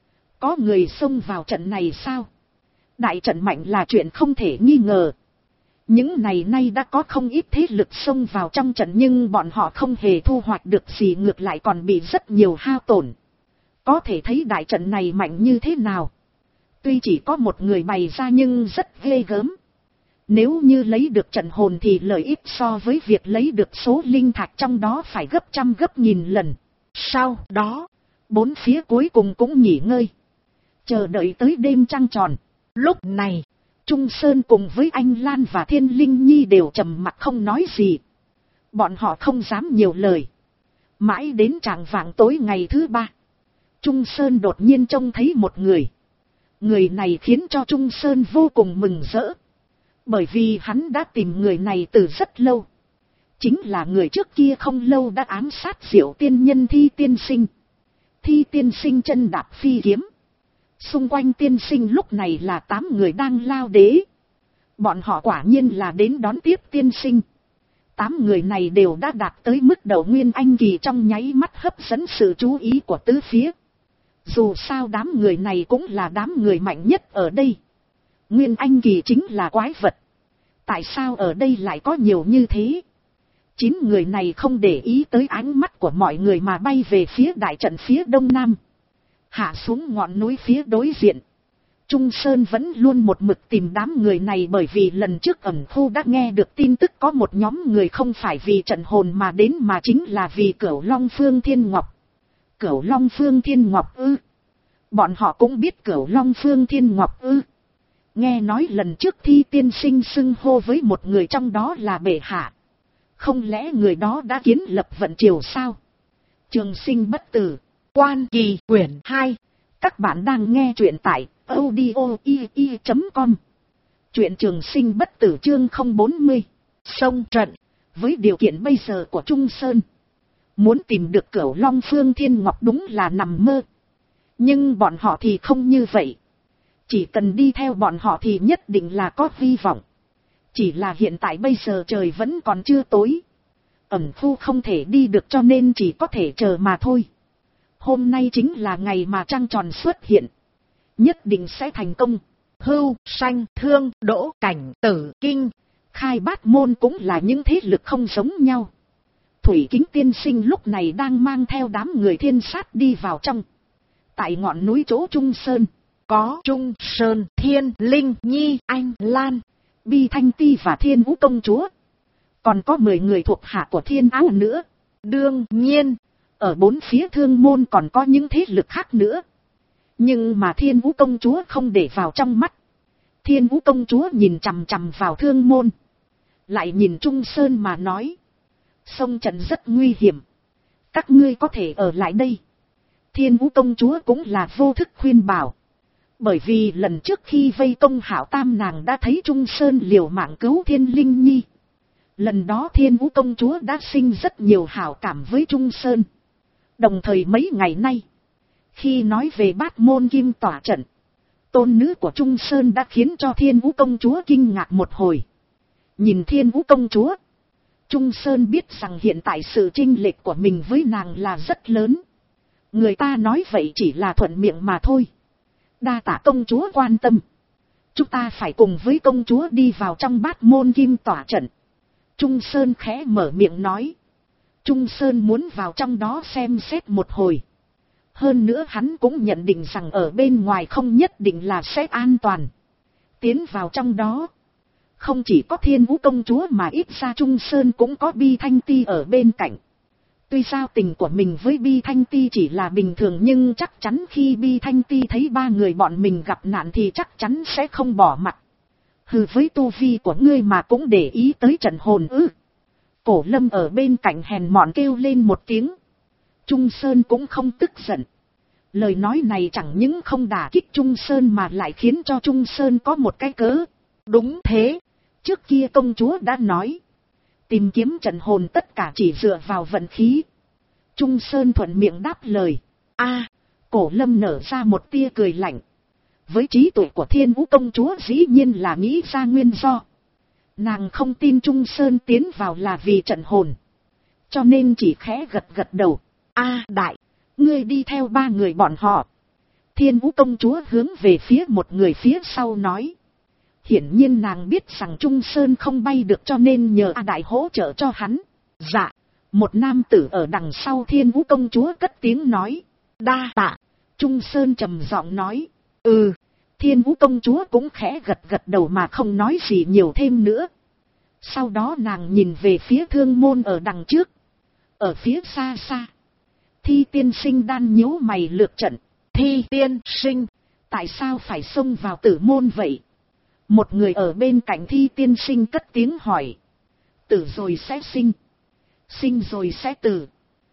Có người xông vào trận này sao? Đại trận mạnh là chuyện không thể nghi ngờ. Những này nay đã có không ít thế lực xông vào trong trận, nhưng bọn họ không hề thu hoạch được gì, ngược lại còn bị rất nhiều hao tổn. Có thể thấy đại trận này mạnh như thế nào. Tuy chỉ có một người bày ra nhưng rất ghê gớm. Nếu như lấy được trận hồn thì lợi ích so với việc lấy được số linh thạch trong đó phải gấp trăm gấp nghìn lần. Sau đó, bốn phía cuối cùng cũng nghỉ ngơi, chờ đợi tới đêm trăng tròn. Lúc này, Trung Sơn cùng với anh Lan và Thiên Linh Nhi đều trầm mặc không nói gì. Bọn họ không dám nhiều lời. Mãi đến chạng vạng tối ngày thứ ba, Trung Sơn đột nhiên trông thấy một người. Người này khiến cho Trung Sơn vô cùng mừng rỡ. Bởi vì hắn đã tìm người này từ rất lâu. Chính là người trước kia không lâu đã ám sát Diệu tiên nhân Thi tiên sinh. Thi tiên sinh chân đạp phi kiếm. Xung quanh tiên sinh lúc này là 8 người đang lao đế. Bọn họ quả nhiên là đến đón tiếp tiên sinh. 8 người này đều đã đạt tới mức đầu nguyên anh kỳ, trong nháy mắt hấp dẫn sự chú ý của tứ phía. Dù sao đám người này cũng là đám người mạnh nhất ở đây. Nguyên anh kỳ chính là quái vật. Tại sao ở đây lại có nhiều như thế? 9 người này không để ý tới ánh mắt của mọi người mà bay về phía đại trận phía đông nam. Hạ xuống ngọn núi phía đối diện. Trung Sơn vẫn luôn một mực tìm đám người này, bởi vì lần trước ẩn thu đã nghe được tin tức có một nhóm người không phải vì trận hồn mà đến, mà chính là vì Cửu Long Phương Thiên Ngọc. Cửu Long Phương Thiên Ngọc ư? Bọn họ cũng biết Cửu Long Phương Thiên Ngọc ư? Nghe nói lần trước Thi tiên sinh xưng hô với một người trong đó là bệ hạ. Không lẽ người đó đã kiến lập vận triều sao? Trường Sinh bất tử, Quan Kỳ quyển 2. Các bạn đang nghe truyện tại audio.com. Truyện Trường Sinh bất tử chương 040. Xông trận. Với điều kiện bây giờ của Trung Sơn, muốn tìm được Cửu Long Phương Thiên Ngọc đúng là nằm mơ. Nhưng bọn họ thì không như vậy. Chỉ cần đi theo bọn họ thì nhất định là có hy vọng. Chỉ là hiện tại bây giờ trời vẫn còn chưa tối. Ẩn Thu không thể đi được cho nên chỉ có thể chờ mà thôi. Hôm nay chính là ngày mà trăng tròn xuất hiện. Nhất định sẽ thành công. Hưu, Sanh, Thương, Đỗ, Cảnh, Tử, Kinh, Khai Bát Môn cũng là những thế lực không giống nhau. Thủy Kính tiên sinh lúc này đang mang theo đám người thiên sát đi vào trong. Tại ngọn núi chỗ Trung Sơn, có Trung Sơn, Thiên Linh Nhi, Anh Lan, Bi Thanh Ti và Thiên Vũ công chúa. Còn có 10 người thuộc hạ của Thiên Áo nữa. Đương nhiên, ở bốn phía Thương môn còn có những thế lực khác nữa. Nhưng mà Thiên Vũ công chúa không để vào trong mắt. Thiên Vũ công chúa nhìn chằm chằm vào Thương môn, lại nhìn Trung Sơn mà nói: Sông trận rất nguy hiểm, các ngươi có thể ở lại đây. Thiên Vũ công chúa cũng là vô thức khuyên bảo. Bởi vì lần trước khi vây công Hạo Tam, nàng đã thấy Trung Sơn liều mạng cứu Thiên Linh Nhi. Lần đó Thiên Vũ công chúa đã sinh rất nhiều hảo cảm với Trung Sơn. Đồng thời mấy ngày nay, khi nói về Bát Môn Kim tỏa trận, tôn nữ của Trung Sơn đã khiến cho Thiên Vũ công chúa kinh ngạc một hồi. Nhìn Thiên Vũ công chúa, Trung Sơn biết rằng hiện tại sự chênh lệch của mình với nàng là rất lớn. Người ta nói vậy chỉ là thuận miệng mà thôi. Đa tạ công chúa quan tâm. Chúng ta phải cùng với công chúa đi vào trong Bát Môn Kim tỏa trận. Trung Sơn khẽ mở miệng nói. Trung Sơn muốn vào trong đó xem xét một hồi. Hơn nữa hắn cũng nhận định rằng ở bên ngoài không nhất định là sẽ an toàn. Tiến vào trong đó, không chỉ có Thiên Vũ công chúa mà ít ra Trung Sơn cũng có Bi Thanh Ti ở bên cạnh. Tuy giao tình của mình với Bi Thanh Ti chỉ là bình thường, nhưng chắc chắn khi Bi Thanh Ti thấy 3 người bọn mình gặp nạn thì chắc chắn sẽ không bỏ mặt. Hừ, với tu vi của ngươi mà cũng để ý tới trận hồn ư? Cổ Lâm ở bên cạnh hèn mọn kêu lên một tiếng. Trung Sơn cũng không tức giận. Lời nói này chẳng những không đả kích Trung Sơn mà lại khiến cho Trung Sơn có một cái cớ. Đúng thế, trước kia công chúa đã nói, tìm kiếm trận hồn tất cả chỉ dựa vào vận khí. Trung Sơn thuận miệng đáp lời. Cổ Lâm nở ra một tia cười lạnh. Với trí tuệ của Thiên Vũ công chúa dĩ nhiên là nghĩ ra nguyên do. Nàng không tin Trung Sơn tiến vào là vì trận hồn, cho nên chỉ khẽ gật gật đầu. Đại, Ngươi đi theo ba người bọn họ. Thiên Vũ công chúa hướng về phía một người phía sau nói. Hiển nhiên nàng biết rằng Trung Sơn không bay được cho nên nhờ A Đại hỗ trợ cho hắn. Dạ. Một nam tử ở đằng sau Thiên Vũ công chúa cất tiếng nói. Đa tạ. Trung Sơn trầm giọng nói. Ừ. Thiên Vũ công chúa cũng khẽ gật gật đầu mà không nói gì nhiều thêm nữa. Sau đó nàng nhìn về phía Thương Môn ở đằng trước. Ở phía xa xa. Thi Tiên Sinh đan nhíu mày lược trận. Thi Tiên Sinh. Tại sao phải xông vào Tử Môn vậy? Một người ở bên cạnh Thi Tiên Sinh cất tiếng hỏi. Tử rồi sẽ sinh. Sinh rồi sẽ tử.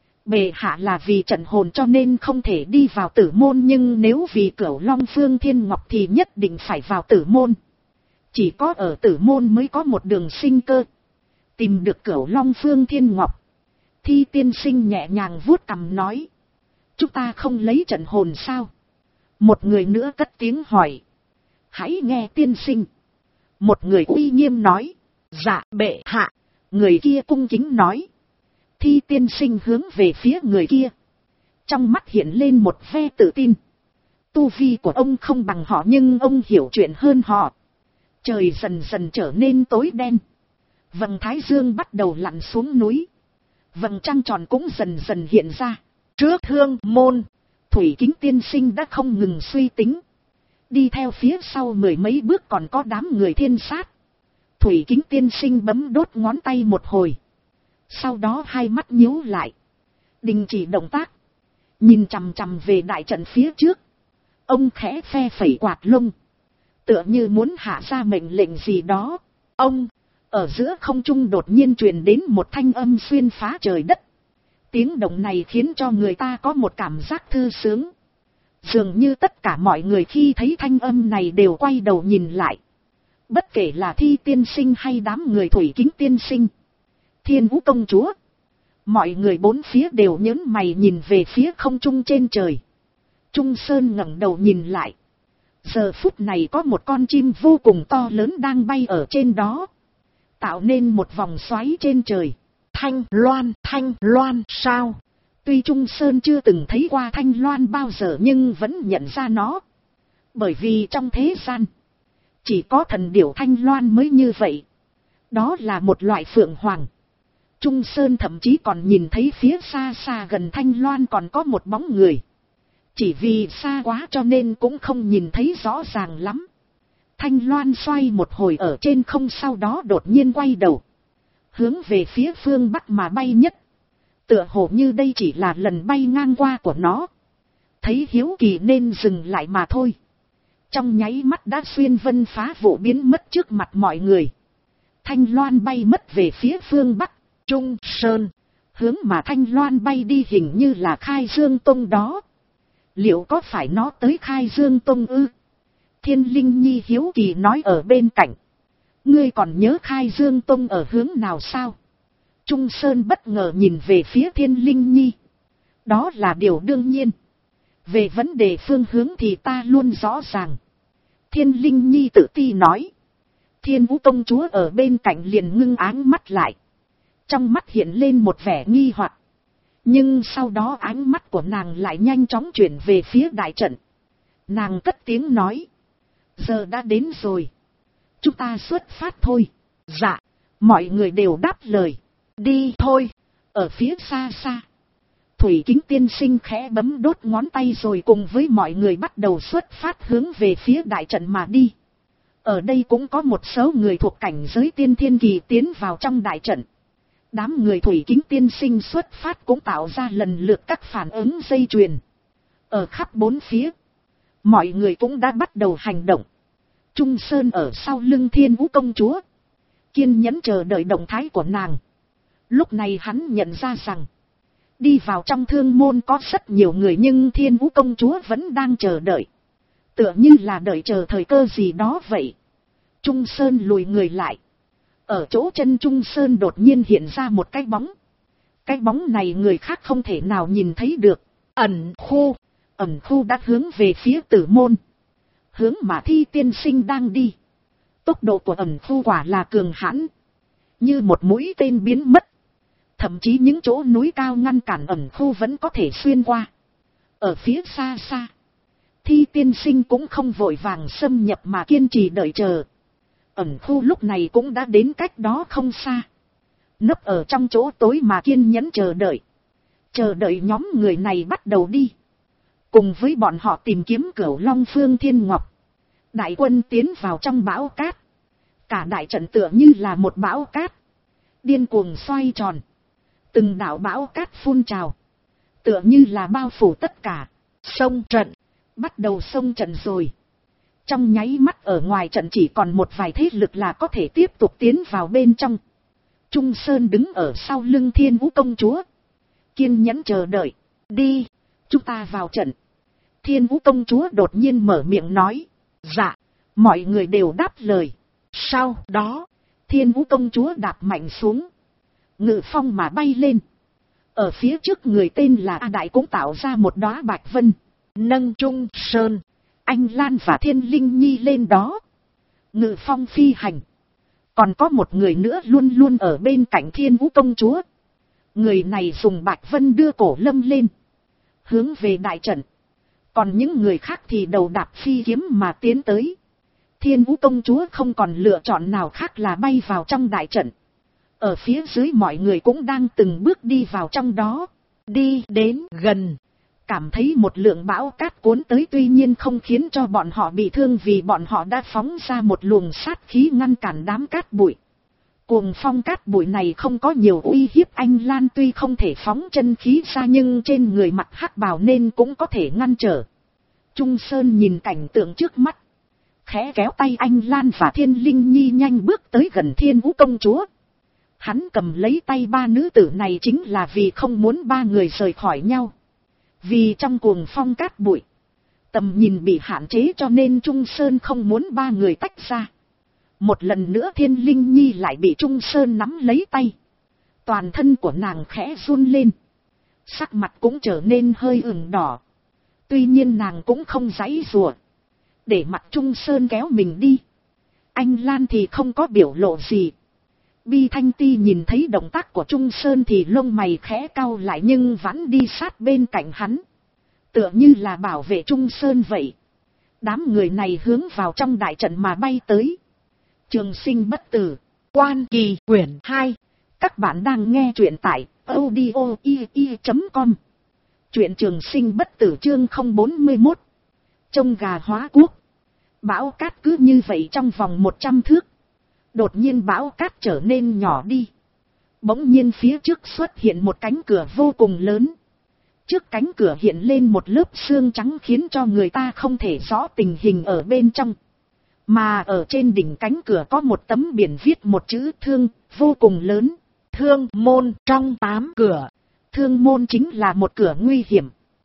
Bệ hạ là vì trận hồn cho nên không thể đi vào Tử Môn, nhưng nếu vì Cửu Long Phương Thiên Ngọc thì nhất định phải vào Tử Môn. Chỉ có ở Tử Môn mới có một đường sinh cơ. Tìm được Cửu Long Phương Thiên Ngọc. Thi Tiên Sinh nhẹ nhàng vuốt cằm nói. Chúng ta không lấy trận hồn sao? Một người nữa cất tiếng hỏi. Hãy nghe tiên sinh. Một người uy nghiêm nói. Dạ bệ hạ. Người kia cung kính nói. Thi Tiên Sinh hướng về phía người kia. Trong mắt hiện lên một vẻ tự tin. Tu vi của ông không bằng họ nhưng ông hiểu chuyện hơn họ. Trời dần dần trở nên tối đen. Vầng thái dương bắt đầu lặn xuống núi. Vầng trăng tròn cũng dần dần hiện ra. Trước Thương Môn, Thủy Kính Tiên Sinh đã không ngừng suy tính. Đi theo phía sau mười mấy bước còn có đám người thiên sát. Thủy Kính Tiên Sinh bấm đốt ngón tay một hồi. Sau đó hai mắt nhíu lại. Đình chỉ động tác. Nhìn chằm chằm về đại trận phía trước. Ông khẽ phe phẩy quạt lông. Tựa như muốn hạ ra mệnh lệnh gì đó. Ông, ở giữa không trung đột nhiên truyền đến một thanh âm xuyên phá trời đất. Tiếng động này khiến cho người ta có một cảm giác thư sướng. Dường như tất cả mọi người khi thấy thanh âm này đều quay đầu nhìn lại. Bất kể là Thi Tiên Sinh hay đám người Thủy Kính Tiên Sinh, Thiên Vũ công chúa, mọi người bốn phía đều nhớn mày nhìn về phía không trung trên trời. Trung Sơn ngẩng đầu nhìn lại. Giờ phút này có một con chim vô cùng to lớn đang bay ở trên đó, tạo nên một vòng xoáy trên trời. Thanh loan sao? Tuy Trung Sơn chưa từng thấy qua thanh loan bao giờ nhưng vẫn nhận ra nó. Bởi vì trong thế gian, chỉ có thần điểu thanh loan mới như vậy. Đó là một loại phượng hoàng. Trung Sơn thậm chí còn nhìn thấy phía xa xa gần thanh loan còn có một bóng người. Chỉ vì xa quá cho nên cũng không nhìn thấy rõ ràng lắm. Thanh loan xoay một hồi ở trên không, sau đó đột nhiên quay đầu. Hướng về phía phương Bắc mà bay nhất. Tựa hồ như đây chỉ là lần bay ngang qua của nó. Thấy hiếu kỳ nên dừng lại mà thôi. Trong nháy mắt đã xuyên vân phá vụ biến mất trước mặt mọi người. Thanh loan bay mất về phía phương Bắc. Trung Sơn, hướng mà thanh loan bay đi hình như là Khai Dương Tông đó. Liệu có phải nó tới Khai Dương Tông ư? Thiên Linh Nhi hiếu kỳ nói ở bên cạnh. Ngươi còn nhớ Khai Dương Tông ở hướng nào sao? Trung Sơn bất ngờ nhìn về phía Thiên Linh Nhi. Đó là điều đương nhiên. Về vấn đề phương hướng thì ta luôn rõ ràng. Thiên Linh Nhi tự ti nói. Thiên Vũ công chúa ở bên cạnh liền ngưng áng mắt lại. Trong mắt hiện lên một vẻ nghi hoặc. Nhưng sau đó ánh mắt của nàng lại nhanh chóng chuyển về phía đại trận. Nàng cất tiếng nói. Giờ đã đến rồi. Chúng ta xuất phát thôi. Dạ. Mọi người đều đáp lời. Đi thôi. Ở phía xa xa, Thủy Kính Tiên Sinh khẽ bấm đốt ngón tay rồi cùng với mọi người bắt đầu xuất phát hướng về phía đại trận mà đi. Ở đây cũng có một số người thuộc cảnh giới tiên thiên kỳ tiến vào trong đại trận. Đám người Thủy Kính Tiên Sinh xuất phát cũng tạo ra lần lượt các phản ứng dây chuyền. Ở khắp bốn phía, mọi người cũng đã bắt đầu hành động. Trung Sơn ở sau lưng Thiên Vũ công chúa, kiên nhẫn chờ đợi động thái của nàng. Lúc này hắn nhận ra rằng, đi vào trong Thương Môn có rất nhiều người nhưng Thiên Vũ công chúa vẫn đang chờ đợi. Tựa như là đợi chờ thời cơ gì đó vậy. Trung Sơn lùi người lại. Ở chỗ chân Trung Sơn đột nhiên hiện ra một cái bóng. Cái bóng này người khác không thể nào nhìn thấy được. Ẩn khu đã hướng về phía Tử Môn. Hướng mà Thi Tiên Sinh đang đi. Tốc độ của ẩn khu quả là cường hãn. Như một mũi tên biến mất. Thậm chí những chỗ núi cao ngăn cản ẩn khu vẫn có thể xuyên qua. Ở phía xa xa, Thi tiên sinh cũng không vội vàng xâm nhập mà kiên trì đợi chờ. Ẩn khu lúc này cũng đã đến cách đó không xa. Nấp ở trong chỗ tối mà kiên nhẫn chờ đợi. Chờ đợi nhóm người này bắt đầu đi. Cùng với bọn họ tìm kiếm Cửu Long Phương Thiên Ngọc. Đại quân tiến vào trong bão cát. Cả đại trận tựa như là một bão cát. Điên cuồng xoay tròn. Từng đảo bão cát phun trào. Tựa như là bao phủ tất cả. Xông trận. Bắt đầu xông trận rồi. Trong nháy mắt ở ngoài trận chỉ còn một vài thế lực là có thể tiếp tục tiến vào bên trong. Trung Sơn đứng ở sau lưng Thiên Vũ công chúa. Kiên nhẫn chờ đợi. Đi, chúng ta vào trận. Thiên Vũ công chúa đột nhiên mở miệng nói. Dạ, mọi người đều đáp lời. Sau đó, Thiên Vũ công chúa đạp mạnh xuống. Ngự phong mà bay lên. Ở phía trước người tên là A Đại cũng tạo ra một đóa bạch vân. Nâng Trung Sơn, Anh Lan và Thiên Linh Nhi lên đó. Ngự phong phi hành. Còn có một người nữa luôn luôn ở bên cạnh Thiên Vũ công chúa. Người này dùng bạch vân đưa cổ lâm lên. Hướng về đại trận. Còn những người khác thì đầu đạp phi kiếm mà tiến tới. Thiên Vũ công chúa không còn lựa chọn nào khác là bay vào trong đại trận. Ở phía dưới mọi người cũng đang từng bước đi vào trong đó. Đi đến gần. Cảm thấy một lượng bão cát cuốn tới tuy nhiên không khiến cho bọn họ bị thương vì bọn họ đã phóng ra một luồng sát khí ngăn cản đám cát bụi. Cuồng phong cát bụi này không có nhiều uy hiếp Anh Lan tuy không thể phóng chân khí ra nhưng trên người mặc hắc bào nên cũng có thể ngăn trở. Trung Sơn nhìn cảnh tượng trước mắt. Khẽ kéo tay Anh Lan và Thiên Linh Nhi nhanh bước tới gần Thiên Vũ công chúa. Hắn cầm lấy tay ba nữ tử này chính là vì không muốn ba người rời khỏi nhau. Vì trong cuồng phong cát bụi, tầm nhìn bị hạn chế cho nên Trung Sơn không muốn ba người tách ra. Một lần nữa Thiên Linh Nhi lại bị Trung Sơn nắm lấy tay. Toàn thân của nàng khẽ run lên. Sắc mặt cũng trở nên hơi ửng đỏ. Tuy nhiên nàng cũng không giãy giụa. Để mặt Trung Sơn kéo mình đi. Anh Lan thì không có biểu lộ gì. Bi Thanh Ti nhìn thấy động tác của Trung Sơn thì lông mày khẽ cau lại nhưng vẫn đi sát bên cạnh hắn. Tựa như là bảo vệ Trung Sơn vậy. Đám người này hướng vào trong đại trận mà bay tới. Trường Sinh Bất Tử, Quan Kỳ quyển 2. Các bạn đang nghe truyện tại audio.com. Truyện Trường Sinh Bất Tử chương 041. Trông gà hóa quốc. Bão cát cứ như vậy trong vòng 100 thước. Đột nhiên bão cát trở nên nhỏ đi. Bỗng nhiên phía trước xuất hiện một cánh cửa vô cùng lớn. Trước cánh cửa hiện lên một lớp sương trắng khiến cho người ta không thể rõ tình hình ở bên trong. Mà ở trên đỉnh cánh cửa có một tấm biển viết một chữ Thương, vô cùng lớn. Thương môn trong 8 cửa. Thương môn chính là một cửa nguy hiểm.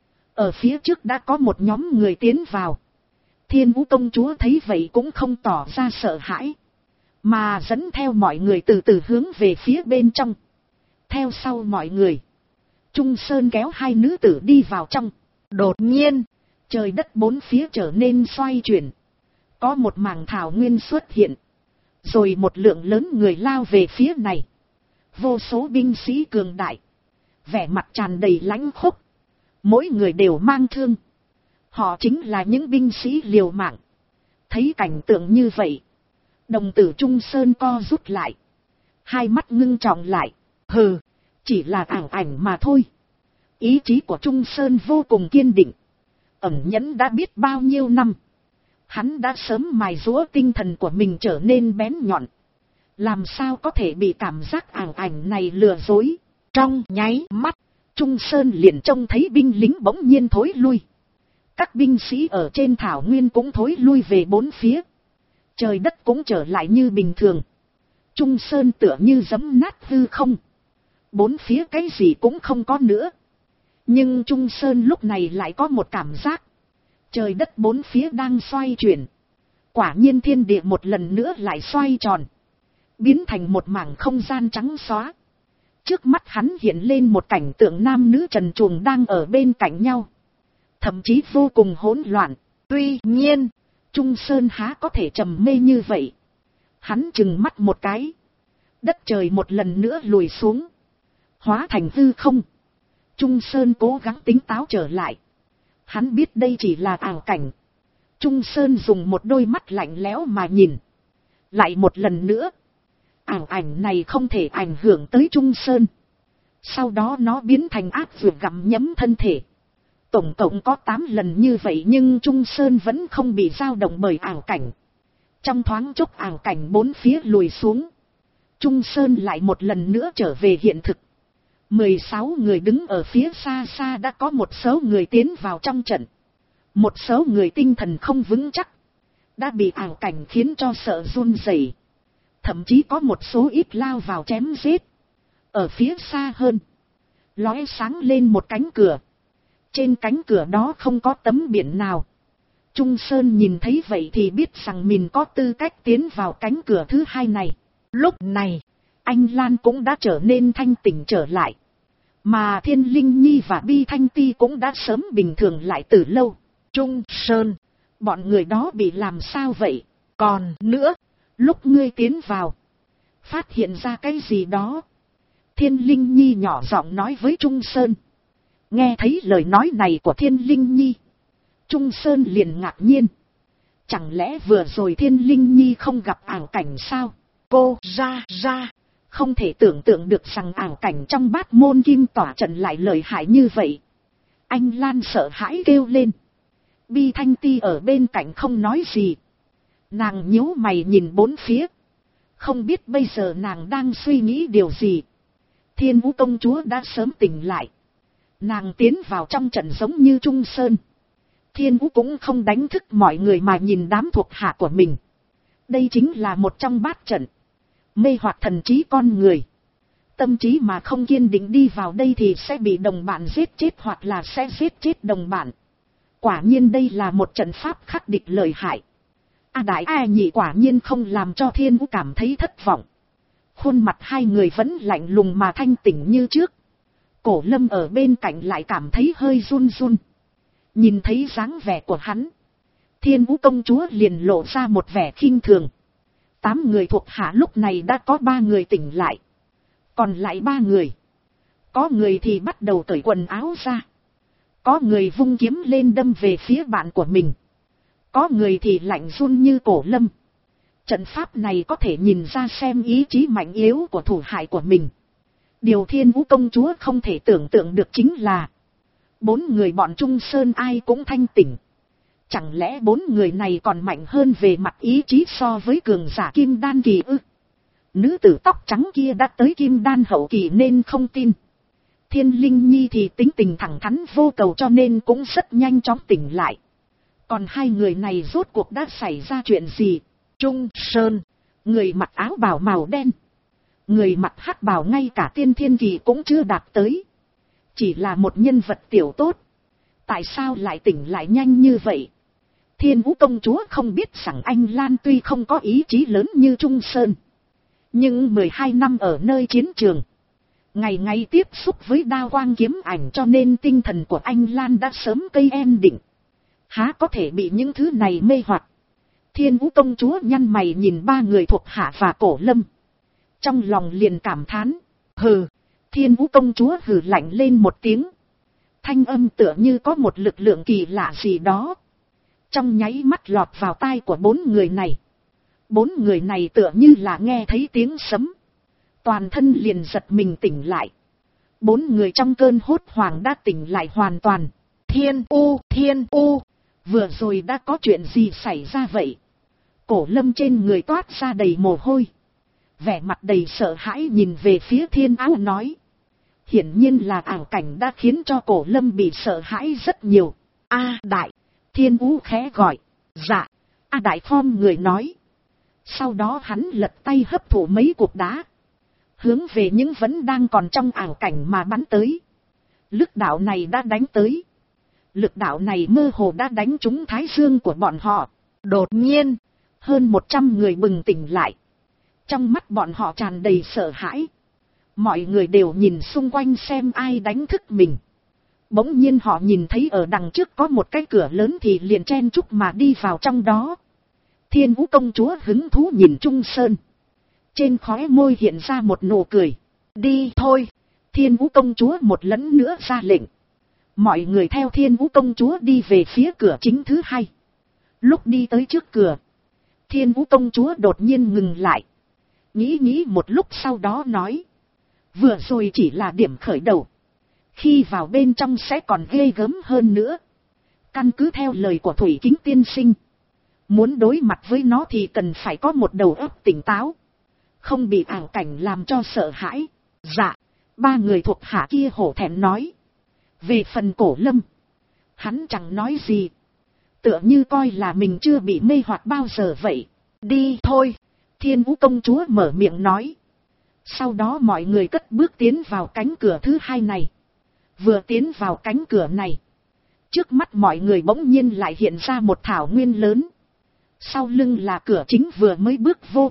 Ở phía trước đã có một nhóm người tiến vào. Thiên Vũ công chúa thấy vậy cũng không tỏ ra sợ hãi. Mà dẫn theo mọi người từ từ hướng về phía bên trong. Theo sau mọi người. Trung Sơn kéo hai nữ tử đi vào trong. Đột nhiên, trời đất bốn phía trở nên xoay chuyển. Có một mảng thảo nguyên xuất hiện. Rồi một lượng lớn người lao về phía này. Vô số binh sĩ cường đại. Vẻ mặt tràn đầy lãnh khốc. Mỗi người đều mang thương. Họ chính là những binh sĩ liều mạng. Thấy cảnh tượng như vậy. Đồng tử Trung Sơn co rút lại. Hai mắt ngưng trọng lại. Hừ, chỉ là ảo ảnh mà thôi. Ý chí của Trung Sơn vô cùng kiên định. Ẩn nhẫn đã biết bao nhiêu năm. Hắn đã sớm mài giũa tinh thần của mình trở nên bén nhọn. Làm sao có thể bị cảm giác ảo ảnh này lừa dối. Trong nháy mắt, Trung Sơn liền trông thấy binh lính bỗng nhiên thối lui. Các binh sĩ ở trên thảo nguyên cũng thối lui về bốn phía. Trời đất cũng trở lại như bình thường. Trung Sơn tựa như giẫm nát hư không. Bốn phía cái gì cũng không có nữa. Nhưng Trung Sơn lúc này lại có một cảm giác. Trời đất bốn phía đang xoay chuyển. Quả nhiên thiên địa một lần nữa lại xoay tròn. Biến thành một mảng không gian trắng xóa. Trước mắt hắn hiện lên một cảnh tượng nam nữ trần truồng đang ở bên cạnh nhau. Thậm chí vô cùng hỗn loạn. Tuy nhiên, Trung Sơn há có thể trầm mê như vậy. Hắn trừng mắt một cái. Đất trời một lần nữa lùi xuống. Hóa thành hư không. Trung Sơn cố gắng tỉnh táo trở lại. Hắn biết đây chỉ là ảo cảnh. Trung Sơn dùng một đôi mắt lạnh lẽo mà nhìn. Lại một lần nữa. Ảo ảnh này không thể ảnh hưởng tới Trung Sơn. Sau đó nó biến thành ác vượt gặm nhấm thân thể. Tổng cộng có 8 lần như vậy nhưng Trung Sơn vẫn không bị dao động bởi ảo cảnh. Trong thoáng chốc ảo cảnh bốn phía lùi xuống. Trung Sơn lại một lần nữa trở về hiện thực. 16 người đứng ở phía xa xa đã có một số người tiến vào trong trận. Một số người tinh thần không vững chắc. Đã bị ảo cảnh khiến cho sợ run rẩy. Thậm chí có một số ít lao vào chém giết. Ở phía xa hơn. Lóe sáng lên một cánh cửa. Trên cánh cửa đó không có tấm biển nào. Trung Sơn nhìn thấy vậy thì biết rằng mình có tư cách tiến vào cánh cửa thứ hai này. Lúc này, anh Lan cũng đã trở nên thanh tỉnh trở lại. Mà Thiên Linh Nhi và Bi Thanh Ti cũng đã sớm bình thường lại từ lâu. Trung Sơn, bọn người đó bị làm sao vậy? Còn nữa, lúc ngươi tiến vào, phát hiện ra cái gì đó? Thiên Linh Nhi nhỏ giọng nói với Trung Sơn. Nghe thấy lời nói này của Thiên Linh Nhi, Trung Sơn liền ngạc nhiên. Chẳng lẽ vừa rồi Thiên Linh Nhi không gặp ảo cảnh sao? Cô ra, không thể tưởng tượng được rằng ảo cảnh trong Bát Môn Kim Tỏa trận lại lợi hại như vậy. Anh Lan sợ hãi kêu lên. Bi Thanh Ti ở bên cạnh không nói gì. Nàng nhíu mày nhìn bốn phía. Không biết bây giờ nàng đang suy nghĩ điều gì. Thiên Vũ công chúa đã sớm tỉnh lại. Nàng tiến vào trong trận giống như Trung Sơn. Thiên Vũ cũng không đánh thức mọi người mà nhìn đám thuộc hạ của mình. Đây chính là một trong bát trận. Mê hoặc thần trí con người. Tâm trí mà không kiên định đi vào đây thì sẽ bị đồng bạn giết chết hoặc là sẽ giết chết đồng bạn. Quả nhiên đây là một trận pháp khắc địch lợi hại. A đại A nhị quả nhiên không làm cho Thiên Vũ cảm thấy thất vọng. Khuôn mặt hai người vẫn lạnh lùng mà thanh tỉnh như trước. Cổ Lâm ở bên cạnh lại cảm thấy hơi run run. Nhìn thấy dáng vẻ của hắn, Thiên Vũ công chúa liền lộ ra một vẻ khinh thường. 8 người thuộc hạ lúc này đã có 3 người tỉnh lại. Còn lại 3 người. Có người thì bắt đầu cởi quần áo ra. Có người vung kiếm lên đâm về phía bạn của mình. Có người thì lạnh run như Cổ Lâm. Trận pháp này có thể nhìn ra xem ý chí mạnh yếu của thủ hại của mình. Điều Thiên Vũ công chúa không thể tưởng tượng được chính là 4 người bọn Trung Sơn ai cũng thanh tỉnh. Chẳng lẽ 4 người này còn mạnh hơn về mặt ý chí so với cường giả Kim Đan kỳ ư? Nữ tử tóc trắng kia đã tới Kim Đan hậu kỳ nên không tin. Thiên Linh Nhi thì tính tình thẳng thắn vô cầu cho nên cũng rất nhanh chóng tỉnh lại. Còn 2 người này rốt cuộc đã xảy ra chuyện gì? Trung Sơn, người mặc áo bào màu đen. Người mặc hắc bào ngay cả tiên thiên kỳ cũng chưa đạt tới. Chỉ là một nhân vật tiểu tốt. Tại sao lại tỉnh lại nhanh như vậy? Thiên Vũ công chúa không biết rằng anh Lan tuy không có ý chí lớn như Trung Sơn. Nhưng 12 năm ở nơi chiến trường. Ngày ngày tiếp xúc với đao quang kiếm ảnh cho nên tinh thần của anh Lan đã sớm cây em định. Há có thể bị những thứ này mê hoặc. Thiên Vũ công chúa nhăn mày nhìn 3 người thuộc hạ và Cổ Lâm. Trong lòng liền cảm thán. Hừ. Thiên Vũ công chúa hừ lạnh lên một tiếng. Thanh âm tựa như có một lực lượng kỳ lạ gì đó. Trong nháy mắt lọt vào tai của 4 người này. 4 người này tựa như là nghe thấy tiếng sấm. Toàn thân liền giật mình tỉnh lại. 4 người trong cơn hốt hoảng đã tỉnh lại hoàn toàn. Thiên U, vừa rồi đã có chuyện gì xảy ra vậy? Cổ Lâm trên người toát ra đầy mồ hôi. Vẻ mặt đầy sợ hãi nhìn về phía Thiên Áo nói. Hiển nhiên là ảo cảnh đã khiến cho Cổ Lâm bị sợ hãi rất nhiều. A đại, Thiên Ú khẽ gọi. Dạ, A đại phong người nói. Sau đó hắn lật tay hấp thụ mấy cục đá. Hướng về những vẫn đang còn trong ảo cảnh mà bắn tới. Lực đạo này đã đánh tới. Lực đạo này mơ hồ đã đánh trúng thái dương của bọn họ. Đột nhiên, hơn 100 người bừng tỉnh lại. Trong mắt bọn họ tràn đầy sợ hãi. Mọi người đều nhìn xung quanh xem ai đánh thức mình. Bỗng nhiên họ nhìn thấy ở đằng trước có một cái cửa lớn thì liền chen chúc mà đi vào trong đó. Thiên Vũ công chúa hứng thú nhìn Trung Sơn. Trên khóe môi hiện ra một nụ cười. Đi thôi. Thiên Vũ công chúa một lần nữa ra lệnh. Mọi người theo Thiên Vũ công chúa đi về phía cửa chính thứ hai. Lúc đi tới trước cửa, Thiên Vũ công chúa đột nhiên ngừng lại. Nghĩ một lúc sau đó nói. Vừa rồi chỉ là điểm khởi đầu. Khi vào bên trong sẽ còn ghê gớm hơn nữa. Căn cứ theo lời của Thủy Kính tiên sinh. Muốn đối mặt với nó thì cần phải có một đầu óc tỉnh táo. Không bị ảo cảnh làm cho sợ hãi. Dạ, ba người thuộc hạ kia hổ thẹn nói. Về phần Cổ Lâm, hắn chẳng nói gì. Tựa như coi là mình chưa bị mê hoặc bao giờ vậy. Đi thôi, Thiên Vũ công chúa mở miệng nói. Sau đó mọi người cất bước tiến vào cánh cửa thứ hai này. Vừa tiến vào cánh cửa này, trước mắt mọi người bỗng nhiên lại hiện ra một thảo nguyên lớn. Sau lưng là cửa chính vừa mới bước vô.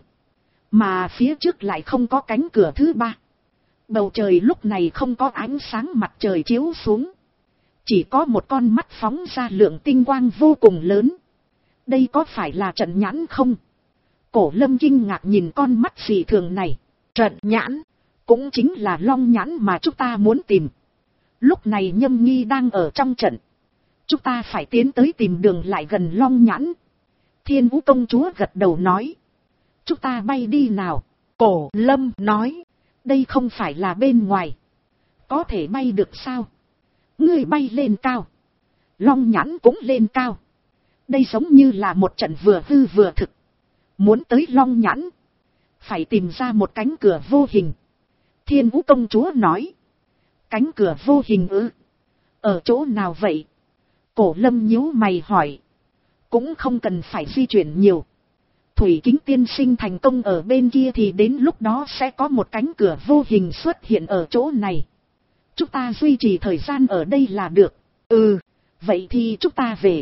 Mà phía trước lại không có cánh cửa thứ ba. Bầu trời lúc này không có ánh sáng mặt trời chiếu xuống. Chỉ có một con mắt phóng ra lượng tinh quang vô cùng lớn. Đây có phải là trận nhãn không? Cổ Lâm kinh ngạc nhìn con mắt dị thường này. Trận nhãn, cũng chính là long nhãn mà chúng ta muốn tìm. Lúc này Nhâm Nghi đang ở trong trận. Chúng ta phải tiến tới tìm đường lại gần long nhãn. Thiên Vũ công chúa gật đầu nói. Chúng ta bay đi nào. Cổ Lâm nói. Đây không phải là bên ngoài. Có thể bay được sao? Ngươi bay lên cao. Long nhãn cũng lên cao. Đây giống như là một trận vừa hư vừa thực. Muốn tới long nhãn, phải tìm ra một cánh cửa vô hình. Thiên Vũ công chúa nói. Cánh cửa vô hình ư? Ở chỗ nào vậy? Cổ Lâm nhíu mày hỏi. Cũng không cần phải di chuyển nhiều. Thủy Kính tiên sinh thành công ở bên kia thì đến lúc đó sẽ có một cánh cửa vô hình xuất hiện ở chỗ này. Chúng ta duy trì thời gian ở đây là được. Ừ, vậy thì chúng ta về.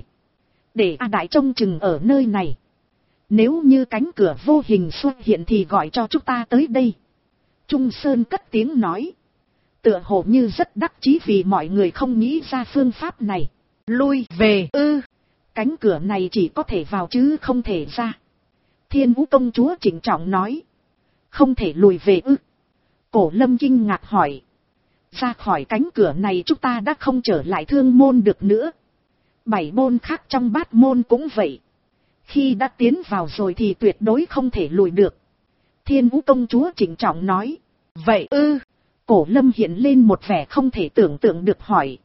Để A Đại trông chừng ở nơi này. Nếu như cánh cửa vô hình xuất hiện thì gọi cho chúng ta tới đây. Trung Sơn cất tiếng nói. Tựa hồ như rất đắc chí vì mọi người không nghĩ ra phương pháp này. Lui về ư? Cánh cửa này chỉ có thể vào chứ không thể ra. Thiên Vũ công chúa trịnh trọng nói. Không thể lùi về ư? Cổ Lâm kinh ngạc hỏi. Ra khỏi cánh cửa này chúng ta đã không trở lại Thương môn được nữa. 7 môn khác trong Bát môn cũng vậy. Khi đã tiến vào rồi thì tuyệt đối không thể lùi được. Thiên Vũ công chúa trịnh trọng nói. Vậy ư? Cổ Lâm hiện lên một vẻ không thể tưởng tượng được hỏi.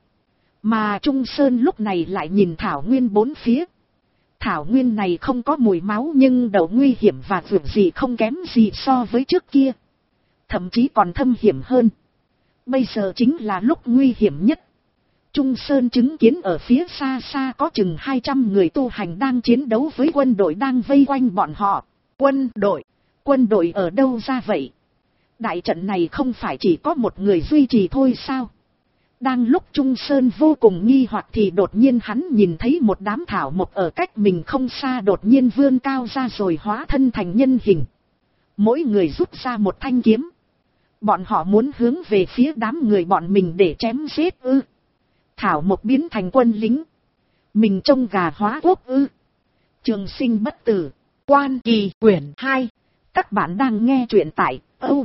Mà Trung Sơn lúc này lại nhìn thảo nguyên bốn phía. Thảo nguyên này không có mùi máu nhưng đầu nguy hiểm và vượt gì không kém gì so với trước kia. Thậm chí còn thâm hiểm hơn. Bây giờ chính là lúc nguy hiểm nhất. Trung Sơn chứng kiến ở phía xa xa có chừng 200 người tu hành đang chiến đấu với quân đội đang vây quanh bọn họ. Quân đội ở đâu ra vậy? Đại trận này không phải chỉ có một người duy trì thôi sao? Đang lúc Trung Sơn vô cùng nghi hoặc thì đột nhiên hắn nhìn thấy một đám thảo mộc ở cách mình không xa đột nhiên vươn cao ra rồi hóa thân thành nhân hình. Mỗi người rút ra một thanh kiếm. Bọn họ muốn hướng về phía đám người bọn mình để chém giết ư? Thảo mộc biến thành quân lính. Mình trông gà hóa quốc ư? Trường sinh bất tử. Quan Kỳ quyển 2. Các bạn đang nghe truyện tại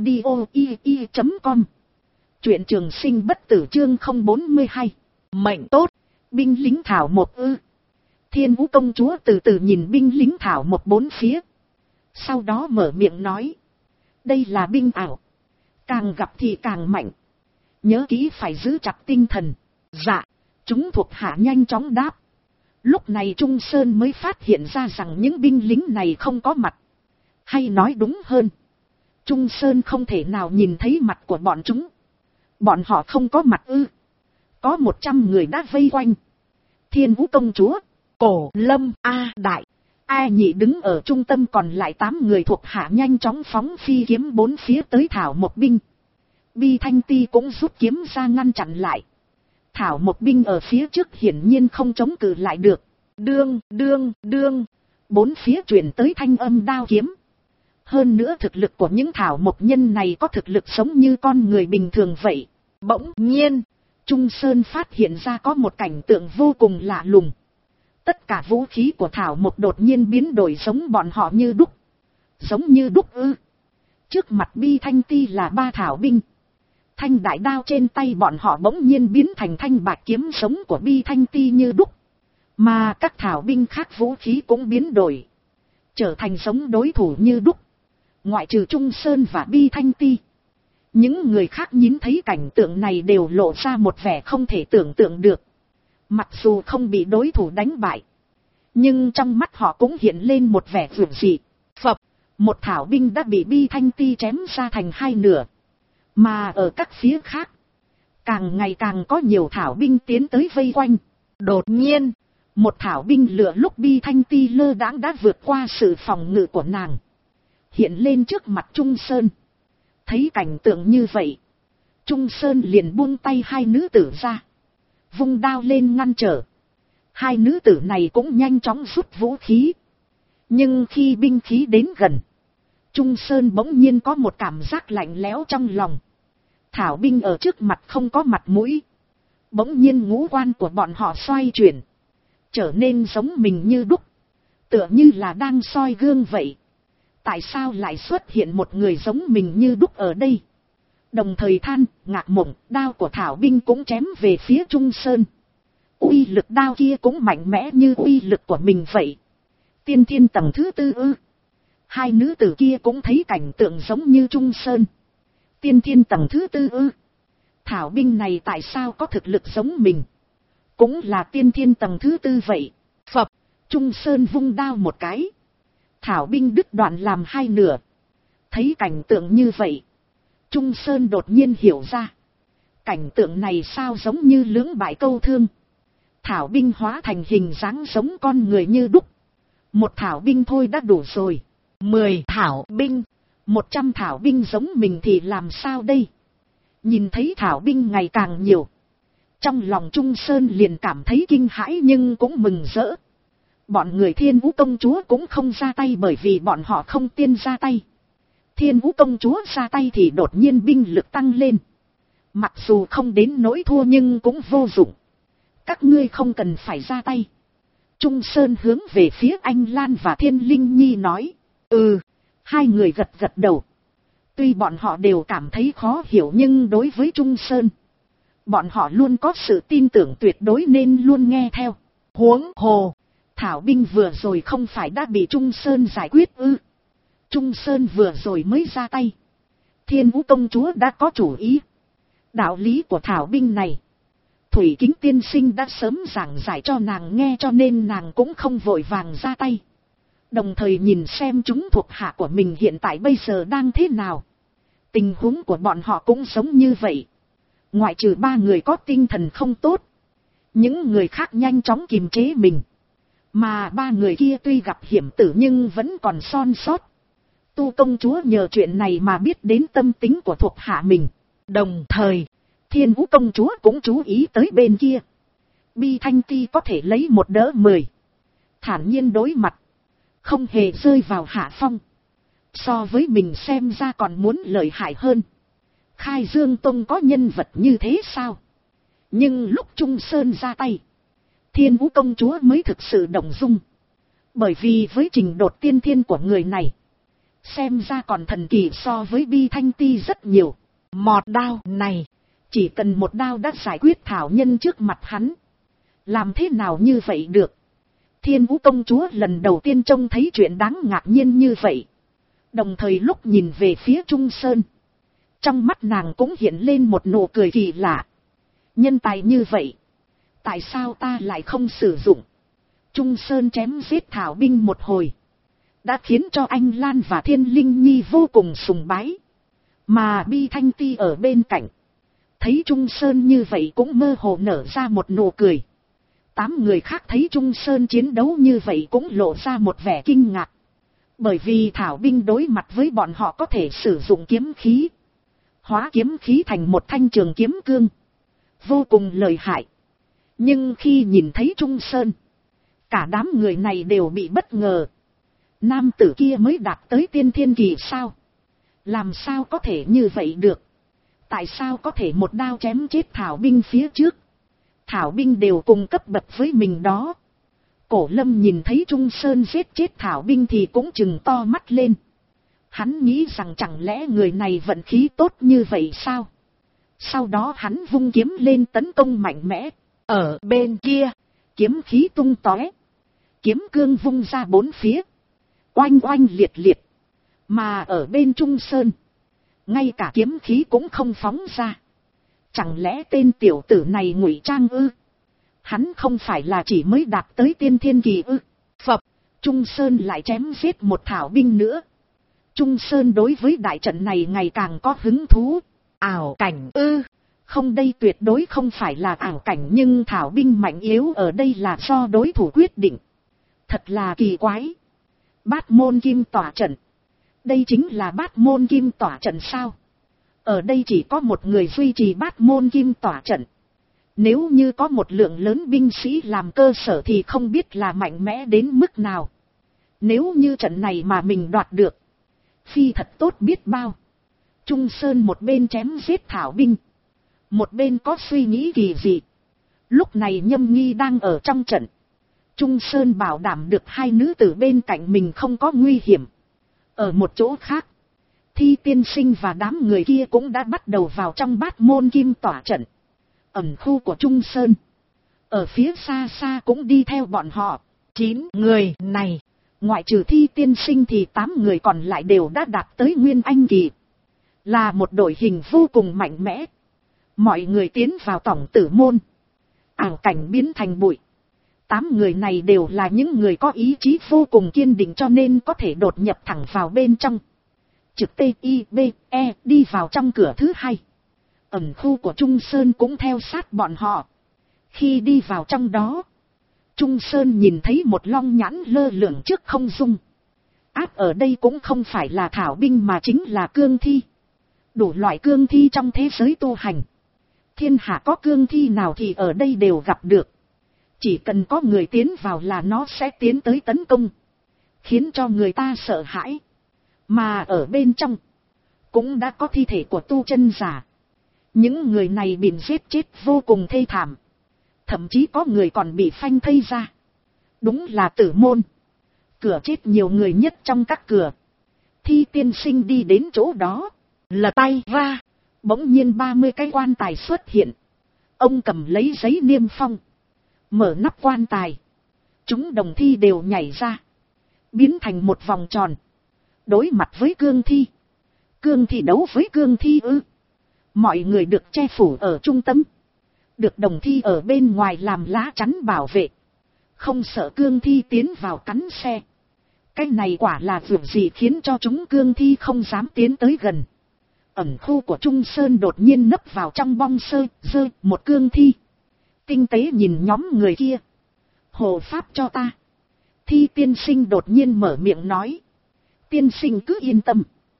audio.com. Truyện Trường sinh bất tử chương 042. Mệnh tốt. Binh lính thảo mộc ư? Thiên Vũ công chúa từ từ nhìn binh lính thảo mộc bốn phía. Sau đó mở miệng nói. Đây là binh ảo. Càng gặp thì càng mạnh. Nhớ kỹ phải giữ chặt tinh thần. Dạ. Chúng thuộc hạ nhanh chóng đáp. Lúc này Trung Sơn mới phát hiện ra rằng những binh lính này không có mặt. Hay nói đúng hơn. Trung Sơn không thể nào nhìn thấy mặt của bọn chúng. Bọn họ không có mặt ư? Có 100 người đã vây quanh. Thiên Vũ công chúa, Cổ Lâm, A Đại, A Nhị đứng ở trung tâm, còn lại 8 người thuộc hạ nhanh chóng phóng phi kiếm bốn phía tới thảo mộc binh. Bi Thanh Ti cũng rút kiếm ra ngăn chặn lại. Thảo mộc binh ở phía trước hiển nhiên không chống cự lại được. Đương. Bốn phía truyền tới thanh âm đao kiếm. Hơn nữa thực lực của những thảo mộc nhân này có thực lực giống như con người bình thường vậy. Bỗng nhiên, Trung Sơn phát hiện ra có một cảnh tượng vô cùng lạ lùng. Tất cả vũ khí của thảo mộc đột nhiên biến đổi giống bọn họ như đúc. Giống như đúc ư? Trước mặt Bi Thanh Ti là 3 thảo binh. Thanh đại đao trên tay bọn họ bỗng nhiên biến thành thanh bạch kiếm sống của Bi Thanh Ti như đúc. Mà các thảo binh khác vũ khí cũng biến đổi, trở thành giống đối thủ như đúc. Ngoại trừ Trung Sơn và Bi Thanh Ti, những người khác nhìn thấy cảnh tượng này đều lộ ra một vẻ không thể tưởng tượng được. Mặc dù không bị đối thủ đánh bại, nhưng trong mắt họ cũng hiện lên một vẻ vượt dị. Phập, một thảo binh đã bị Bi Thanh Ti chém ra thành hai nửa. Mà ở các phía khác, càng ngày càng có nhiều thảo binh tiến tới vây quanh. Đột nhiên, một thảo binh lựa lúc Bi Thanh Ti lơ đãng đã vượt qua sự phòng ngự của nàng, hiện lên trước mặt Trung Sơn. Thấy cảnh tượng như vậy, Trung Sơn liền buông tay hai nữ tử ra, vung đao lên ngăn trở. Hai nữ tử này cũng nhanh chóng rút vũ khí. Nhưng khi binh khí đến gần, Trung Sơn bỗng nhiên có một cảm giác lạnh lẽo trong lòng. Thảo binh ở trước mặt không có mặt mũi. Bỗng nhiên ngũ quan của bọn họ xoay chuyển, trở nên giống mình như đúc, tựa như là đang soi gương vậy. Tại sao lại xuất hiện một người giống mình như đúc ở đây? Đồng thời than, ngạc mộng, đao của thảo binh cũng chém về phía Trung Sơn. Uy lực đao kia cũng mạnh mẽ như uy lực của mình vậy. Tiên thiên tầng thứ tư ư? Hai nữ tử kia cũng thấy cảnh tượng giống như Trung Sơn. Tiên thiên tầng thứ tư ư? Thảo binh này tại sao có thực lực giống mình? Cũng là tiên thiên tầng thứ tư vậy. Phập, Trung Sơn vung đao một cái, thảo binh đứt đoạn làm hai nửa. Thấy cảnh tượng như vậy, Trung Sơn đột nhiên hiểu ra. Cảnh tượng này sao giống như lưỡng bại câu thương. Thảo binh hóa thành hình dáng giống con người như đúc. Một thảo binh thôi đã đủ rồi. 10 thảo binh, 100 thảo binh giống mình thì làm sao đây? Nhìn thấy thảo binh ngày càng nhiều, trong lòng Trung Sơn liền cảm thấy kinh hãi nhưng cũng mừng rỡ. Bọn người Thiên Vũ công chúa cũng không ra tay bởi vì bọn họ không tiên ra tay. Thiên Vũ công chúa ra tay thì đột nhiên binh lực tăng lên. Mặc dù không đến nỗi thua nhưng cũng vô dụng. Các ngươi không cần phải ra tay. Trung Sơn hướng về phía Anh Lan và Thiên Linh Nhi nói. Hai người gật gật đầu. Tuy bọn họ đều cảm thấy khó hiểu nhưng đối với Trung Sơn, bọn họ luôn có sự tin tưởng tuyệt đối nên luôn nghe theo. Huống hồ, thảo binh vừa rồi không phải đã bị Trung Sơn giải quyết ư? Trung Sơn vừa rồi mới ra tay. Thiên Vũ công chúa đã có chủ ý. Đạo lý của thảo binh này, Thủy Kính tiên sinh đã sớm giảng giải cho nàng nghe cho nên nàng cũng không vội vàng ra tay. Đồng thời nhìn xem chúng thuộc hạ của mình hiện tại bây giờ đang thế nào. Tình huống của bọn họ cũng giống như vậy. Ngoại trừ 3 người có tinh thần không tốt, những người khác nhanh chóng kiềm chế mình. Mà 3 người kia tuy gặp hiểm tử nhưng vẫn còn son sót. Tu công chúa nhờ chuyện này mà biết đến tâm tính của thuộc hạ mình. Đồng thời, Thiên Vũ công chúa cũng chú ý tới bên kia. Bi Thanh Ti có thể lấy 1 đỡ 10. Thản nhiên đối mặt, không hề rơi vào hạ phong. So với mình xem ra còn muốn lợi hại hơn. Khai Dương Tông có nhân vật như thế sao? Nhưng lúc Trung Sơn ra tay, Thiên Vũ công chúa mới thực sự động dung. Bởi vì với trình độ tiên thiên của người này, xem ra còn thần kỳ so với Bi Thanh Ti rất nhiều. Một đao này, chỉ cần 1 đao đã giải quyết thảo nhân trước mặt hắn. Làm thế nào như vậy được? Thiên Vũ công chúa lần đầu tiên trông thấy chuyện đáng ngạc nhiên như vậy. Đồng thời lúc nhìn về phía Trung Sơn, trong mắt nàng cũng hiện lên một nụ cười kỳ lạ. Nhân tài như vậy, tại sao ta lại không sử dụng? Trung Sơn chém giết thảo binh một hồi, đã khiến cho Anh Lan và Thiên Linh Nhi vô cùng sùng bái. Mà Bi Thanh Ti ở bên cạnh, thấy Trung Sơn như vậy cũng mơ hồ nở ra một nụ cười. 8 người khác thấy Trung Sơn chiến đấu như vậy cũng lộ ra một vẻ kinh ngạc. Bởi vì thảo binh đối mặt với bọn họ có thể sử dụng kiếm khí, hóa kiếm khí thành một thanh trường kiếm cương, vô cùng lợi hại. Nhưng khi nhìn thấy Trung Sơn, cả đám người này đều bị bất ngờ. Nam tử kia mới đạt tới tiên thiên kỳ sao? Làm sao có thể như vậy được? Tại sao có thể một đao chém chết thảo binh phía trước? Thảo binh đều cùng cấp bậc với mình đó. Cổ Lâm nhìn thấy Trung Sơn giết chết thảo binh thì cũng trừng to mắt lên. Hắn nghĩ rằng chẳng lẽ người này vận khí tốt như vậy sao? Sau đó hắn vung kiếm lên tấn công mạnh mẽ. Ở bên kia, kiếm khí tung tóe, kiếm cương vung ra bốn phía, oanh oanh liệt liệt. Mà ở bên Trung Sơn, ngay cả kiếm khí cũng không phóng ra. Chẳng lẽ tên tiểu tử này ngụy trang ư? Hắn không phải là chỉ mới đạt tới tiên thiên kỳ ư? Phập, Trung Sơn lại chém giết một thảo binh nữa. Trung Sơn đối với đại trận này ngày càng có hứng thú. Ảo cảnh ư? Không, đây tuyệt đối không phải là ảo cảnh, nhưng thảo binh mạnh yếu ở đây là do đối thủ quyết định. Thật là kỳ quái. Bát môn kim tỏa trận. Đây chính là bát môn kim tỏa trận sao? Ở đây chỉ có một người duy trì bát môn kim tỏa trận. Nếu như có một lượng lớn binh sĩ làm cơ sở thì không biết là mạnh mẽ đến mức nào. Nếu như trận này mà mình đoạt được, phi thật tốt biết bao. Trung Sơn một bên chém giết thảo binh, một bên có suy nghĩ kỳ dị. Lúc này Nhâm Nghi đang ở trong trận. Trung Sơn bảo đảm được hai nữ tử bên cạnh mình không có nguy hiểm. Ở một chỗ khác, Thi Tiên Sinh và đám người kia cũng đã bắt đầu vào trong bát môn kim tỏa trận. Ẩn khu của Trung Sơn, ở phía xa xa cũng đi theo bọn họ. 9 người này, ngoại trừ Thi Tiên Sinh thì 8 người còn lại đều đã đạt tới Nguyên Anh kỳ. Là một đội hình vô cùng mạnh mẽ. Mọi người tiến vào tổng tử môn, ảo cảnh biến thành bụi. 8 người này đều là những người có ý chí vô cùng kiên định, cho nên có thể đột nhập thẳng vào bên trong. Trực T.I.B.E. đi vào trong cửa thứ hai. Ẩn khu của Trung Sơn cũng theo sát bọn họ. Khi đi vào trong đó, Trung Sơn nhìn thấy một long nhãn lơ lửng trước không trung. Áp ở đây cũng không phải là thảo binh mà chính là cương thi. Đủ loại cương thi trong thế giới tu hành. Thiên hạ có cương thi nào thì ở đây đều gặp được. Chỉ cần có người tiến vào là nó sẽ tiến tới tấn công, khiến cho người ta sợ hãi. Mà ở bên trong, cũng đã có thi thể của tu chân giả. Những người này bị giết chết vô cùng thê thảm. Thậm chí có người còn bị phanh thây ra. Đúng là tử môn. Cửa chết nhiều người nhất trong các cửa. Thi Tiên Sinh đi đến chỗ đó, lật tay ra. Bỗng nhiên 30 cái quan tài xuất hiện. Ông cầm lấy giấy niêm phong, mở nắp quan tài. Chúng đồng thi đều nhảy ra, biến thành một vòng tròn. Đối mặt với cương thi. Cương thi đấu với cương thi ư? Mọi người được che phủ ở trung tâm, được đồng thi ở bên ngoài làm lá chắn bảo vệ, không sợ cương thi tiến vào cắn xe. Cái này quả là việc gì khiến cho chúng cương thi không dám tiến tới gần. Ẩn khu của Trung Sơn đột nhiên nấp vào trong bong dơ một cương thi. Tinh tế nhìn nhóm người kia. Hộ pháp cho ta. Thi Tiên Sinh đột nhiên mở miệng nói. Tiên Sinh cứ yên tâm.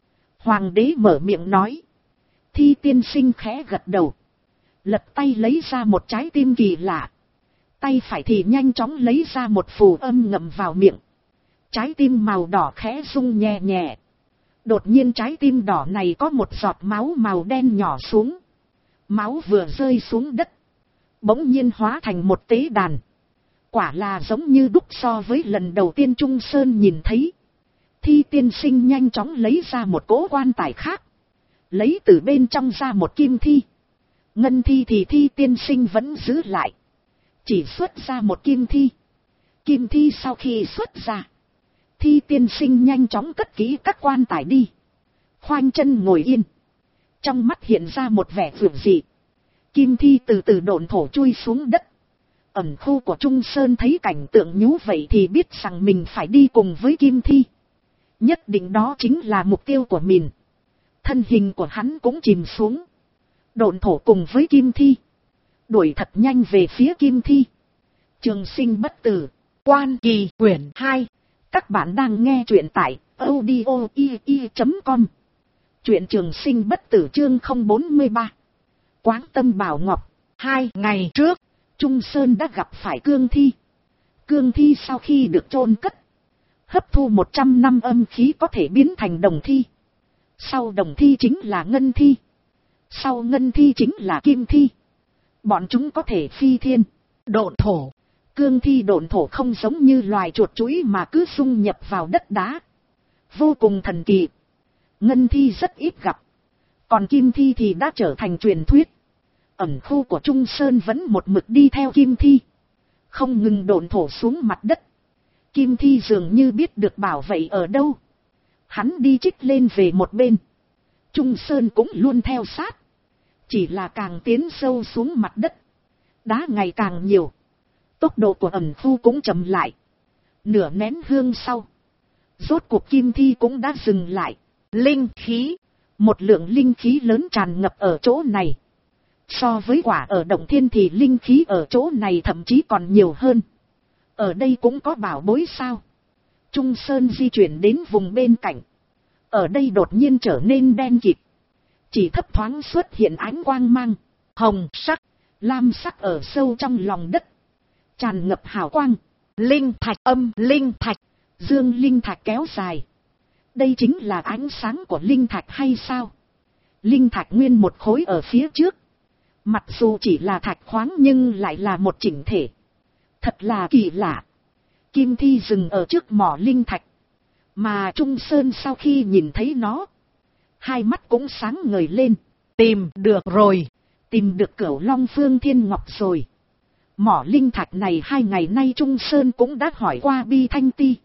Hoàng đế mở miệng nói. Thi Tiên Sinh khẽ gật đầu, lật tay lấy ra một trái tim kỳ lạ. Tay phải thì nhanh chóng lấy ra một phù âm ngậm vào miệng. Trái tim màu đỏ khẽ rung nhẹ nhẹ. Đột nhiên trái tim đỏ này có một giọt máu màu đen nhỏ xuống. Máu vừa rơi xuống đất, bỗng nhiên hóa thành một tế đàn. Quả là giống như đúc so với lần đầu tiên Trung Sơn nhìn thấy. Thi Tiên Sinh nhanh chóng lấy ra một cỗ quan tài khác, lấy từ bên trong ra một kim thi. Ngân thi thì Thi Tiên Sinh vẫn giữ lại, chỉ xuất ra một kim thi. Kim thi sau khi xuất ra, Thi Tiên Sinh nhanh chóng cất kỹ các quan tài đi, khoanh chân ngồi yên. Trong mắt hiện ra một vẻ vượt dị. Kim thi từ từ độn thổ chui xuống đất. Ẩn khu của Trung Sơn thấy cảnh tượng nhú vậy thì biết rằng mình phải đi cùng với kim thi. Nhất định đó chính là mục tiêu của mình. Thân hình của hắn cũng chìm xuống, độn thổ cùng với kim thi, đuổi thật nhanh về phía kim thi. Trường Sinh bất tử, Quan Kỳ quyển 2. Các bạn đang nghe truyện tại audio.com. Truyện Trường Sinh bất tử chương 043. Quáng Tâm Bảo Ngọc. 2 ngày trước, Trung Sơn đã gặp phải cương thi. Cương thi sau khi được chôn cất, hấp thu 100 năm âm khí có thể biến thành đồng thi. Sau đồng thi chính là ngân thi. Sau ngân thi chính là kim thi. Bọn chúng có thể phi thiên, độn thổ. Cương thi độn thổ không giống như loài chuột chuỗi mà cứ xung nhập vào đất đá, vô cùng thần kỳ. Ngân thi rất ít gặp, Còn Kim Thi thì đã trở thành truyền thuyết. Ẩn khu của Trung Sơn vẫn một mực đi theo Kim Thi, không ngừng độn thổ xuống mặt đất. Kim Thi dường như biết được bảo vệ ở đâu, hắn đi trích lên về một bên. Trung Sơn cũng luôn theo sát, chỉ là càng tiến sâu xuống mặt đất, đá ngày càng nhiều, tốc độ của ẩn khu cũng chậm lại. Nửa nén hương sau, rốt cuộc Kim Thi cũng đã dừng lại. Linh khí, một lượng linh khí lớn tràn ngập ở chỗ này. So với quả ở Động Thiên thì linh khí ở chỗ này thậm chí còn nhiều hơn. Ở đây cũng có bảo bối sao? Trung Sơn di chuyển đến vùng bên cạnh. Ở đây đột nhiên trở nên đen kịt, chỉ thấp thoáng xuất hiện ánh quang mang, hồng sắc, lam sắc ở sâu trong lòng đất, tràn ngập hào quang. Linh thạch, âm linh thạch, dương linh thạch kéo dài. Đây chính là ánh sáng của linh thạch hay sao? Linh thạch nguyên một khối ở phía trước, mặc dù chỉ là thạch khoáng nhưng lại là một chỉnh thể. Thật là kỳ lạ. Kim Thi dừng ở trước mỏ linh thạch, mà Trung Sơn sau khi nhìn thấy nó, hai mắt cũng sáng ngời lên. Tìm được rồi, tìm được Cửu Long Phương Thiên Ngọc rồi. Mỏ linh thạch này 2 ngày nay Trung Sơn cũng đã hỏi qua Bi Thanh Ti.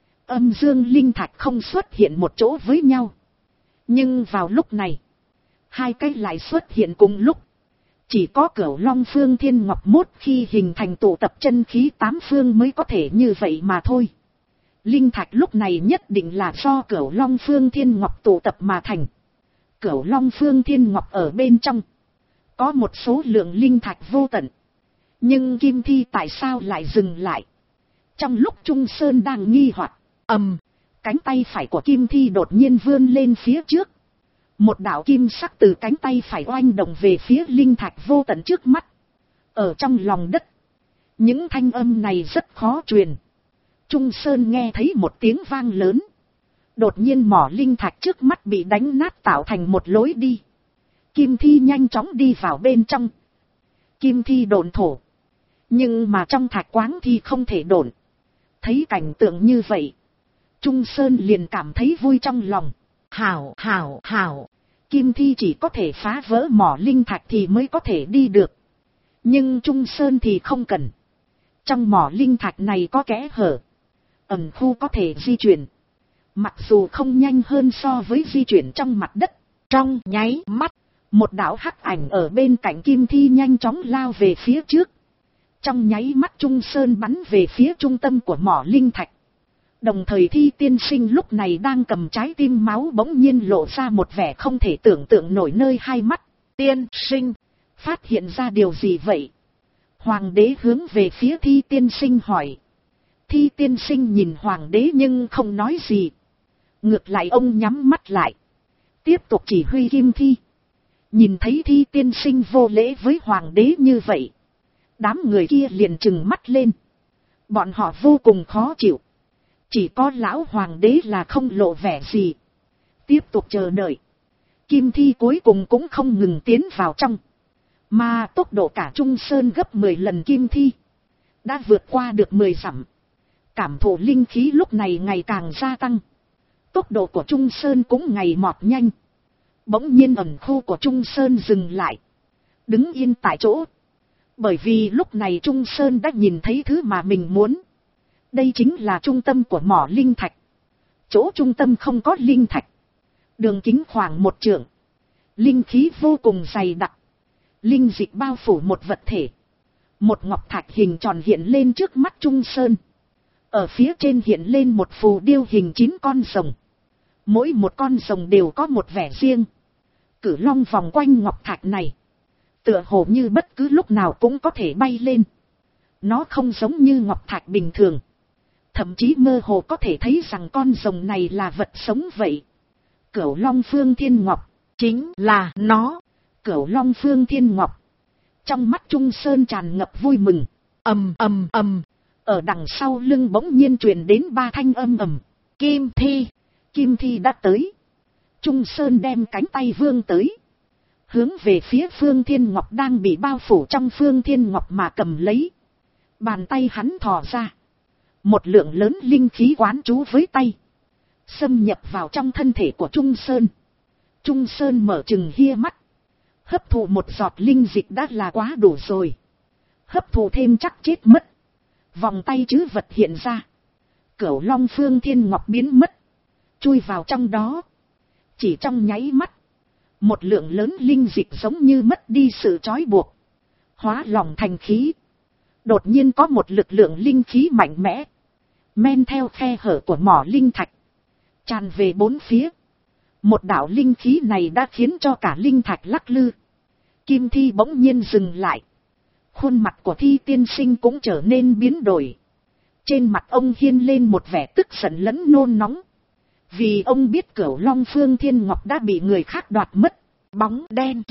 Âm dương linh thạch không xuất hiện một chỗ với nhau, nhưng vào lúc này, hai cái lại xuất hiện cùng lúc. Chỉ có Cửu Long Phương Thiên Ngọc mốt khi hình thành tụ tập chân khí 8 phương mới có thể như vậy mà thôi. Linh thạch lúc này nhất định là do Cửu Long Phương Thiên Ngọc tụ tập mà thành. Cửu Long Phương Thiên Ngọc ở bên trong có một số lượng linh thạch vô tận. Nhưng Kim Thi tại sao lại dừng lại? Trong lúc Trung Sơn đang nghi hoặc, cánh tay phải của Kim Thi đột nhiên vươn lên phía trước. Một đạo kim sắc từ cánh tay phải oanh động về phía linh thạch vô tận trước mắt. Ở trong lòng đất, những thanh âm này rất khó truyền. Trung Sơn nghe thấy một tiếng vang lớn. Đột nhiên mỏ linh thạch trước mắt bị đánh nát tạo thành một lối đi. Kim Thi nhanh chóng đi vào bên trong. Kim Thi độn thổ, nhưng mà trong thạch quáng thì không thể độn. Thấy cảnh tượng như vậy, Trung Sơn liền cảm thấy vui trong lòng. Hảo. Kim Thi chỉ có thể phá vỡ mỏ linh thạch thì mới có thể đi được. Nhưng Trung Sơn thì không cần. Trong mỏ linh thạch này có kẽ hở, ẩn khu có thể di chuyển. Mặc dù không nhanh hơn so với di chuyển trong mặt đất. Trong nháy mắt, một đạo hắc ảnh ở bên cạnh Kim Thi nhanh chóng lao về phía trước. Trong nháy mắt Trung Sơn bắn về phía trung tâm của mỏ linh thạch. Đồng thời Thi tiên sinh lúc này đang cầm trái tim máu bỗng nhiên lộ ra một vẻ không thể tưởng tượng nổi nơi hai mắt. Tiên sinh, phát hiện ra điều gì vậy? Hoàng đế hướng về phía Thi tiên sinh hỏi. Thi tiên sinh nhìn hoàng đế nhưng không nói gì. Ngược lại ông nhắm mắt lại, tiếp tục chỉ huy Kim Thi. Nhìn thấy Thi tiên sinh vô lễ với hoàng đế như vậy, đám người kia liền trừng mắt lên. Bọn họ vô cùng khó chịu. Chỉ có lão hoàng đế là không lộ vẻ gì, tiếp tục chờ đợi. Kim Thi cuối cùng cũng không ngừng tiến vào trong, mà tốc độ cả Trung Sơn gấp 10 lần Kim Thi, đã vượt qua được 10 dặm. Cảm thụ linh khí lúc này ngày càng gia tăng, tốc độ của Trung Sơn cũng ngày mọt nhanh. Bỗng nhiên ẩn khu của Trung Sơn dừng lại, đứng yên tại chỗ. Bởi vì lúc này Trung Sơn đã nhìn thấy thứ mà mình muốn. Đây chính là trung tâm của mỏ linh thạch. Chỗ trung tâm không có linh thạch, đường kính khoảng 1 trượng, linh khí vô cùng dày đặc. Linh dịch bao phủ một vật thể. Một ngọc thạch hình tròn hiện lên trước mắt Trung Sơn. Ở phía trên hiện lên một phù điêu hình 9 con rồng. Mỗi một con rồng đều có một vẻ riêng. Cử long vòng quanh ngọc thạch này, tựa hồ như bất cứ lúc nào cũng có thể bay lên. Nó không giống như ngọc thạch bình thường, thậm chí mơ hồ có thể thấy rằng con rồng này là vật sống vậy. Cửu Long Phương Thiên Ngọc, chính là nó. Cửu Long Phương Thiên Ngọc. Trong mắt Trung Sơn tràn ngập vui mừng. Ở đằng sau lưng bỗng nhiên truyền đến 3 thanh âm ầm. Kim Thi. Kim Thi đã tới. Trung Sơn đem cánh tay vươn tới, hướng về phía Phương Thiên Ngọc đang bị bao phủ trong Phương Thiên Ngọc mà cầm lấy. Bàn tay hắn thò ra, một lượng lớn linh khí quán trú với tay, xâm nhập vào trong thân thể của Trung Sơn. Trung Sơn mở chừng hia mắt. Hấp thụ một giọt linh dịch đã là quá đủ rồi. Hấp thụ thêm chắc chết mất. Vòng tay chứ vật hiện ra. Cửu Long Phương Thiên Ngọc biến mất. Chui vào trong đó. Chỉ trong nháy mắt. Một lượng lớn linh dịch giống như mất đi sự trói buộc. Hóa lỏng thành khí. Đột nhiên có một lực lượng linh khí mạnh mẽ. Men theo khe hở của mỏ linh thạch. Tràn về bốn phía. Một đạo linh khí này đã khiến cho cả linh thạch lắc lư. Kim Thi bỗng nhiên dừng lại. Khuôn mặt của Thi tiên sinh cũng trở nên biến đổi. Trên mặt ông hiên lên một vẻ tức giận lẫn nôn nóng. Vì ông biết Cửu Long Phương Thiên Ngọc đã bị người khác đoạt mất. Bóng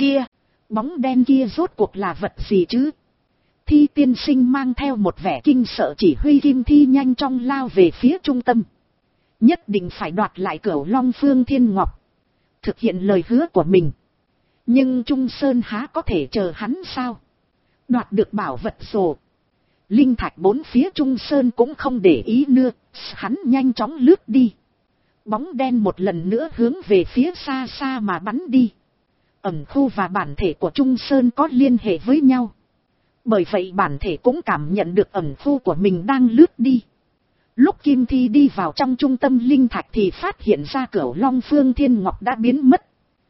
đen kia rốt cuộc là vật gì chứ? Thi tiên sinh mang theo một vẻ kinh sợ chỉ huy Kim Thi nhanh chóng lao về phía trung tâm. Nhất định phải đoạt lại Cửu Long Phương Thiên Ngọc. Thực hiện lời hứa của mình. Nhưng Trung Sơn há có thể chờ hắn sao? Đoạt được bảo vật rồi. Linh thạch bốn phía Trung Sơn cũng không để ý nữa. Hắn nhanh chóng lướt đi. Bóng đen một lần nữa hướng về phía xa xa mà bắn đi. Ẩn khu và bản thể của Trung Sơn có liên hệ với nhau. Bởi vậy bản thể cũng cảm nhận được ẩn khu của mình đang lướt đi. Lúc Kim Thi đi vào trong trung tâm linh thạch thì phát hiện ra Cửu Long Phương Thiên Ngọc đã biến mất.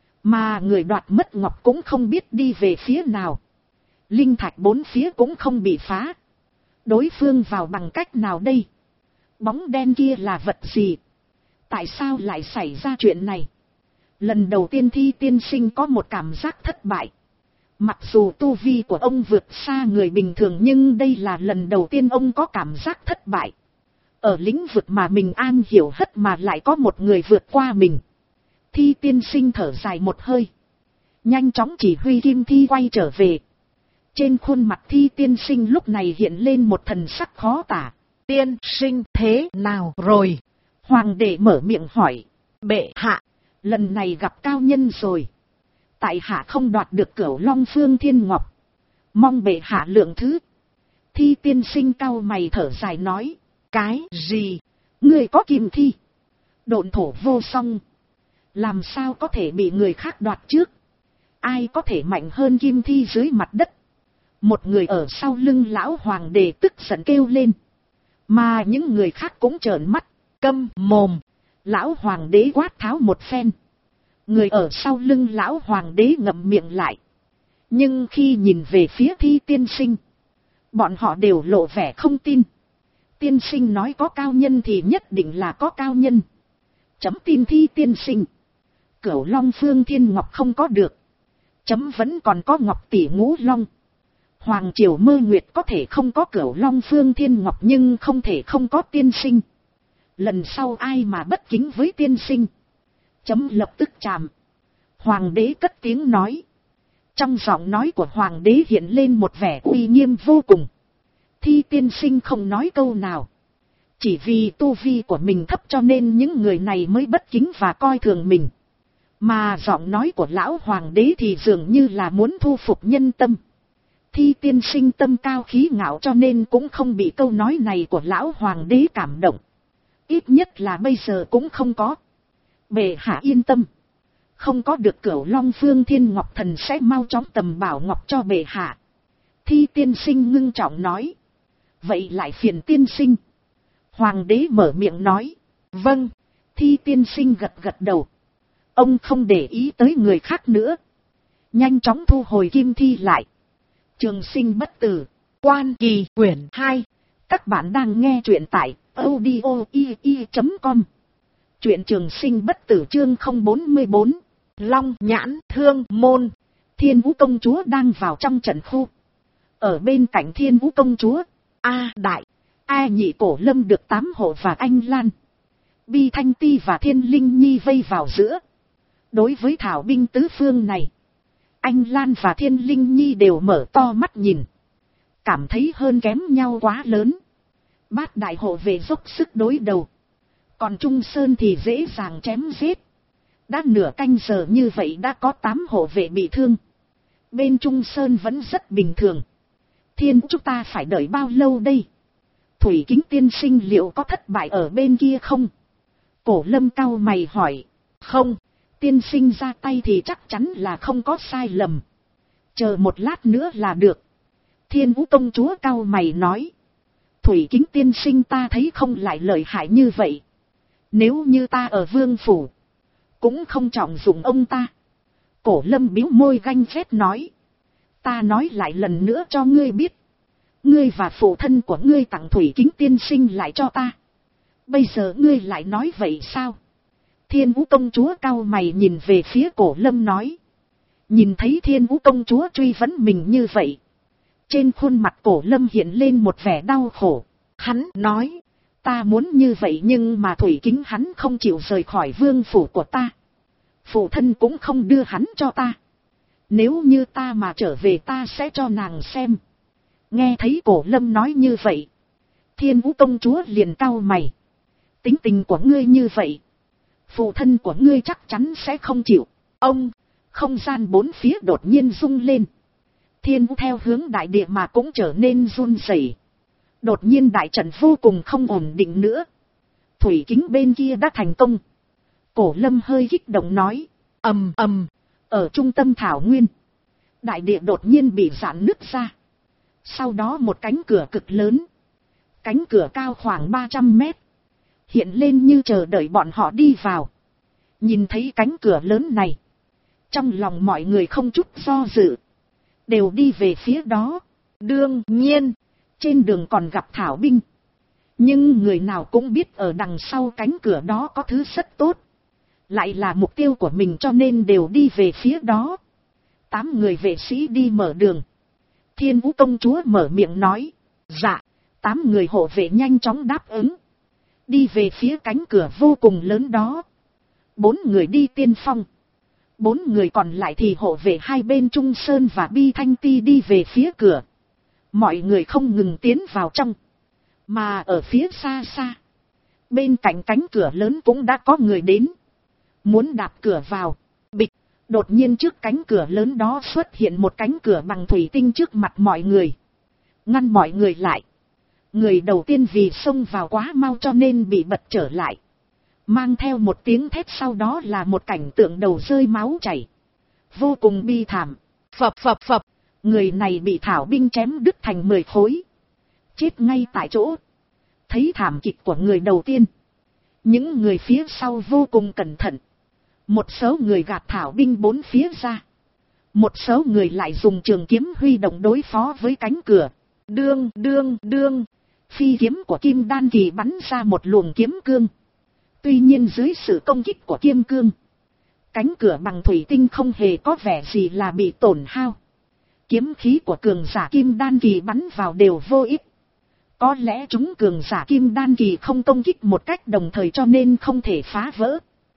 Mà người đoạt mất ngọc cũng không biết đi về phía nào. Linh thạch bốn phía cũng không bị phá. Đối phương vào bằng cách nào đây? Bóng đen kia là vật gì? Tại sao lại xảy ra chuyện này? Lần đầu tiên Thi tiên sinh có một cảm giác thất bại. Mặc dù tu vi của ông vượt xa người bình thường nhưng đây là lần đầu tiên ông có cảm giác thất bại. Ở lĩnh vực mà mình am hiểu hết mà lại có một người vượt qua mình. Thi tiên sinh thở dài một hơi. Nhanh chóng chỉ huy Kim Thi quay trở về. Trên khuôn mặt Thi tiên sinh lúc này hiện lên một thần sắc khó tả. Tiên sinh thế nào rồi? Hoàng đệ mở miệng hỏi. Bệ hạ, lần này gặp cao nhân rồi. Tại hạ không đoạt được Cửu Long Phương Thiên Ngọc. Mong bệ hạ lượng thứ. Thi tiên sinh cau mày thở dài nói. Cái gì? Ngươi có Kim Thi? Độn thổ vô song. Làm sao có thể bị người khác đoạt trước? Ai có thể mạnh hơn Kim Thi dưới mặt đất? Một người ở sau lưng lão hoàng đế tức giận kêu lên. Mà những người khác cũng trợn mắt. Câm mồm. Lão hoàng đế quát tháo một phen. Người ở sau lưng lão hoàng đế ngậm miệng lại. Nhưng khi nhìn về phía Thi tiên sinh, bọn họ đều lộ vẻ không tin. Tiên sinh nói có cao nhân thì nhất định là có cao nhân. Chấm tin Thi tiên sinh. Cửu Long Phương Thiên Ngọc không có được. Chấm vẫn còn có Ngọc Tỷ Ngũ Long. Hoàng triều Mơ Nguyệt có thể không có Cửu Long Phương Thiên Ngọc nhưng không thể không có tiên sinh. Lần sau ai mà bất kính với tiên sinh, chấm lập tức trảm. Hoàng đế cất tiếng nói. Trong giọng nói của hoàng đế hiện lên một vẻ uy nghiêm vô cùng. Thi tiên sinh không nói câu nào. Chỉ vì tu vi của mình thấp cho nên những người này mới bất kính và coi thường mình. Mà giọng nói của lão hoàng đế thì dường như là muốn thu phục nhân tâm. Thi tiên sinh tâm cao khí ngạo cho nên cũng không bị câu nói này của lão hoàng đế cảm động. Ít nhất là bây giờ cũng không có. Bệ hạ yên tâm. Không có được Cửu Long Phương Thiên Ngọc thần sẽ mau chóng tầm bảo ngọc cho bệ hạ. Thi tiên sinh ngưng trọng nói. Vậy lại phiền tiên sinh. Hoàng đế mở miệng nói. Vâng. Thi tiên sinh gật gật đầu. Ông không để ý tới người khác nữa. Nhanh chóng thu hồi Kim Thi lại. Trường Sinh Bất Tử. Quan Kỳ quyển 2. Các bạn đang nghe truyện tại audio.com. Truyện Trường Sinh Bất Tử chương 044. Long Nhãn Thương Môn. Thiên Vũ công chúa đang vào trong trận khu. Ở bên cạnh Thiên Vũ công chúa, A Đại, A Nhị Cổ Lâm được 8 hộ và Anh Lan, Bi Thanh Ti và Thiên Linh Nhi vây vào giữa. Đối với thảo binh tứ phương này, Anh Lan và Thiên Linh Nhi đều mở to mắt nhìn. Cảm thấy hơn kém nhau quá lớn. Bát đại hộ về dốc sức đối đầu. Còn Trung Sơn thì dễ dàng chém giết. Đã nửa canh giờ như vậy đã có 8 hộ vệ bị thương. Bên Trung Sơn vẫn rất bình thường. Thiên chúng ta phải đợi bao lâu đây? Thủy Kính tiên sinh liệu có thất bại ở bên kia không? Cổ Lâm cau mày hỏi. Không, tiên sinh ra tay thì chắc chắn là không có sai lầm. Chờ một lát nữa là được. Thiên Vũ công chúa cau mày nói. Thủy Kính tiên sinh ta thấy không lại lợi hại như vậy. Nếu như ta ở vương phủ, cũng không trọng dụng ông ta. Cổ Lâm bĩu môi ganh ghét nói. Ta nói lại lần nữa cho ngươi biết. Ngươi và phụ thân của ngươi tặng Thủy Kính tiên sinh lại cho ta. Bây giờ ngươi lại nói vậy sao? Thiên Vũ công chúa cau mày nhìn về phía Cổ Lâm nói. Nhìn thấy Thiên Vũ công chúa truy vấn mình như vậy, trên khuôn mặt Cổ Lâm hiện lên một vẻ đau khổ. Hắn nói, ta muốn như vậy nhưng mà Thủy Kính hắn không chịu rời khỏi vương phủ của ta. Phụ thân cũng không đưa hắn cho ta. Nếu như ta mà trở về ta sẽ cho nàng xem. Nghe thấy Cổ Lâm nói như vậy, Thiên Vũ công chúa liền cau mày. Tính tình của ngươi như vậy, phụ thân của ngươi chắc chắn sẽ không chịu. Ông, không gian bốn phía đột nhiên rung lên. Thiên Vũ theo hướng đại địa mà cũng trở nên run rẩy. Đột nhiên đại trận vô cùng không ổn định nữa. Thủy Kính bên kia đã thành công. Cổ Lâm hơi kích động nói. Ầm ầm, ở trung tâm thảo nguyên, đại địa đột nhiên bị rạn nứt ra. Sau đó một cánh cửa cực lớn, cánh cửa cao khoảng 300 mét, hiện lên như chờ đợi bọn họ đi vào. Nhìn thấy cánh cửa lớn này, trong lòng mọi người không chút do dự, đều đi về phía đó. Đương nhiên, trên đường còn gặp Thảo binh. Nhưng người nào cũng biết ở đằng sau cánh cửa đó có thứ rất tốt. Lại là mục tiêu của mình cho nên đều đi về phía đó. 8 người vệ sĩ đi mở đường. Thiên Vũ công chúa mở miệng nói. Dạ. 8 người hộ vệ nhanh chóng đáp ứng. Đi về phía cánh cửa vô cùng lớn đó. 4 người đi tiên phong. 4 người còn lại thì hộ vệ hai bên Trung Sơn và Bi Thanh Ti đi về phía cửa. Mọi người không ngừng tiến vào trong. Mà ở phía xa xa, bên cạnh cánh cửa lớn cũng đã có người đến. Muốn đạp cửa vào. Bịch. Đột nhiên trước cánh cửa lớn đó xuất hiện một cánh cửa bằng thủy tinh trước mặt mọi người. Ngăn mọi người lại. Người đầu tiên vì xông vào quá mau cho nên bị bật trở lại. Mang theo một tiếng thét sau đó là một cảnh tượng đầu rơi máu chảy. Vô cùng bi thảm. Phập phập phập. Người này bị Thảo binh chém đứt thành 10 khối. Chết ngay tại chỗ. Thấy thảm kịch của người đầu tiên, những người phía sau vô cùng cẩn thận. Một số người gạt Thảo binh bốn phía ra. Một số người lại dùng trường kiếm huy động đối phó với cánh cửa. Đương đương đương. Phi kiếm của Kim Đan Kỳ bắn ra một luồng kiếm cương. Tuy nhiên dưới sự công kích của kiếm cương, cánh cửa bằng thủy tinh không hề có vẻ gì là bị tổn hao. Kiếm khí của cường giả Kim Đan Kỳ bắn vào đều vô ích. Có lẽ chúng cường giả Kim Đan Kỳ không công kích một cách đồng thời cho nên không thể phá vỡ.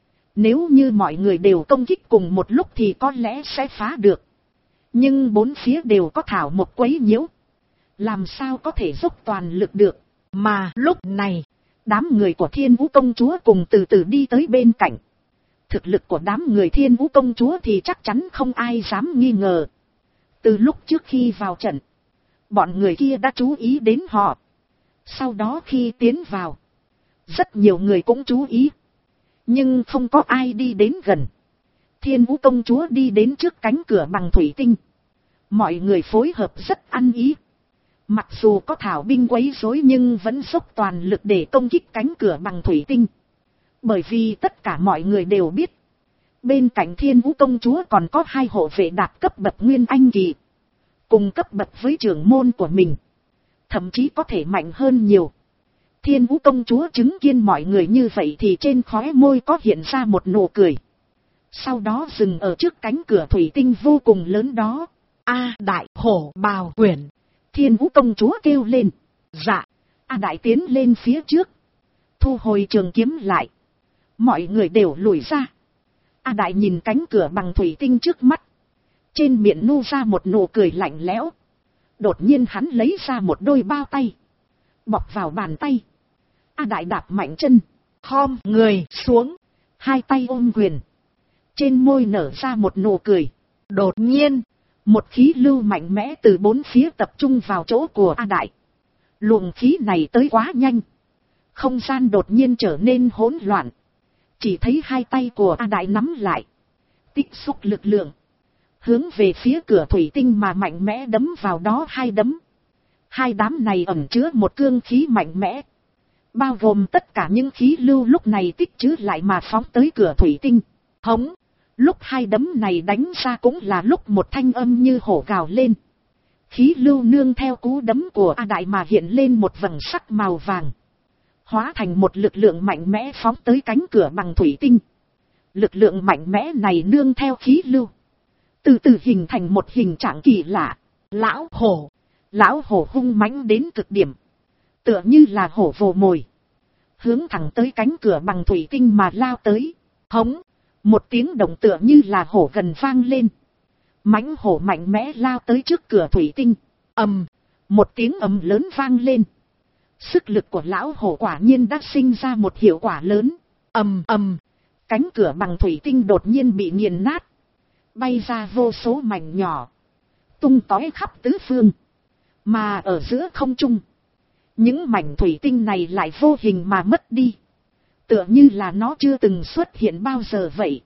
Nếu như mọi người đều công kích cùng một lúc thì có lẽ sẽ phá được. Nhưng bốn phía đều có thảo mộc quấy nhiễu. Làm sao có thể dốc toàn lực được. Mà lúc này, đám người của Thiên Vũ công chúa cùng từ từ đi tới bên cạnh. Thực lực của đám người Thiên Vũ công chúa thì chắc chắn không ai dám nghi ngờ. Từ lúc trước khi vào trận, bọn người kia đã chú ý đến họ. Sau đó khi tiến vào, rất nhiều người cũng chú ý. Nhưng không có ai đi đến gần. Thiên Vũ công chúa đi đến trước cánh cửa bằng thủy tinh. Mọi người phối hợp rất ăn ý. Mặc dù có Thảo binh quấy rối nhưng vẫn dốc toàn lực để công kích cánh cửa bằng thủy tinh. Bởi vì tất cả mọi người đều biết, bên cạnh Thiên Vũ công chúa còn có 2 hộ vệ đạt cấp bậc Nguyên Anh Kỳ, cùng cấp bậc với trưởng môn của mình. Thậm chí có thể mạnh hơn nhiều. Thiên Vũ công chúa chứng kiến mọi người như vậy thì trên khóe môi có hiện ra một nụ cười. Sau đó dừng ở trước cánh cửa thủy tinh vô cùng lớn đó. A Đại Hổ Bào Quyển. Thiên Vũ công chúa kêu lên. Dạ. A Đại tiến lên phía trước, thu hồi trường kiếm lại. Mọi người đều lùi ra. A Đại nhìn cánh cửa bằng thủy tinh trước mắt, trên miệng nu ra một nụ cười lạnh lẽo. Đột nhiên hắn lấy ra một đôi bao tay, bọc vào bàn tay. A Đại đạp mạnh chân, khom người xuống, 2 tay ôm quyền, trên môi nở ra một nụ cười. Đột nhiên, một khí lưu mạnh mẽ từ bốn phía tập trung vào chỗ của A Đại. Luồng khí này tới quá nhanh, không gian đột nhiên trở nên hỗn loạn. Chỉ thấy 2 tay của A Đại nắm lại, tích xúc lực lượng, hướng về phía cửa thủy tinh mà mạnh mẽ đấm vào đó hai đấm. Hai đám này ẩn chứa một cương khí mạnh mẽ, bao gồm tất cả những khí lưu lúc này tích trữ lại mà phóng tới cửa thủy tinh. Hống! Lúc hai đấm này đánh ra cũng là lúc một thanh âm như hổ gào lên. Khí lưu nương theo cú đấm của A Đại mà hiện lên một vầng sắc màu vàng, hóa thành một lực lượng mạnh mẽ phóng tới cánh cửa bằng thủy tinh. Lực lượng mạnh mẽ này nương theo khí lưu, từ từ hình thành một hình trạng kỳ lạ. Lão hổ hung mãnh đến cực điểm, tựa như là hổ vồ mồi, hướng thẳng tới cánh cửa bằng thủy tinh mà lao tới. Hống! Một tiếng động tựa như là hổ gần vang lên. Mãnh hổ mạnh mẽ lao tới trước cửa thủy tinh. Ầm! Một tiếng ầm lớn vang lên. Sức lực của lão hổ quả nhiên đã sinh ra một hiệu quả lớn. Ầm! Cánh cửa bằng thủy tinh đột nhiên bị nghiền nát, bay ra vô số mảnh nhỏ, tung tóe khắp tứ phương. Mà ở giữa không trung, những mảnh thủy tinh này lại vô hình mà mất đi, tựa như là nó chưa từng xuất hiện bao giờ vậy.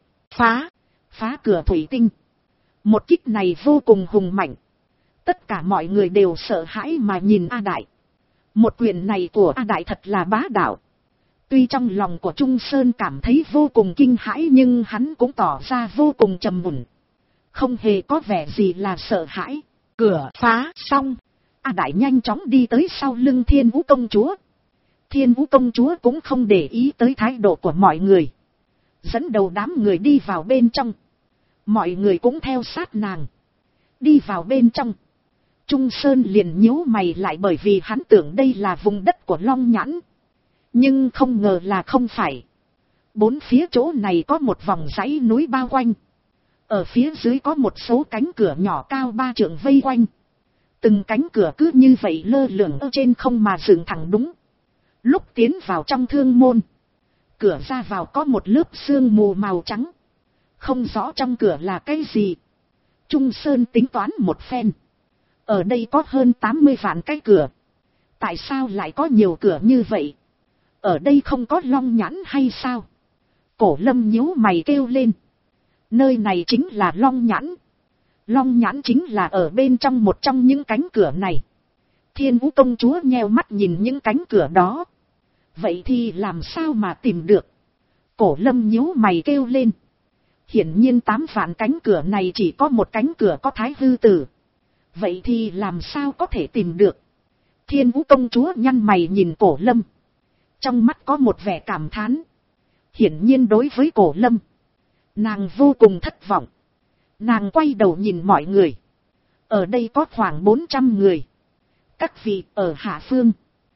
Phá cửa thủy tinh. Một kích này vô cùng hùng mạnh. Tất cả mọi người đều sợ hãi mà nhìn A Đại. Một quyền này của A Đại thật là bá đạo. Tuy trong lòng của Trung Sơn cảm thấy vô cùng kinh hãi, nhưng hắn cũng tỏ ra vô cùng trầm mùn, không hề có vẻ gì là sợ hãi. Cửa phá xong, A Đại nhanh chóng đi tới sau lưng Thiên Vũ công chúa. Thiên Vũ công chúa cũng không để ý tới thái độ của mọi người, dẫn đầu đám người đi vào bên trong. Mọi người cũng theo sát nàng đi vào bên trong. Trung Sơn liền nhíu mày lại, bởi vì hắn tưởng đây là vùng đất của Long Nhãn, nhưng không ngờ là không phải. Bốn phía chỗ này có một vòng dãy núi bao quanh, ở phía dưới có một số cánh cửa nhỏ cao 3 trượng vây quanh. Từng cánh cửa cứ như vậy lơ lửng ở trên không mà dựng thẳng đúng. Lúc tiến vào trong thương môn, cửa ra vào có một lớp sương mù màu trắng, không rõ trong cửa là cái gì. Trung Sơn tính toán một phen, ở đây có hơn 80 vạn cái cửa, tại sao lại có nhiều cửa như vậy? Ở đây không có Long Nhãn hay sao? Cổ Lâm nhíu mày kêu lên. Nơi này chính là Long Nhãn. Long Nhãn chính là ở bên trong một trong những cánh cửa này. Thiên Vũ công chúa nheo mắt nhìn những cánh cửa đó. Vậy thì làm sao mà tìm được? Cổ Lâm nhíu mày kêu lên. Hiển nhiên 8 vạn cánh cửa này chỉ có một cánh cửa có Thái Hư Tử. Vậy thì làm sao có thể tìm được? Thiên Vũ công chúa nhăn mày nhìn Cổ Lâm, trong mắt có một vẻ cảm thán. Hiển nhiên đối với Cổ Lâm, nàng vô cùng thất vọng. Nàng quay đầu nhìn mọi người. Ở đây có khoảng 400 người. Các vị ở hạ phương.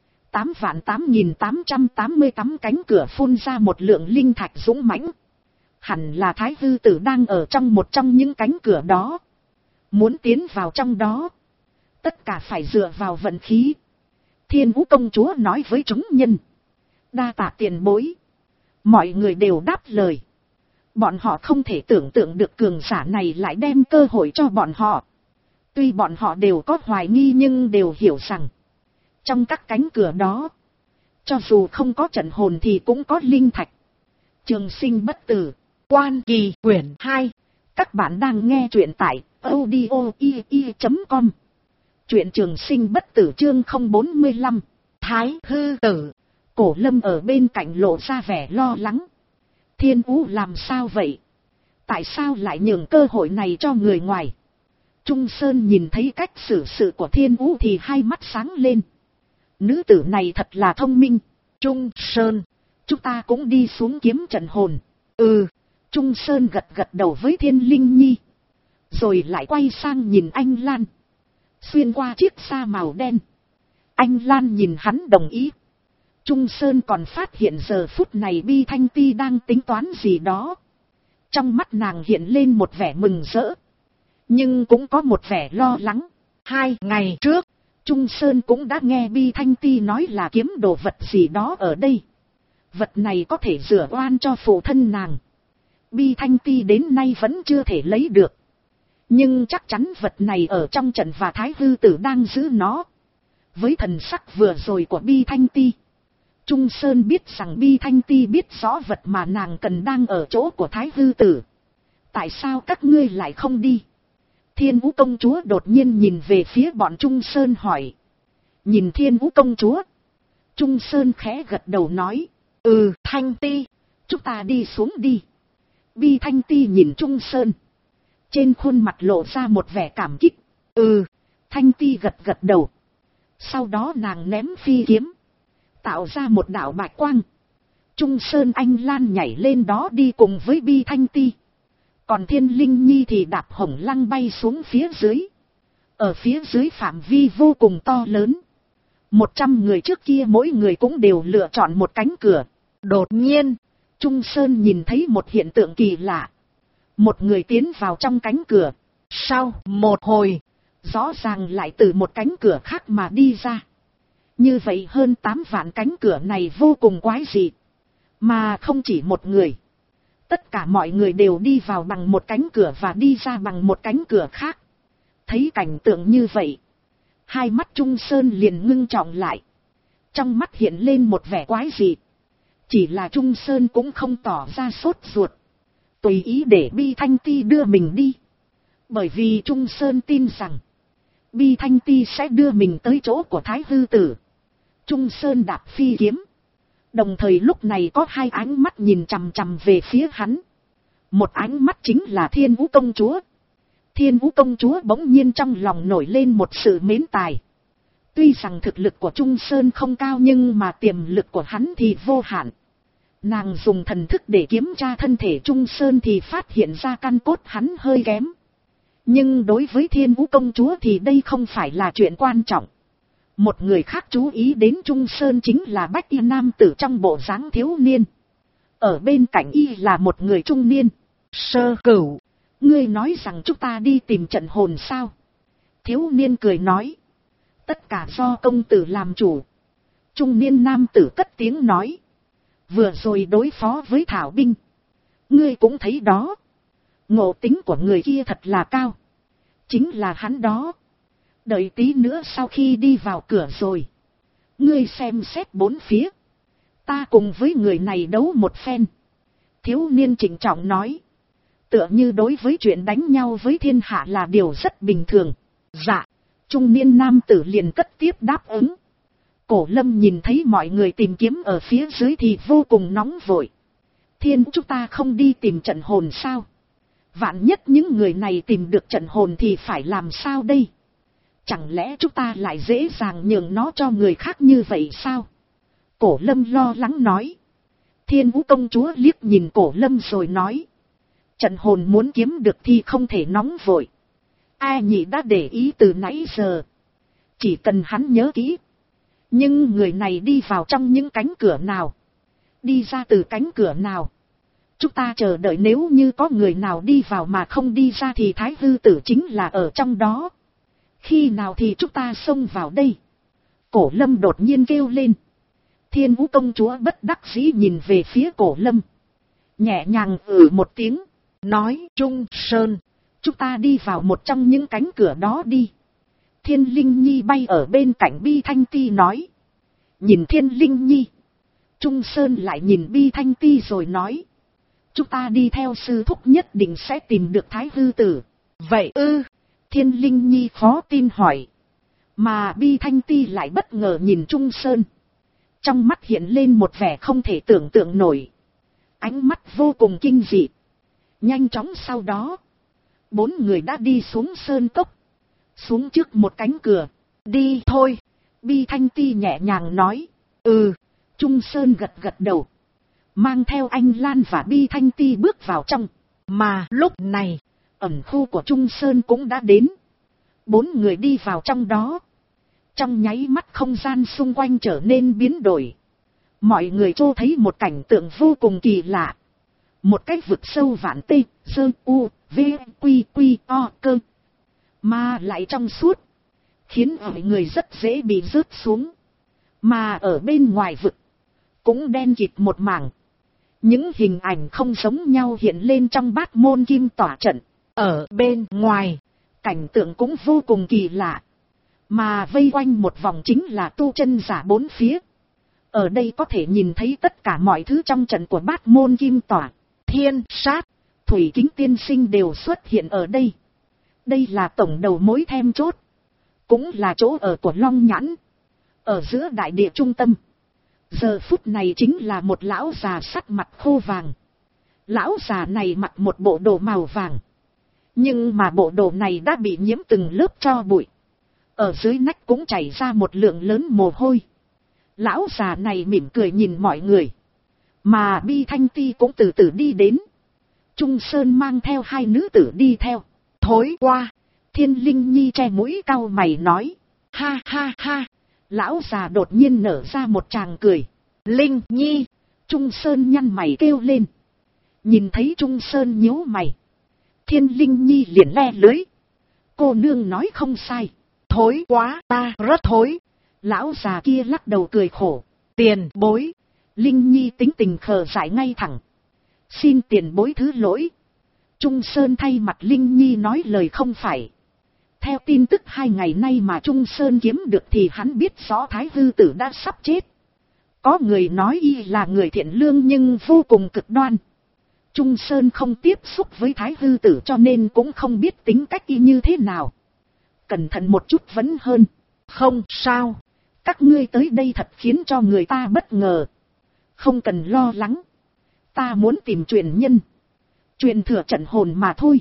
8.888 cánh cửa phun ra một lượng linh thạch dũng mãnh. Hẳn là Thái Hư Tử đang ở trong một trong những cánh cửa đó. Muốn tiến vào trong đó, tất cả phải dựa vào vận khí. Thiên Vũ công chúa nói với chúng nhân. Đa tạ tiền bối. Mọi người đều đáp lời. Bọn họ không thể tưởng tượng được cường giả này lại đem cơ hội cho bọn họ. Tuy bọn họ đều có hoài nghi nhưng đều hiểu rằng, trong các cánh cửa đó, cho dù không có trận hồn thì cũng có linh thạch. Trường Sinh Bất Tử, Quan Kỳ quyển 2. Các bạn đang nghe truyện tại audio.com. Truyện Trường Sinh Bất Tử chương 045. Thái Hư Tử. Cổ Lâm ở bên cạnh lộ ra vẻ lo lắng. Thiên Vũ làm sao vậy? Tại sao lại nhường cơ hội này cho người ngoài? Trung Sơn nhìn thấy cách xử sự của Thiên Vũ thì hai mắt sáng lên. Nữ tử này thật là thông minh. Trung Sơn, chúng ta cũng đi xuống kiếm trận hồn. Ừ. Trung Sơn gật gật đầu với Thiên Linh Nhi, rồi lại quay sang nhìn Anh Lan. Xuyên qua chiếc xa màu đen, Anh Lan nhìn hắn đồng ý. Trung Sơn còn phát hiện giờ phút này Bi Thanh Ti đang tính toán gì đó. Trong mắt nàng hiện lên một vẻ mừng rỡ, nhưng cũng có một vẻ lo lắng. 2 ngày trước, Trung Sơn cũng đã nghe Bi Thanh Ti nói là kiếm đồ vật gì đó ở đây. Vật này có thể rửa oan cho phụ thân nàng. Bi Thanh Ti đến nay vẫn chưa thể lấy được, nhưng chắc chắn vật này ở trong trận và Thái Hư Tử đang giữ nó. Với thần sắc vừa rồi của Bi Thanh Ti, Trung Sơn biết rằng Bi Thanh Ti biết rõ vật mà nàng cần đang ở chỗ của Thái Hư Tử. Tại sao các ngươi lại không đi? Thiên Vũ công chúa đột nhiên nhìn về phía bọn Trung Sơn hỏi. Nhìn Thiên Vũ công chúa. Trung Sơn khẽ gật đầu nói. Thanh Ti, chúng ta đi xuống đi. Bi Thanh Ti nhìn Trung Sơn. Trên khuôn mặt lộ ra một vẻ cảm kích. Thanh Ti gật gật đầu. Sau đó nàng ném phi kiếm. Tạo ra một đạo bạch quang. Trung Sơn Anh Lan nhảy lên đó đi cùng với Bi Thanh Ti. Còn Thiên Linh Nhi thì đạp hồng lăng bay xuống phía dưới. Ở phía dưới phạm vi vô cùng to lớn. 100 người trước kia mỗi người cũng đều lựa chọn một cánh cửa. Đột nhiên, Trung Sơn nhìn thấy một hiện tượng kỳ lạ. Một người tiến vào trong cánh cửa. Sau một hồi, rõ ràng lại từ một cánh cửa khác mà đi ra. Như vậy hơn 8 vạn cánh cửa này vô cùng quái dị. Mà không chỉ một người. Tất cả mọi người đều đi vào bằng một cánh cửa và đi ra bằng một cánh cửa khác. Thấy cảnh tượng như vậy, hai mắt Trung Sơn liền ngưng trọng lại. Trong mắt hiện lên một vẻ quái dị. Chỉ là Trung Sơn cũng không tỏ ra sốt ruột. Tùy ý để Bi Thanh Ti đưa mình đi. Bởi vì Trung Sơn tin rằng Bi Thanh Ti sẽ đưa mình tới chỗ của Thái Hư Tử. Trung Sơn đạp phi kiếm. Đồng thời lúc này có hai ánh mắt nhìn chằm chằm về phía hắn. Một ánh mắt chính là Thiên Vũ công chúa. Thiên Vũ công chúa bỗng nhiên trong lòng nổi lên một sự mến tài. Tuy rằng thực lực của Trung Sơn không cao nhưng mà tiềm lực của hắn thì vô hạn. Nàng dùng thần thức để kiểm tra thân thể Trung Sơn thì phát hiện ra căn cốt hắn hơi kém. Nhưng đối với Thiên Vũ công chúa thì đây không phải là chuyện quan trọng. Một người khác chú ý đến Trung Sơn chính là Bách Y nam tử trong bộ dáng thiếu niên. Ở bên cạnh y là một người trung niên. Sơ Cửu, ngươi nói rằng chúng ta đi tìm trận hồn sao? Thiếu niên cười nói. Tất cả do công tử làm chủ. Trung niên nam tử cất tiếng nói. Vừa rồi đối phó với Thảo binh. Ngươi cũng thấy đó. Ngộ tính của người kia thật là cao. Chính là hắn đó. Đợi tí nữa sau khi đi vào cửa rồi. Ngươi xem xét bốn phía. Ta cùng với người này đấu một phen. Thiếu niên trịnh trọng nói. Tựa như đối với chuyện đánh nhau với thiên hạ là điều rất bình thường. Dạ. Trung niên nam tử liền cất tiếp đáp ứng. Cổ Lâm nhìn thấy mọi người tìm kiếm ở phía dưới thì vô cùng nóng vội. Thiên, chúng ta không đi tìm trận hồn sao? Vạn nhất những người này tìm được trận hồn thì phải làm sao đây? Chẳng lẽ chúng ta lại dễ dàng nhường nó cho người khác như vậy sao? Cổ Lâm lo lắng nói. Thiên Vũ công chúa liếc nhìn Cổ Lâm rồi nói. Trận hồn muốn kiếm được thì không thể nóng vội. Ai nhỉ đã để ý từ nãy giờ. Chỉ cần hắn nhớ kỹ. Nhưng người này đi vào trong những cánh cửa nào? Đi ra từ cánh cửa nào? Chúng ta chờ đợi, nếu như có người nào đi vào mà không đi ra thì Thái Hư Tử chính là ở trong đó. Khi nào thì chúng ta xông vào đây? Cổ Lâm đột nhiên kêu lên. Thiên Vũ công chúa bất đắc dĩ nhìn về phía Cổ Lâm. Nhẹ nhàng một tiếng. Nói Trung Sơn. Chúng ta đi vào một trong những cánh cửa đó đi. Thiên Linh Nhi bay ở bên cạnh Bi Thanh Ti nói. Nhìn Thiên Linh Nhi. Trung Sơn lại nhìn Bi Thanh Ti rồi nói. Chúng ta đi theo sư thúc nhất định sẽ tìm được Thái Hư Tử. Vậy ư? Thiên Linh Nhi khó tin hỏi. Mà Bi Thanh Ti lại bất ngờ nhìn Trung Sơn. Trong mắt hiện lên một vẻ không thể tưởng tượng nổi. Ánh mắt vô cùng kinh dị. Nhanh chóng sau đó. 4 người đã đi xuống sơn cốc. Xuống trước một cánh cửa. Đi thôi. Bi Thanh Ti nhẹ nhàng nói. Trung Sơn gật gật đầu. Mang theo Anh Lan và Bi Thanh Ti bước vào trong. Mà lúc này, ẩn khu của Trung Sơn cũng đã đến. 4 người đi vào trong đó. Trong nháy mắt không gian xung quanh trở nên biến đổi. Mọi người trô thấy một cảnh tượng vô cùng kỳ lạ. Một cái vực sâu vạn tê, sơ u, v, quy quy o cơ. Mà lại trong suốt. Khiến mọi người rất dễ bị rớt xuống. Mà ở bên ngoài vực. Cũng đen kịt một mảng. Những hình ảnh không giống nhau hiện lên trong Bát Môn Kim Tỏa trận. Ở bên ngoài. Cảnh tượng cũng vô cùng kỳ lạ. Mà vây quanh một vòng chính là tu chân giả 4 phía. Ở đây có thể nhìn thấy tất cả mọi thứ trong trận của Bát Môn Kim Tỏa. Thiên sát, Thủy Kính tiên sinh đều xuất hiện ở đây. Đây là tổng đầu mối then chốt, cũng là chỗ ở của Long Nhãn, ở giữa đại địa trung tâm. Giờ phút này chính là một lão già sắc mặt khô vàng. Lão già này mặc một bộ đồ màu vàng, nhưng mà bộ đồ này đã bị nhiễm từng lớp tro bụi, ở dưới nách cũng chảy ra một lượng lớn mồ hôi. Lão già này mỉm cười nhìn mọi người, mà Bi Thanh Ti cũng từ từ đi đến. Trung Sơn mang theo hai nữ tử đi theo. Thối qua, Thiên Linh Nhi che mũi cau mày nói. Ha ha ha, lão già đột nhiên nở ra một tràng cười. Linh Nhi, Trung Sơn nhăn mày kêu lên. Nhìn thấy Trung Sơn nhíu mày, Thiên Linh Nhi liền le lưới. Cô nương nói không sai, thối quá, ta rất thối. Lão già kia lắc đầu cười khổ. Tiền bối. Linh Nhi tính tình khờ dại ngay thẳng. Xin tiền bối thứ lỗi. Trung Sơn thay mặt Linh Nhi nói lời không phải. Theo tin tức 2 ngày nay mà Trung Sơn kiếm được thì hắn biết rõ Thái Hư Tử đã sắp chết. Có người nói y là người thiện lương nhưng vô cùng cực đoan. Trung Sơn không tiếp xúc với Thái Hư Tử cho nên cũng không biết tính cách y như thế nào. Cẩn thận một chút vẫn hơn. Không sao, các ngươi tới đây thật khiến cho người ta bất ngờ. Không cần lo lắng. Ta muốn tìm truyền nhân, truyền thừa trận hồn mà thôi.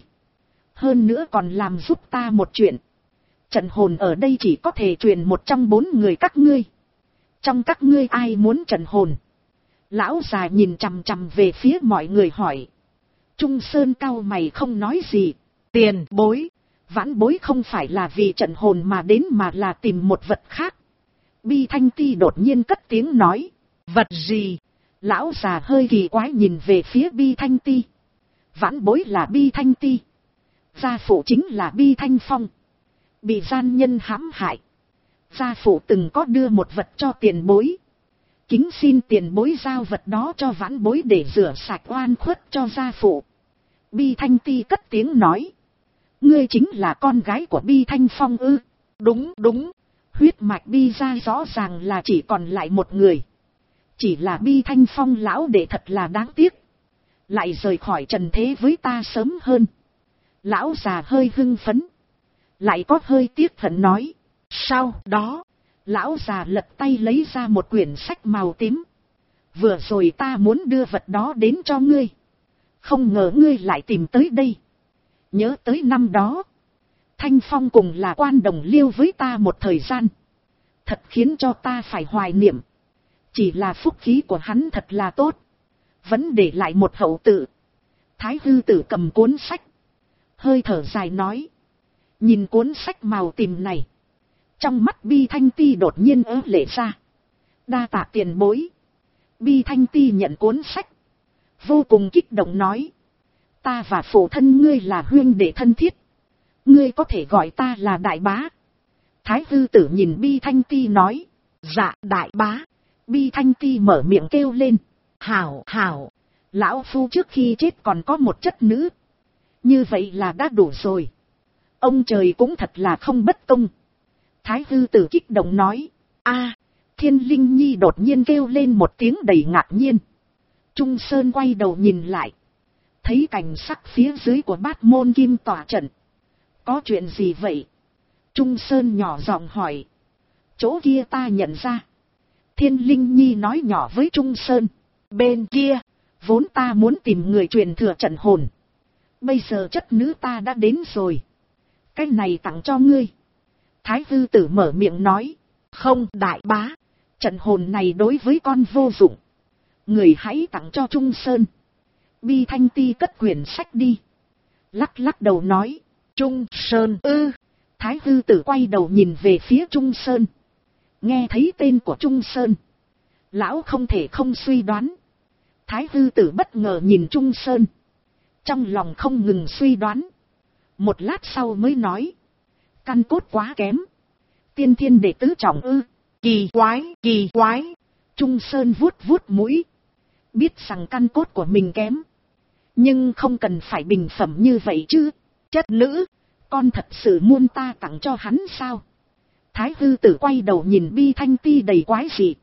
Hơn nữa còn làm giúp ta một chuyện. Trận hồn ở đây chỉ có thể truyền một trong 4 người các ngươi. Trong các ngươi ai muốn trận hồn? Lão già nhìn chằm chằm về phía mọi người hỏi. Trung Sơn cau mày không nói gì. Tiền bối, vãn bối không phải là vì trận hồn mà đến mà là tìm một vật khác. Bi Thanh Ti đột nhiên cất tiếng nói. Vật gì? Lão già hơi kỳ quái nhìn về phía Bi Thanh Ti. Vãn bối là Bi Thanh Ti. Gia phụ chính là Bi Thanh Phong. Bị gian nhân hãm hại. Gia phụ từng có đưa một vật cho tiền bối. Kính xin tiền bối giao vật đó cho vãn bối để rửa sạch oan khuất cho gia phụ. Bi Thanh Ti cất tiếng nói. Ngươi chính là con gái của Bi Thanh Phong ư? Đúng đúng. Huyết mạch Bi ra rõ ràng là chỉ còn lại một người. Chỉ là Bi Thanh Phong lão đệ thật là đáng tiếc. Lại rời khỏi trần thế với ta sớm hơn. Lão già hơi hưng phấn. Lại có hơi tiếc hận nói. Sau đó, lão già lật tay lấy ra một quyển sách màu tím. Vừa rồi ta muốn đưa vật đó đến cho ngươi. Không ngờ ngươi lại tìm tới đây. Nhớ tới năm đó, Thanh Phong cùng là quan đồng liêu với ta một thời gian. Thật khiến cho ta phải hoài niệm. Chỉ là phúc khí của hắn thật là tốt. Vẫn để lại một hậu tự. Thái Hư Tử cầm cuốn sách. Hơi thở dài nói. Nhìn cuốn sách màu tím này. Trong mắt Bi Thanh Ti đột nhiên ớ lệ ra. Đa tạ tiền bối. Bi Thanh Ti nhận cuốn sách. Vô cùng kích động nói. Ta và phụ thân ngươi là huynh đệ thân thiết. Ngươi có thể gọi ta là đại bá. Thái Hư Tử nhìn Bi Thanh Ti nói. Dạ đại bá. Bi Thanh Ti mở miệng kêu lên. Hảo hảo. Lão phu trước khi chết còn có một chất nữ. Như vậy là đã đủ rồi. Ông trời cũng thật là không bất công. Thái Hư Tử kích động nói. A, Thiên Linh Nhi đột nhiên kêu lên một tiếng đầy ngạc nhiên. Trung Sơn quay đầu nhìn lại. Thấy cảnh sắc phía dưới của Bát Môn Kim tỏa trận. Có chuyện gì vậy? Trung Sơn nhỏ giọng hỏi. Chỗ kia ta nhận ra. Thiên Linh Nhi nói nhỏ với Trung Sơn. Bên kia, vốn ta muốn tìm người truyền thừa trận hồn. Bây giờ chất nữ ta đã đến rồi. Cái này tặng cho ngươi. Thái Hư Tử mở miệng nói. Không đại bá. Trận hồn này đối với con vô dụng. Người hãy tặng cho Trung Sơn. Bi Thanh Ti cất quyển sách đi. Lắc lắc đầu nói. Trung Sơn ư. Thái Hư Tử quay đầu nhìn về phía Trung Sơn. Nghe thấy tên của Trung Sơn. Lão không thể không suy đoán. Thái Hư Tử bất ngờ nhìn Trung Sơn. Trong lòng không ngừng suy đoán. Một lát sau mới nói. Căn cốt quá kém. Tiên thiên đệ tứ trọng ư. Kỳ quái, kỳ quái. Trung Sơn vuốt vuốt mũi. Biết rằng căn cốt của mình kém. Nhưng không cần phải bình phẩm như vậy chứ. Chất nữ, con thật sự muốn ta tặng cho hắn sao? Thái Hư Tử quay đầu nhìn Bi Thanh Ti đầy quái dị.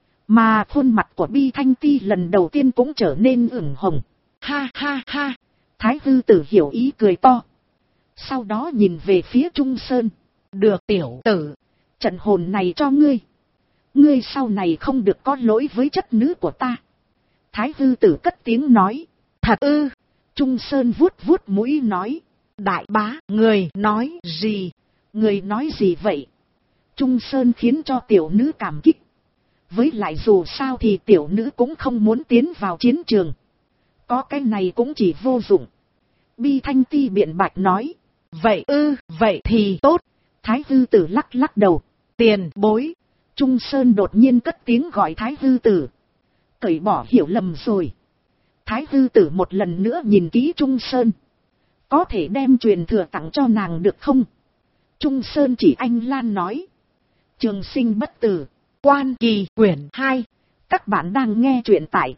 Mà khuôn mặt của Bi Thanh Ti lần đầu tiên cũng trở nên ửng hồng. Ha ha ha, Thái hư tử hiểu ý cười to. Sau đó nhìn về phía Trung Sơn. Được tiểu tử, trận hồn này cho ngươi. Ngươi sau này không được có lỗi với chất nữ của ta. Thái hư tử cất tiếng nói. Thật ư? Trung Sơn vuốt vuốt mũi nói. Đại bá, người nói gì? Người nói gì vậy? Trung Sơn khiến cho tiểu nữ cảm kích. Với lại dù sao thì tiểu nữ cũng không muốn tiến vào chiến trường. Có cái này cũng chỉ vô dụng. Bi Thanh Ti biện bạch nói. Vậy ư, vậy thì tốt. Thái hư tử lắc lắc đầu. Tiền bối. Trung Sơn đột nhiên cất tiếng gọi Thái hư tử. Cởi bỏ hiểu lầm rồi. Thái hư tử một lần nữa nhìn kỹ Trung Sơn. Có thể đem truyền thừa tặng cho nàng được không? Trung Sơn chỉ Anh Lan nói. Trường sinh bất tử. Quan Kỳ quyển 2. Các bạn đang nghe truyện tại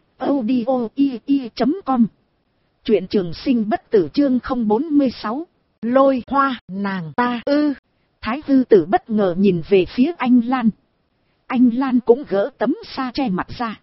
audio.com. Truyện Trường Sinh Bất Tử chương 046. Lôi hoa nàng ta ư? Thái hư tử bất ngờ nhìn về phía Anh Lan. Anh Lan cũng gỡ tấm sa che mặt ra.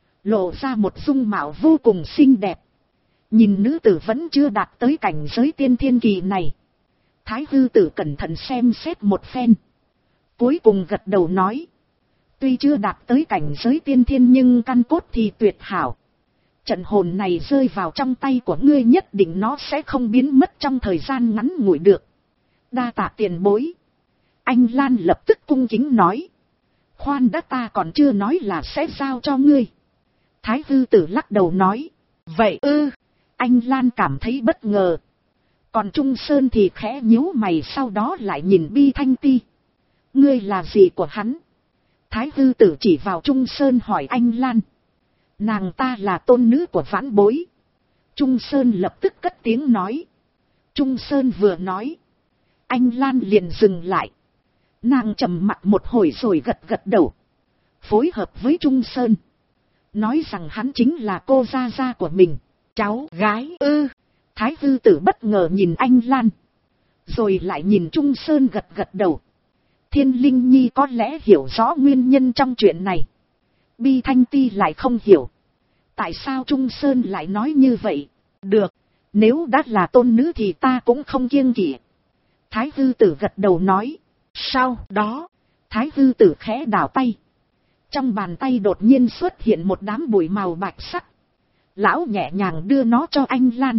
Lộ ra một dung mạo vô cùng xinh đẹp. Nhìn nữ tử vẫn chưa đạt tới cảnh giới tiên thiên kỳ này. Thái hư tử cẩn thận xem xét một phen. Cuối cùng gật đầu nói. Tuy chưa đạt tới cảnh giới tiên thiên nhưng căn cốt thì tuyệt hảo. Trận hồn này rơi vào trong tay của ngươi nhất định nó sẽ không biến mất trong thời gian ngắn ngủi được. Đa tạ tiền bối. Anh Lan lập tức cung kính nói. Khoan đã, ta còn chưa nói là sẽ giao cho ngươi. Thái hư tử lắc đầu nói. Vậy ư? Anh Lan cảm thấy bất ngờ. Còn Trung Sơn thì khẽ nhíu mày, sau đó lại nhìn Bi Thanh Ti. Ngươi là gì của hắn? Thái hư tử chỉ vào Trung Sơn hỏi Anh Lan. Nàng ta là tôn nữ của vãn bối. Trung Sơn lập tức cất tiếng nói. Trung Sơn vừa nói. Anh Lan liền dừng lại. Nàng trầm mặc một hồi rồi gật gật đầu. Phối hợp với Trung Sơn. Nói rằng hắn chính là cô gia gia của mình. Cháu gái ư? Thái hư tử bất ngờ nhìn Anh Lan. Rồi lại nhìn Trung Sơn gật gật đầu. Thiên Linh Nhi có lẽ hiểu rõ nguyên nhân trong chuyện này. Bi Thanh Ti lại không hiểu. Tại sao Trung Sơn lại nói như vậy? Được, nếu đã là tôn nữ thì ta cũng không kiêng kỵ. Thái hư tử gật đầu nói. Sau đó, Thái hư tử khẽ đảo tay. Trong bàn tay đột nhiên xuất hiện một đám bụi màu bạch sắc. Lão nhẹ nhàng đưa nó cho Anh Lan.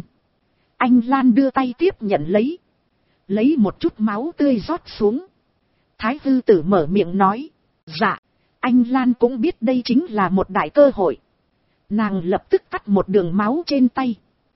Anh Lan đưa tay tiếp nhận lấy. Lấy một chút máu tươi rót xuống. Thái hư tử mở miệng nói. Dạ. Anh Lan cũng biết đây chính là một đại cơ hội. Nàng lập tức cắt một đường máu trên tay.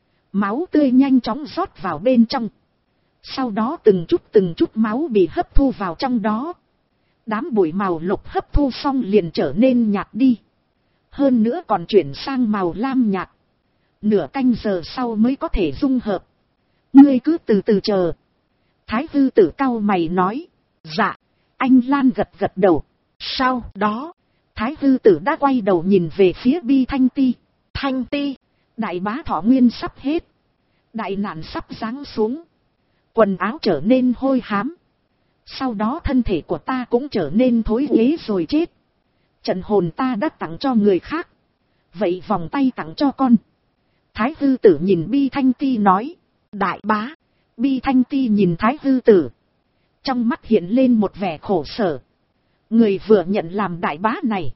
Máu tươi nhanh chóng rót vào bên trong. Sau đó từng chút máu bị hấp thu vào trong đó. Đám bụi màu lục hấp thu xong liền trở nên nhạt đi. Hơn nữa còn chuyển sang màu lam nhạt. Nửa canh giờ sau mới có thể dung hợp. Ngươi cứ từ từ chờ. Thái hư tử cau mày nói. Dạ. Anh Lan gật gật đầu. Sau đó, Thái hư tử đã quay đầu nhìn về phía Bi Thanh Ti. Thanh Ti, đại bá thọ nguyên sắp hết. Đại nạn sắp giáng xuống. Quần áo trở nên hôi hám. Sau đó thân thể của ta cũng trở nên thối rễ rồi chết. Trận hồn ta đã tặng cho người khác. Vậy vòng tay tặng cho con. Thái hư tử nhìn Bi Thanh Ti nói. Đại bá. Bi Thanh Ti nhìn Thái hư tử. Trong mắt hiện lên một vẻ khổ sở. Người vừa nhận làm đại bá này.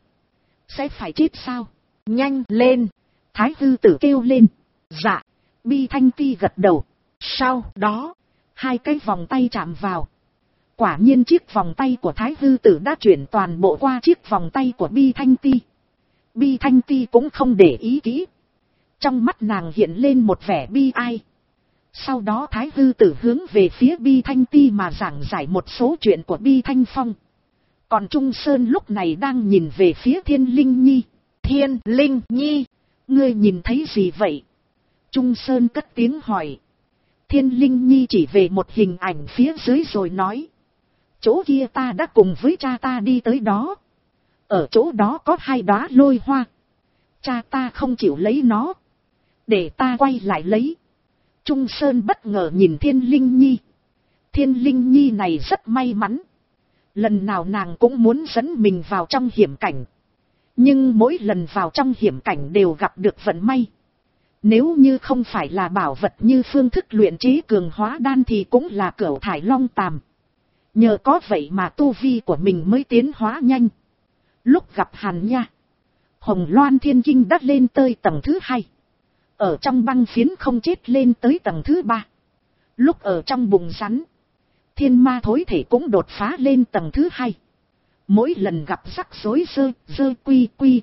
Sẽ phải chết sao? Nhanh lên. Thái hư tử kêu lên. Dạ. Bi Thanh Ti gật đầu. Sau đó, hai cái vòng tay chạm vào. Quả nhiên chiếc vòng tay của Thái hư tử đã chuyển toàn bộ qua chiếc vòng tay của Bi Thanh Ti. Bi Thanh Ti cũng không để ý kỹ. Trong mắt nàng hiện lên một vẻ bi ai. Sau đó Thái hư tử hướng về phía Bi Thanh Ti mà giảng giải một số chuyện của Bi Thanh Phong. Còn Trung Sơn lúc này đang nhìn về phía Thiên Linh Nhi. Thiên Linh Nhi, ngươi nhìn thấy gì vậy? Trung Sơn cất tiếng hỏi. Thiên Linh Nhi chỉ về một hình ảnh phía dưới rồi nói. Chỗ kia ta đã cùng với cha ta đi tới đó. Ở chỗ đó có hai đóa lôi hoa. Cha ta không chịu lấy nó. Để ta quay lại lấy. Trung Sơn bất ngờ nhìn Thiên Linh Nhi. Thiên Linh Nhi này rất may mắn. Lần nào nàng cũng muốn dẫn mình vào trong hiểm cảnh. Nhưng mỗi lần vào trong hiểm cảnh đều gặp được vận may. Nếu như không phải là bảo vật như phương thức luyện chế cường hóa đan thì cũng là cửu thải long tàm. Nhờ có vậy mà tu vi của mình mới tiến hóa nhanh. Lúc gặp Hàn Nha, Hồng Loan Thiên Kinh đã lên tới tầng thứ 2. Ở trong băng phiến không chết lên tới tầng thứ 3. Lúc ở trong bụng rắn, thiên ma thối thể cũng đột phá lên tầng thứ 2. Mỗi lần gặp rắc rối dơ quy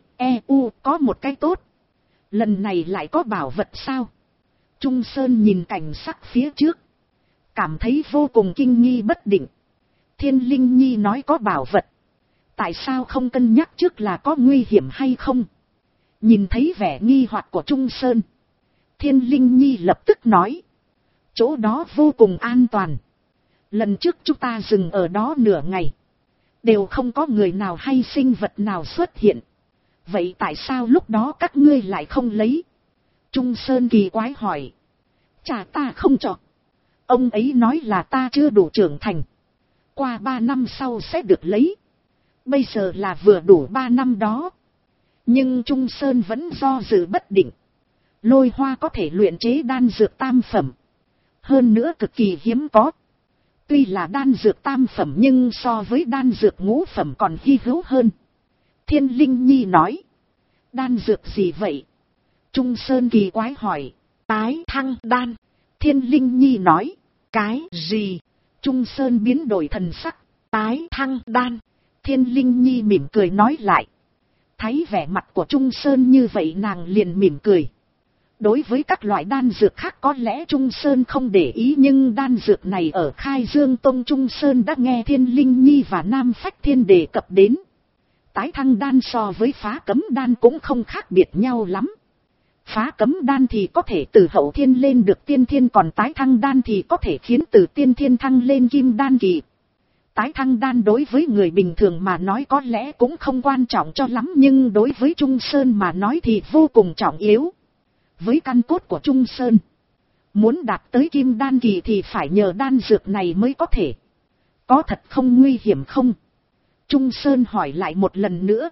có một cái tốt. Lần này lại có bảo vật sao? Trung Sơn nhìn cảnh sắc phía trước, cảm thấy vô cùng kinh nghi bất định. Thiên Linh Nhi nói có bảo vật, tại sao không cân nhắc trước là có nguy hiểm hay không? Nhìn thấy vẻ nghi hoặc của Trung Sơn, Thiên Linh Nhi lập tức nói, chỗ đó vô cùng an toàn. Lần trước chúng ta dừng ở đó nửa ngày, đều không có người nào hay sinh vật nào xuất hiện. Vậy tại sao lúc đó các ngươi lại không lấy? Trung Sơn kỳ quái hỏi. Chả ta không cho. Ông ấy nói là ta chưa đủ trưởng thành, qua 3 năm sau sẽ được lấy. Bây giờ là vừa đủ 3 năm đó. Nhưng Trung Sơn vẫn do dự bất định. Lôi hoa có thể luyện chế đan dược tam phẩm, hơn nữa cực kỳ hiếm có. Tuy là đan dược tam phẩm nhưng so với đan dược ngũ phẩm còn hy hữu hơn. Thiên Linh Nhi nói. Đan dược gì vậy? Trung Sơn kỳ quái hỏi. Tái thăng đan. Thiên Linh Nhi nói. Cái gì? Trung Sơn biến đổi thần sắc. Tái thăng đan. Thiên Linh Nhi mỉm cười nói lại. Thấy vẻ mặt của Trung Sơn như vậy nàng liền mỉm cười. Đối với các loại đan dược khác có lẽ Trung Sơn không để ý, nhưng đan dược này ở Khai Dương Tông Trung Sơn đã nghe Thiên Linh Nhi và Nam Phách Thiên đề cập đến. Tái thăng đan so với phá cấm đan cũng không khác biệt nhau lắm. Phá cấm đan thì có thể từ hậu thiên lên được tiên thiên, còn tái thăng đan thì có thể khiến từ tiên thiên thăng lên kim đan kỳ. Tái thăng đan đối với người bình thường mà nói có lẽ cũng không quan trọng cho lắm, nhưng đối với Trung Sơn mà nói thì vô cùng trọng yếu. Với căn cốt của Trung Sơn, muốn đạt tới kim đan kỳ thì phải nhờ đan dược này mới có thể. Có thật không nguy hiểm không? Trung Sơn hỏi lại một lần nữa.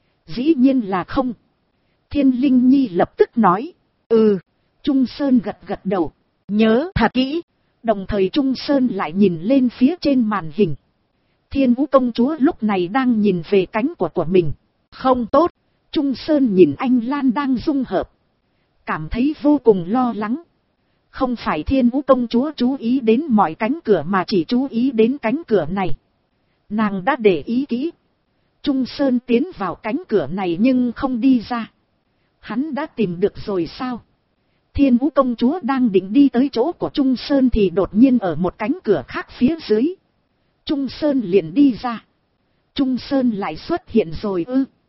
Dĩ nhiên là không. Thiên Linh Nhi lập tức nói. Trung Sơn gật gật đầu. Nhớ thật kỹ. Đồng thời Trung Sơn lại nhìn lên phía trên màn hình. Thiên Vũ công chúa lúc này đang nhìn về cánh của mình. Không tốt. Trung Sơn nhìn anh Lan đang dung hợp, cảm thấy vô cùng lo lắng. Không phải Thiên Vũ công chúa chú ý đến mọi cánh cửa mà chỉ chú ý đến cánh cửa này. Nàng đã để ý kỹ. Trung Sơn tiến vào cánh cửa này nhưng không đi ra. Hắn đã tìm được rồi sao? Thiên Vũ công chúa đang định đi tới chỗ của Trung Sơn thì đột nhiên ở một cánh cửa khác phía dưới, Trung Sơn liền đi ra. Trung Sơn lại xuất hiện rồi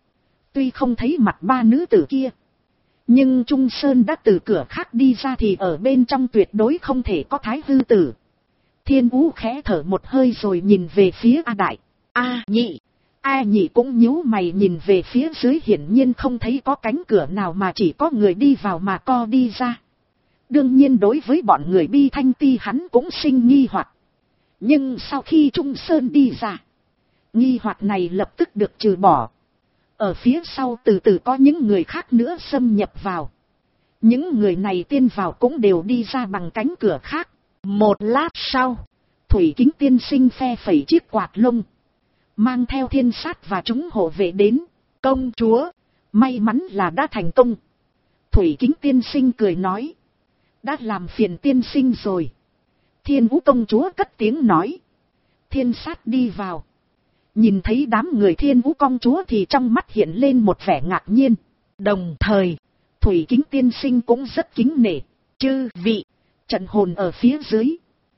Tuy không thấy mặt ba nữ tử kia, nhưng Trung Sơn đã từ cửa khác đi ra thì ở bên trong tuyệt đối không thể có Thái Hư tử. Thiên Vũ khẽ thở một hơi rồi nhìn về phía A Đại. A Nhị. A Nhị cũng nhíu mày nhìn về phía dưới, hiển nhiên không thấy có cánh cửa nào mà chỉ có người đi vào mà co đi ra. Đương nhiên đối với bọn người Bi Thanh Ti hắn cũng sinh nghi hoặc. Nhưng sau khi Trung Sơn đi ra, nghi hoặc này lập tức được trừ bỏ. Ở phía sau từ từ có những người khác nữa xâm nhập vào. Những người này tiên vào cũng đều đi ra bằng cánh cửa khác. Một lát sau, Thủy Kính tiên sinh phe phẩy chiếc quạt lông, mang theo Thiên Sát và chúng hộ vệ đến. Công chúa, may mắn là đã thành công. Thủy Kính tiên sinh cười nói. Đã làm phiền tiên sinh rồi. Thiên Vũ công chúa cất tiếng nói. Thiên Sát đi vào, nhìn thấy đám người Thiên Vũ công chúa thì trong mắt hiện lên một vẻ ngạc nhiên. Đồng thời, Thủy Kính tiên sinh cũng rất kính nể. Chư vị, trận hồn ở phía dưới.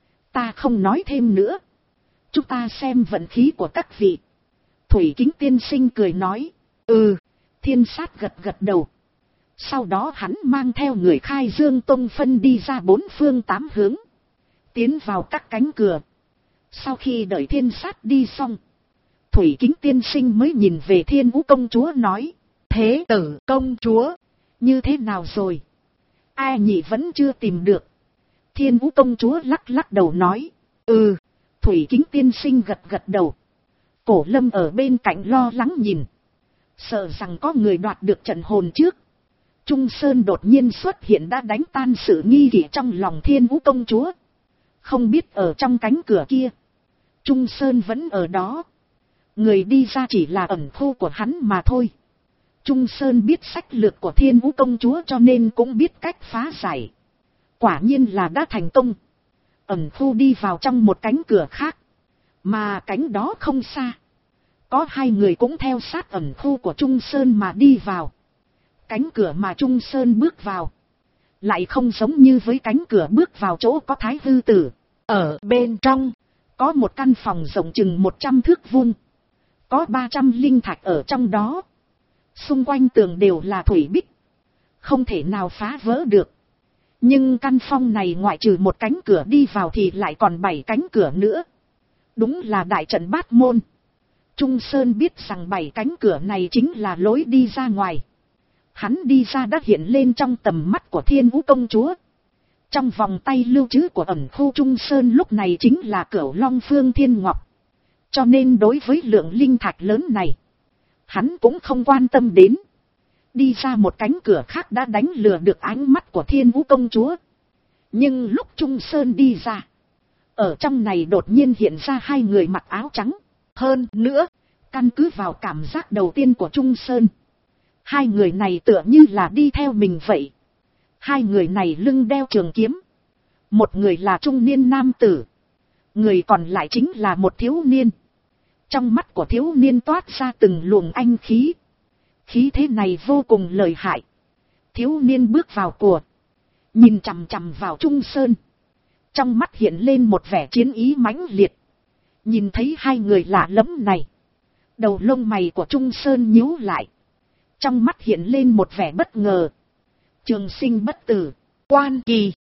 Ta không nói thêm nữa. Chúng ta xem vận khí của các vị. Thủy Kính tiên sinh cười nói. Thiên Sát gật gật đầu. Sau đó hắn mang theo người Khai Dương Tông phân đi ra 4 phương 8 hướng, tiến vào các cánh cửa. Sau khi đợi Thiên Sát đi xong, Thủy Kính tiên sinh mới nhìn về Thiên Vũ công chúa nói. Thế tử công chúa, như thế nào rồi? A Nhị vẫn chưa tìm được. Thiên Vũ công chúa lắc lắc đầu nói. Thủy Kính tiên sinh gật gật đầu. Cổ Lâm ở bên cạnh lo lắng nhìn, sợ rằng có người đoạt được trận hồn trước. Trung Sơn đột nhiên xuất hiện đã đánh tan sự nghi kỵ trong lòng Thiên Vũ công chúa. Không biết ở trong cánh cửa kia, Trung Sơn vẫn ở đó. Người đi ra chỉ là ẩn khu của hắn mà thôi. Trung Sơn biết sách lược của Thiên Vũ công chúa cho nên cũng biết cách phá giải. Quả nhiên là đã thành công. Ẩn khu đi vào trong một cánh cửa khác. Mà cánh đó không xa. Có hai người cũng theo sát ẩn khu của Trung Sơn mà đi vào. Cánh cửa mà Trung Sơn bước vào lại không giống như với cánh cửa bước vào chỗ có Thái Hư Tử. Ở bên trong có một căn phòng rộng chừng 100 thước vuông. Có 300 linh thạch ở trong đó. Xung quanh tường đều là thủy bích. Không thể nào phá vỡ được. Nhưng căn phòng này ngoại trừ một cánh cửa đi vào thì lại còn 7 cánh cửa nữa. Đúng là đại trận bát môn. Trung Sơn biết rằng 7 cánh cửa này chính là lối đi ra ngoài. Hắn đi ra đã hiện lên trong tầm mắt của Thiên Vũ công chúa. Trong vòng tay lưu trữ của ẩn khu Trung Sơn lúc này chính là Cửu Long Phương Thiên Ngọc. Cho nên đối với lượng linh thạch lớn này, hắn cũng không quan tâm đến. Đi ra một cánh cửa khác đã đánh lừa được ánh mắt của Thiên Vũ công chúa. Nhưng lúc Trung Sơn đi ra, ở trong này đột nhiên hiện ra hai người mặc áo trắng. Hơn nữa, căn cứ vào cảm giác đầu tiên của Trung Sơn, hai người này tựa như là đi theo mình vậy. Hai người này lưng đeo trường kiếm. Một người là trung niên nam tử. Người còn lại chính là một thiếu niên. Trong mắt của thiếu niên toát ra từng luồng anh khí. Khí thế này vô cùng lợi hại. Thiếu niên bước vào của, nhìn chằm chằm vào Trung Sơn. Trong mắt hiện lên một vẻ chiến ý mãnh liệt. Nhìn thấy hai người lạ lẫm này, đầu lông mày của Trung Sơn nhíu lại. Trong mắt hiện lên một vẻ bất ngờ. Trường sinh bất tử, Quan Kỳ.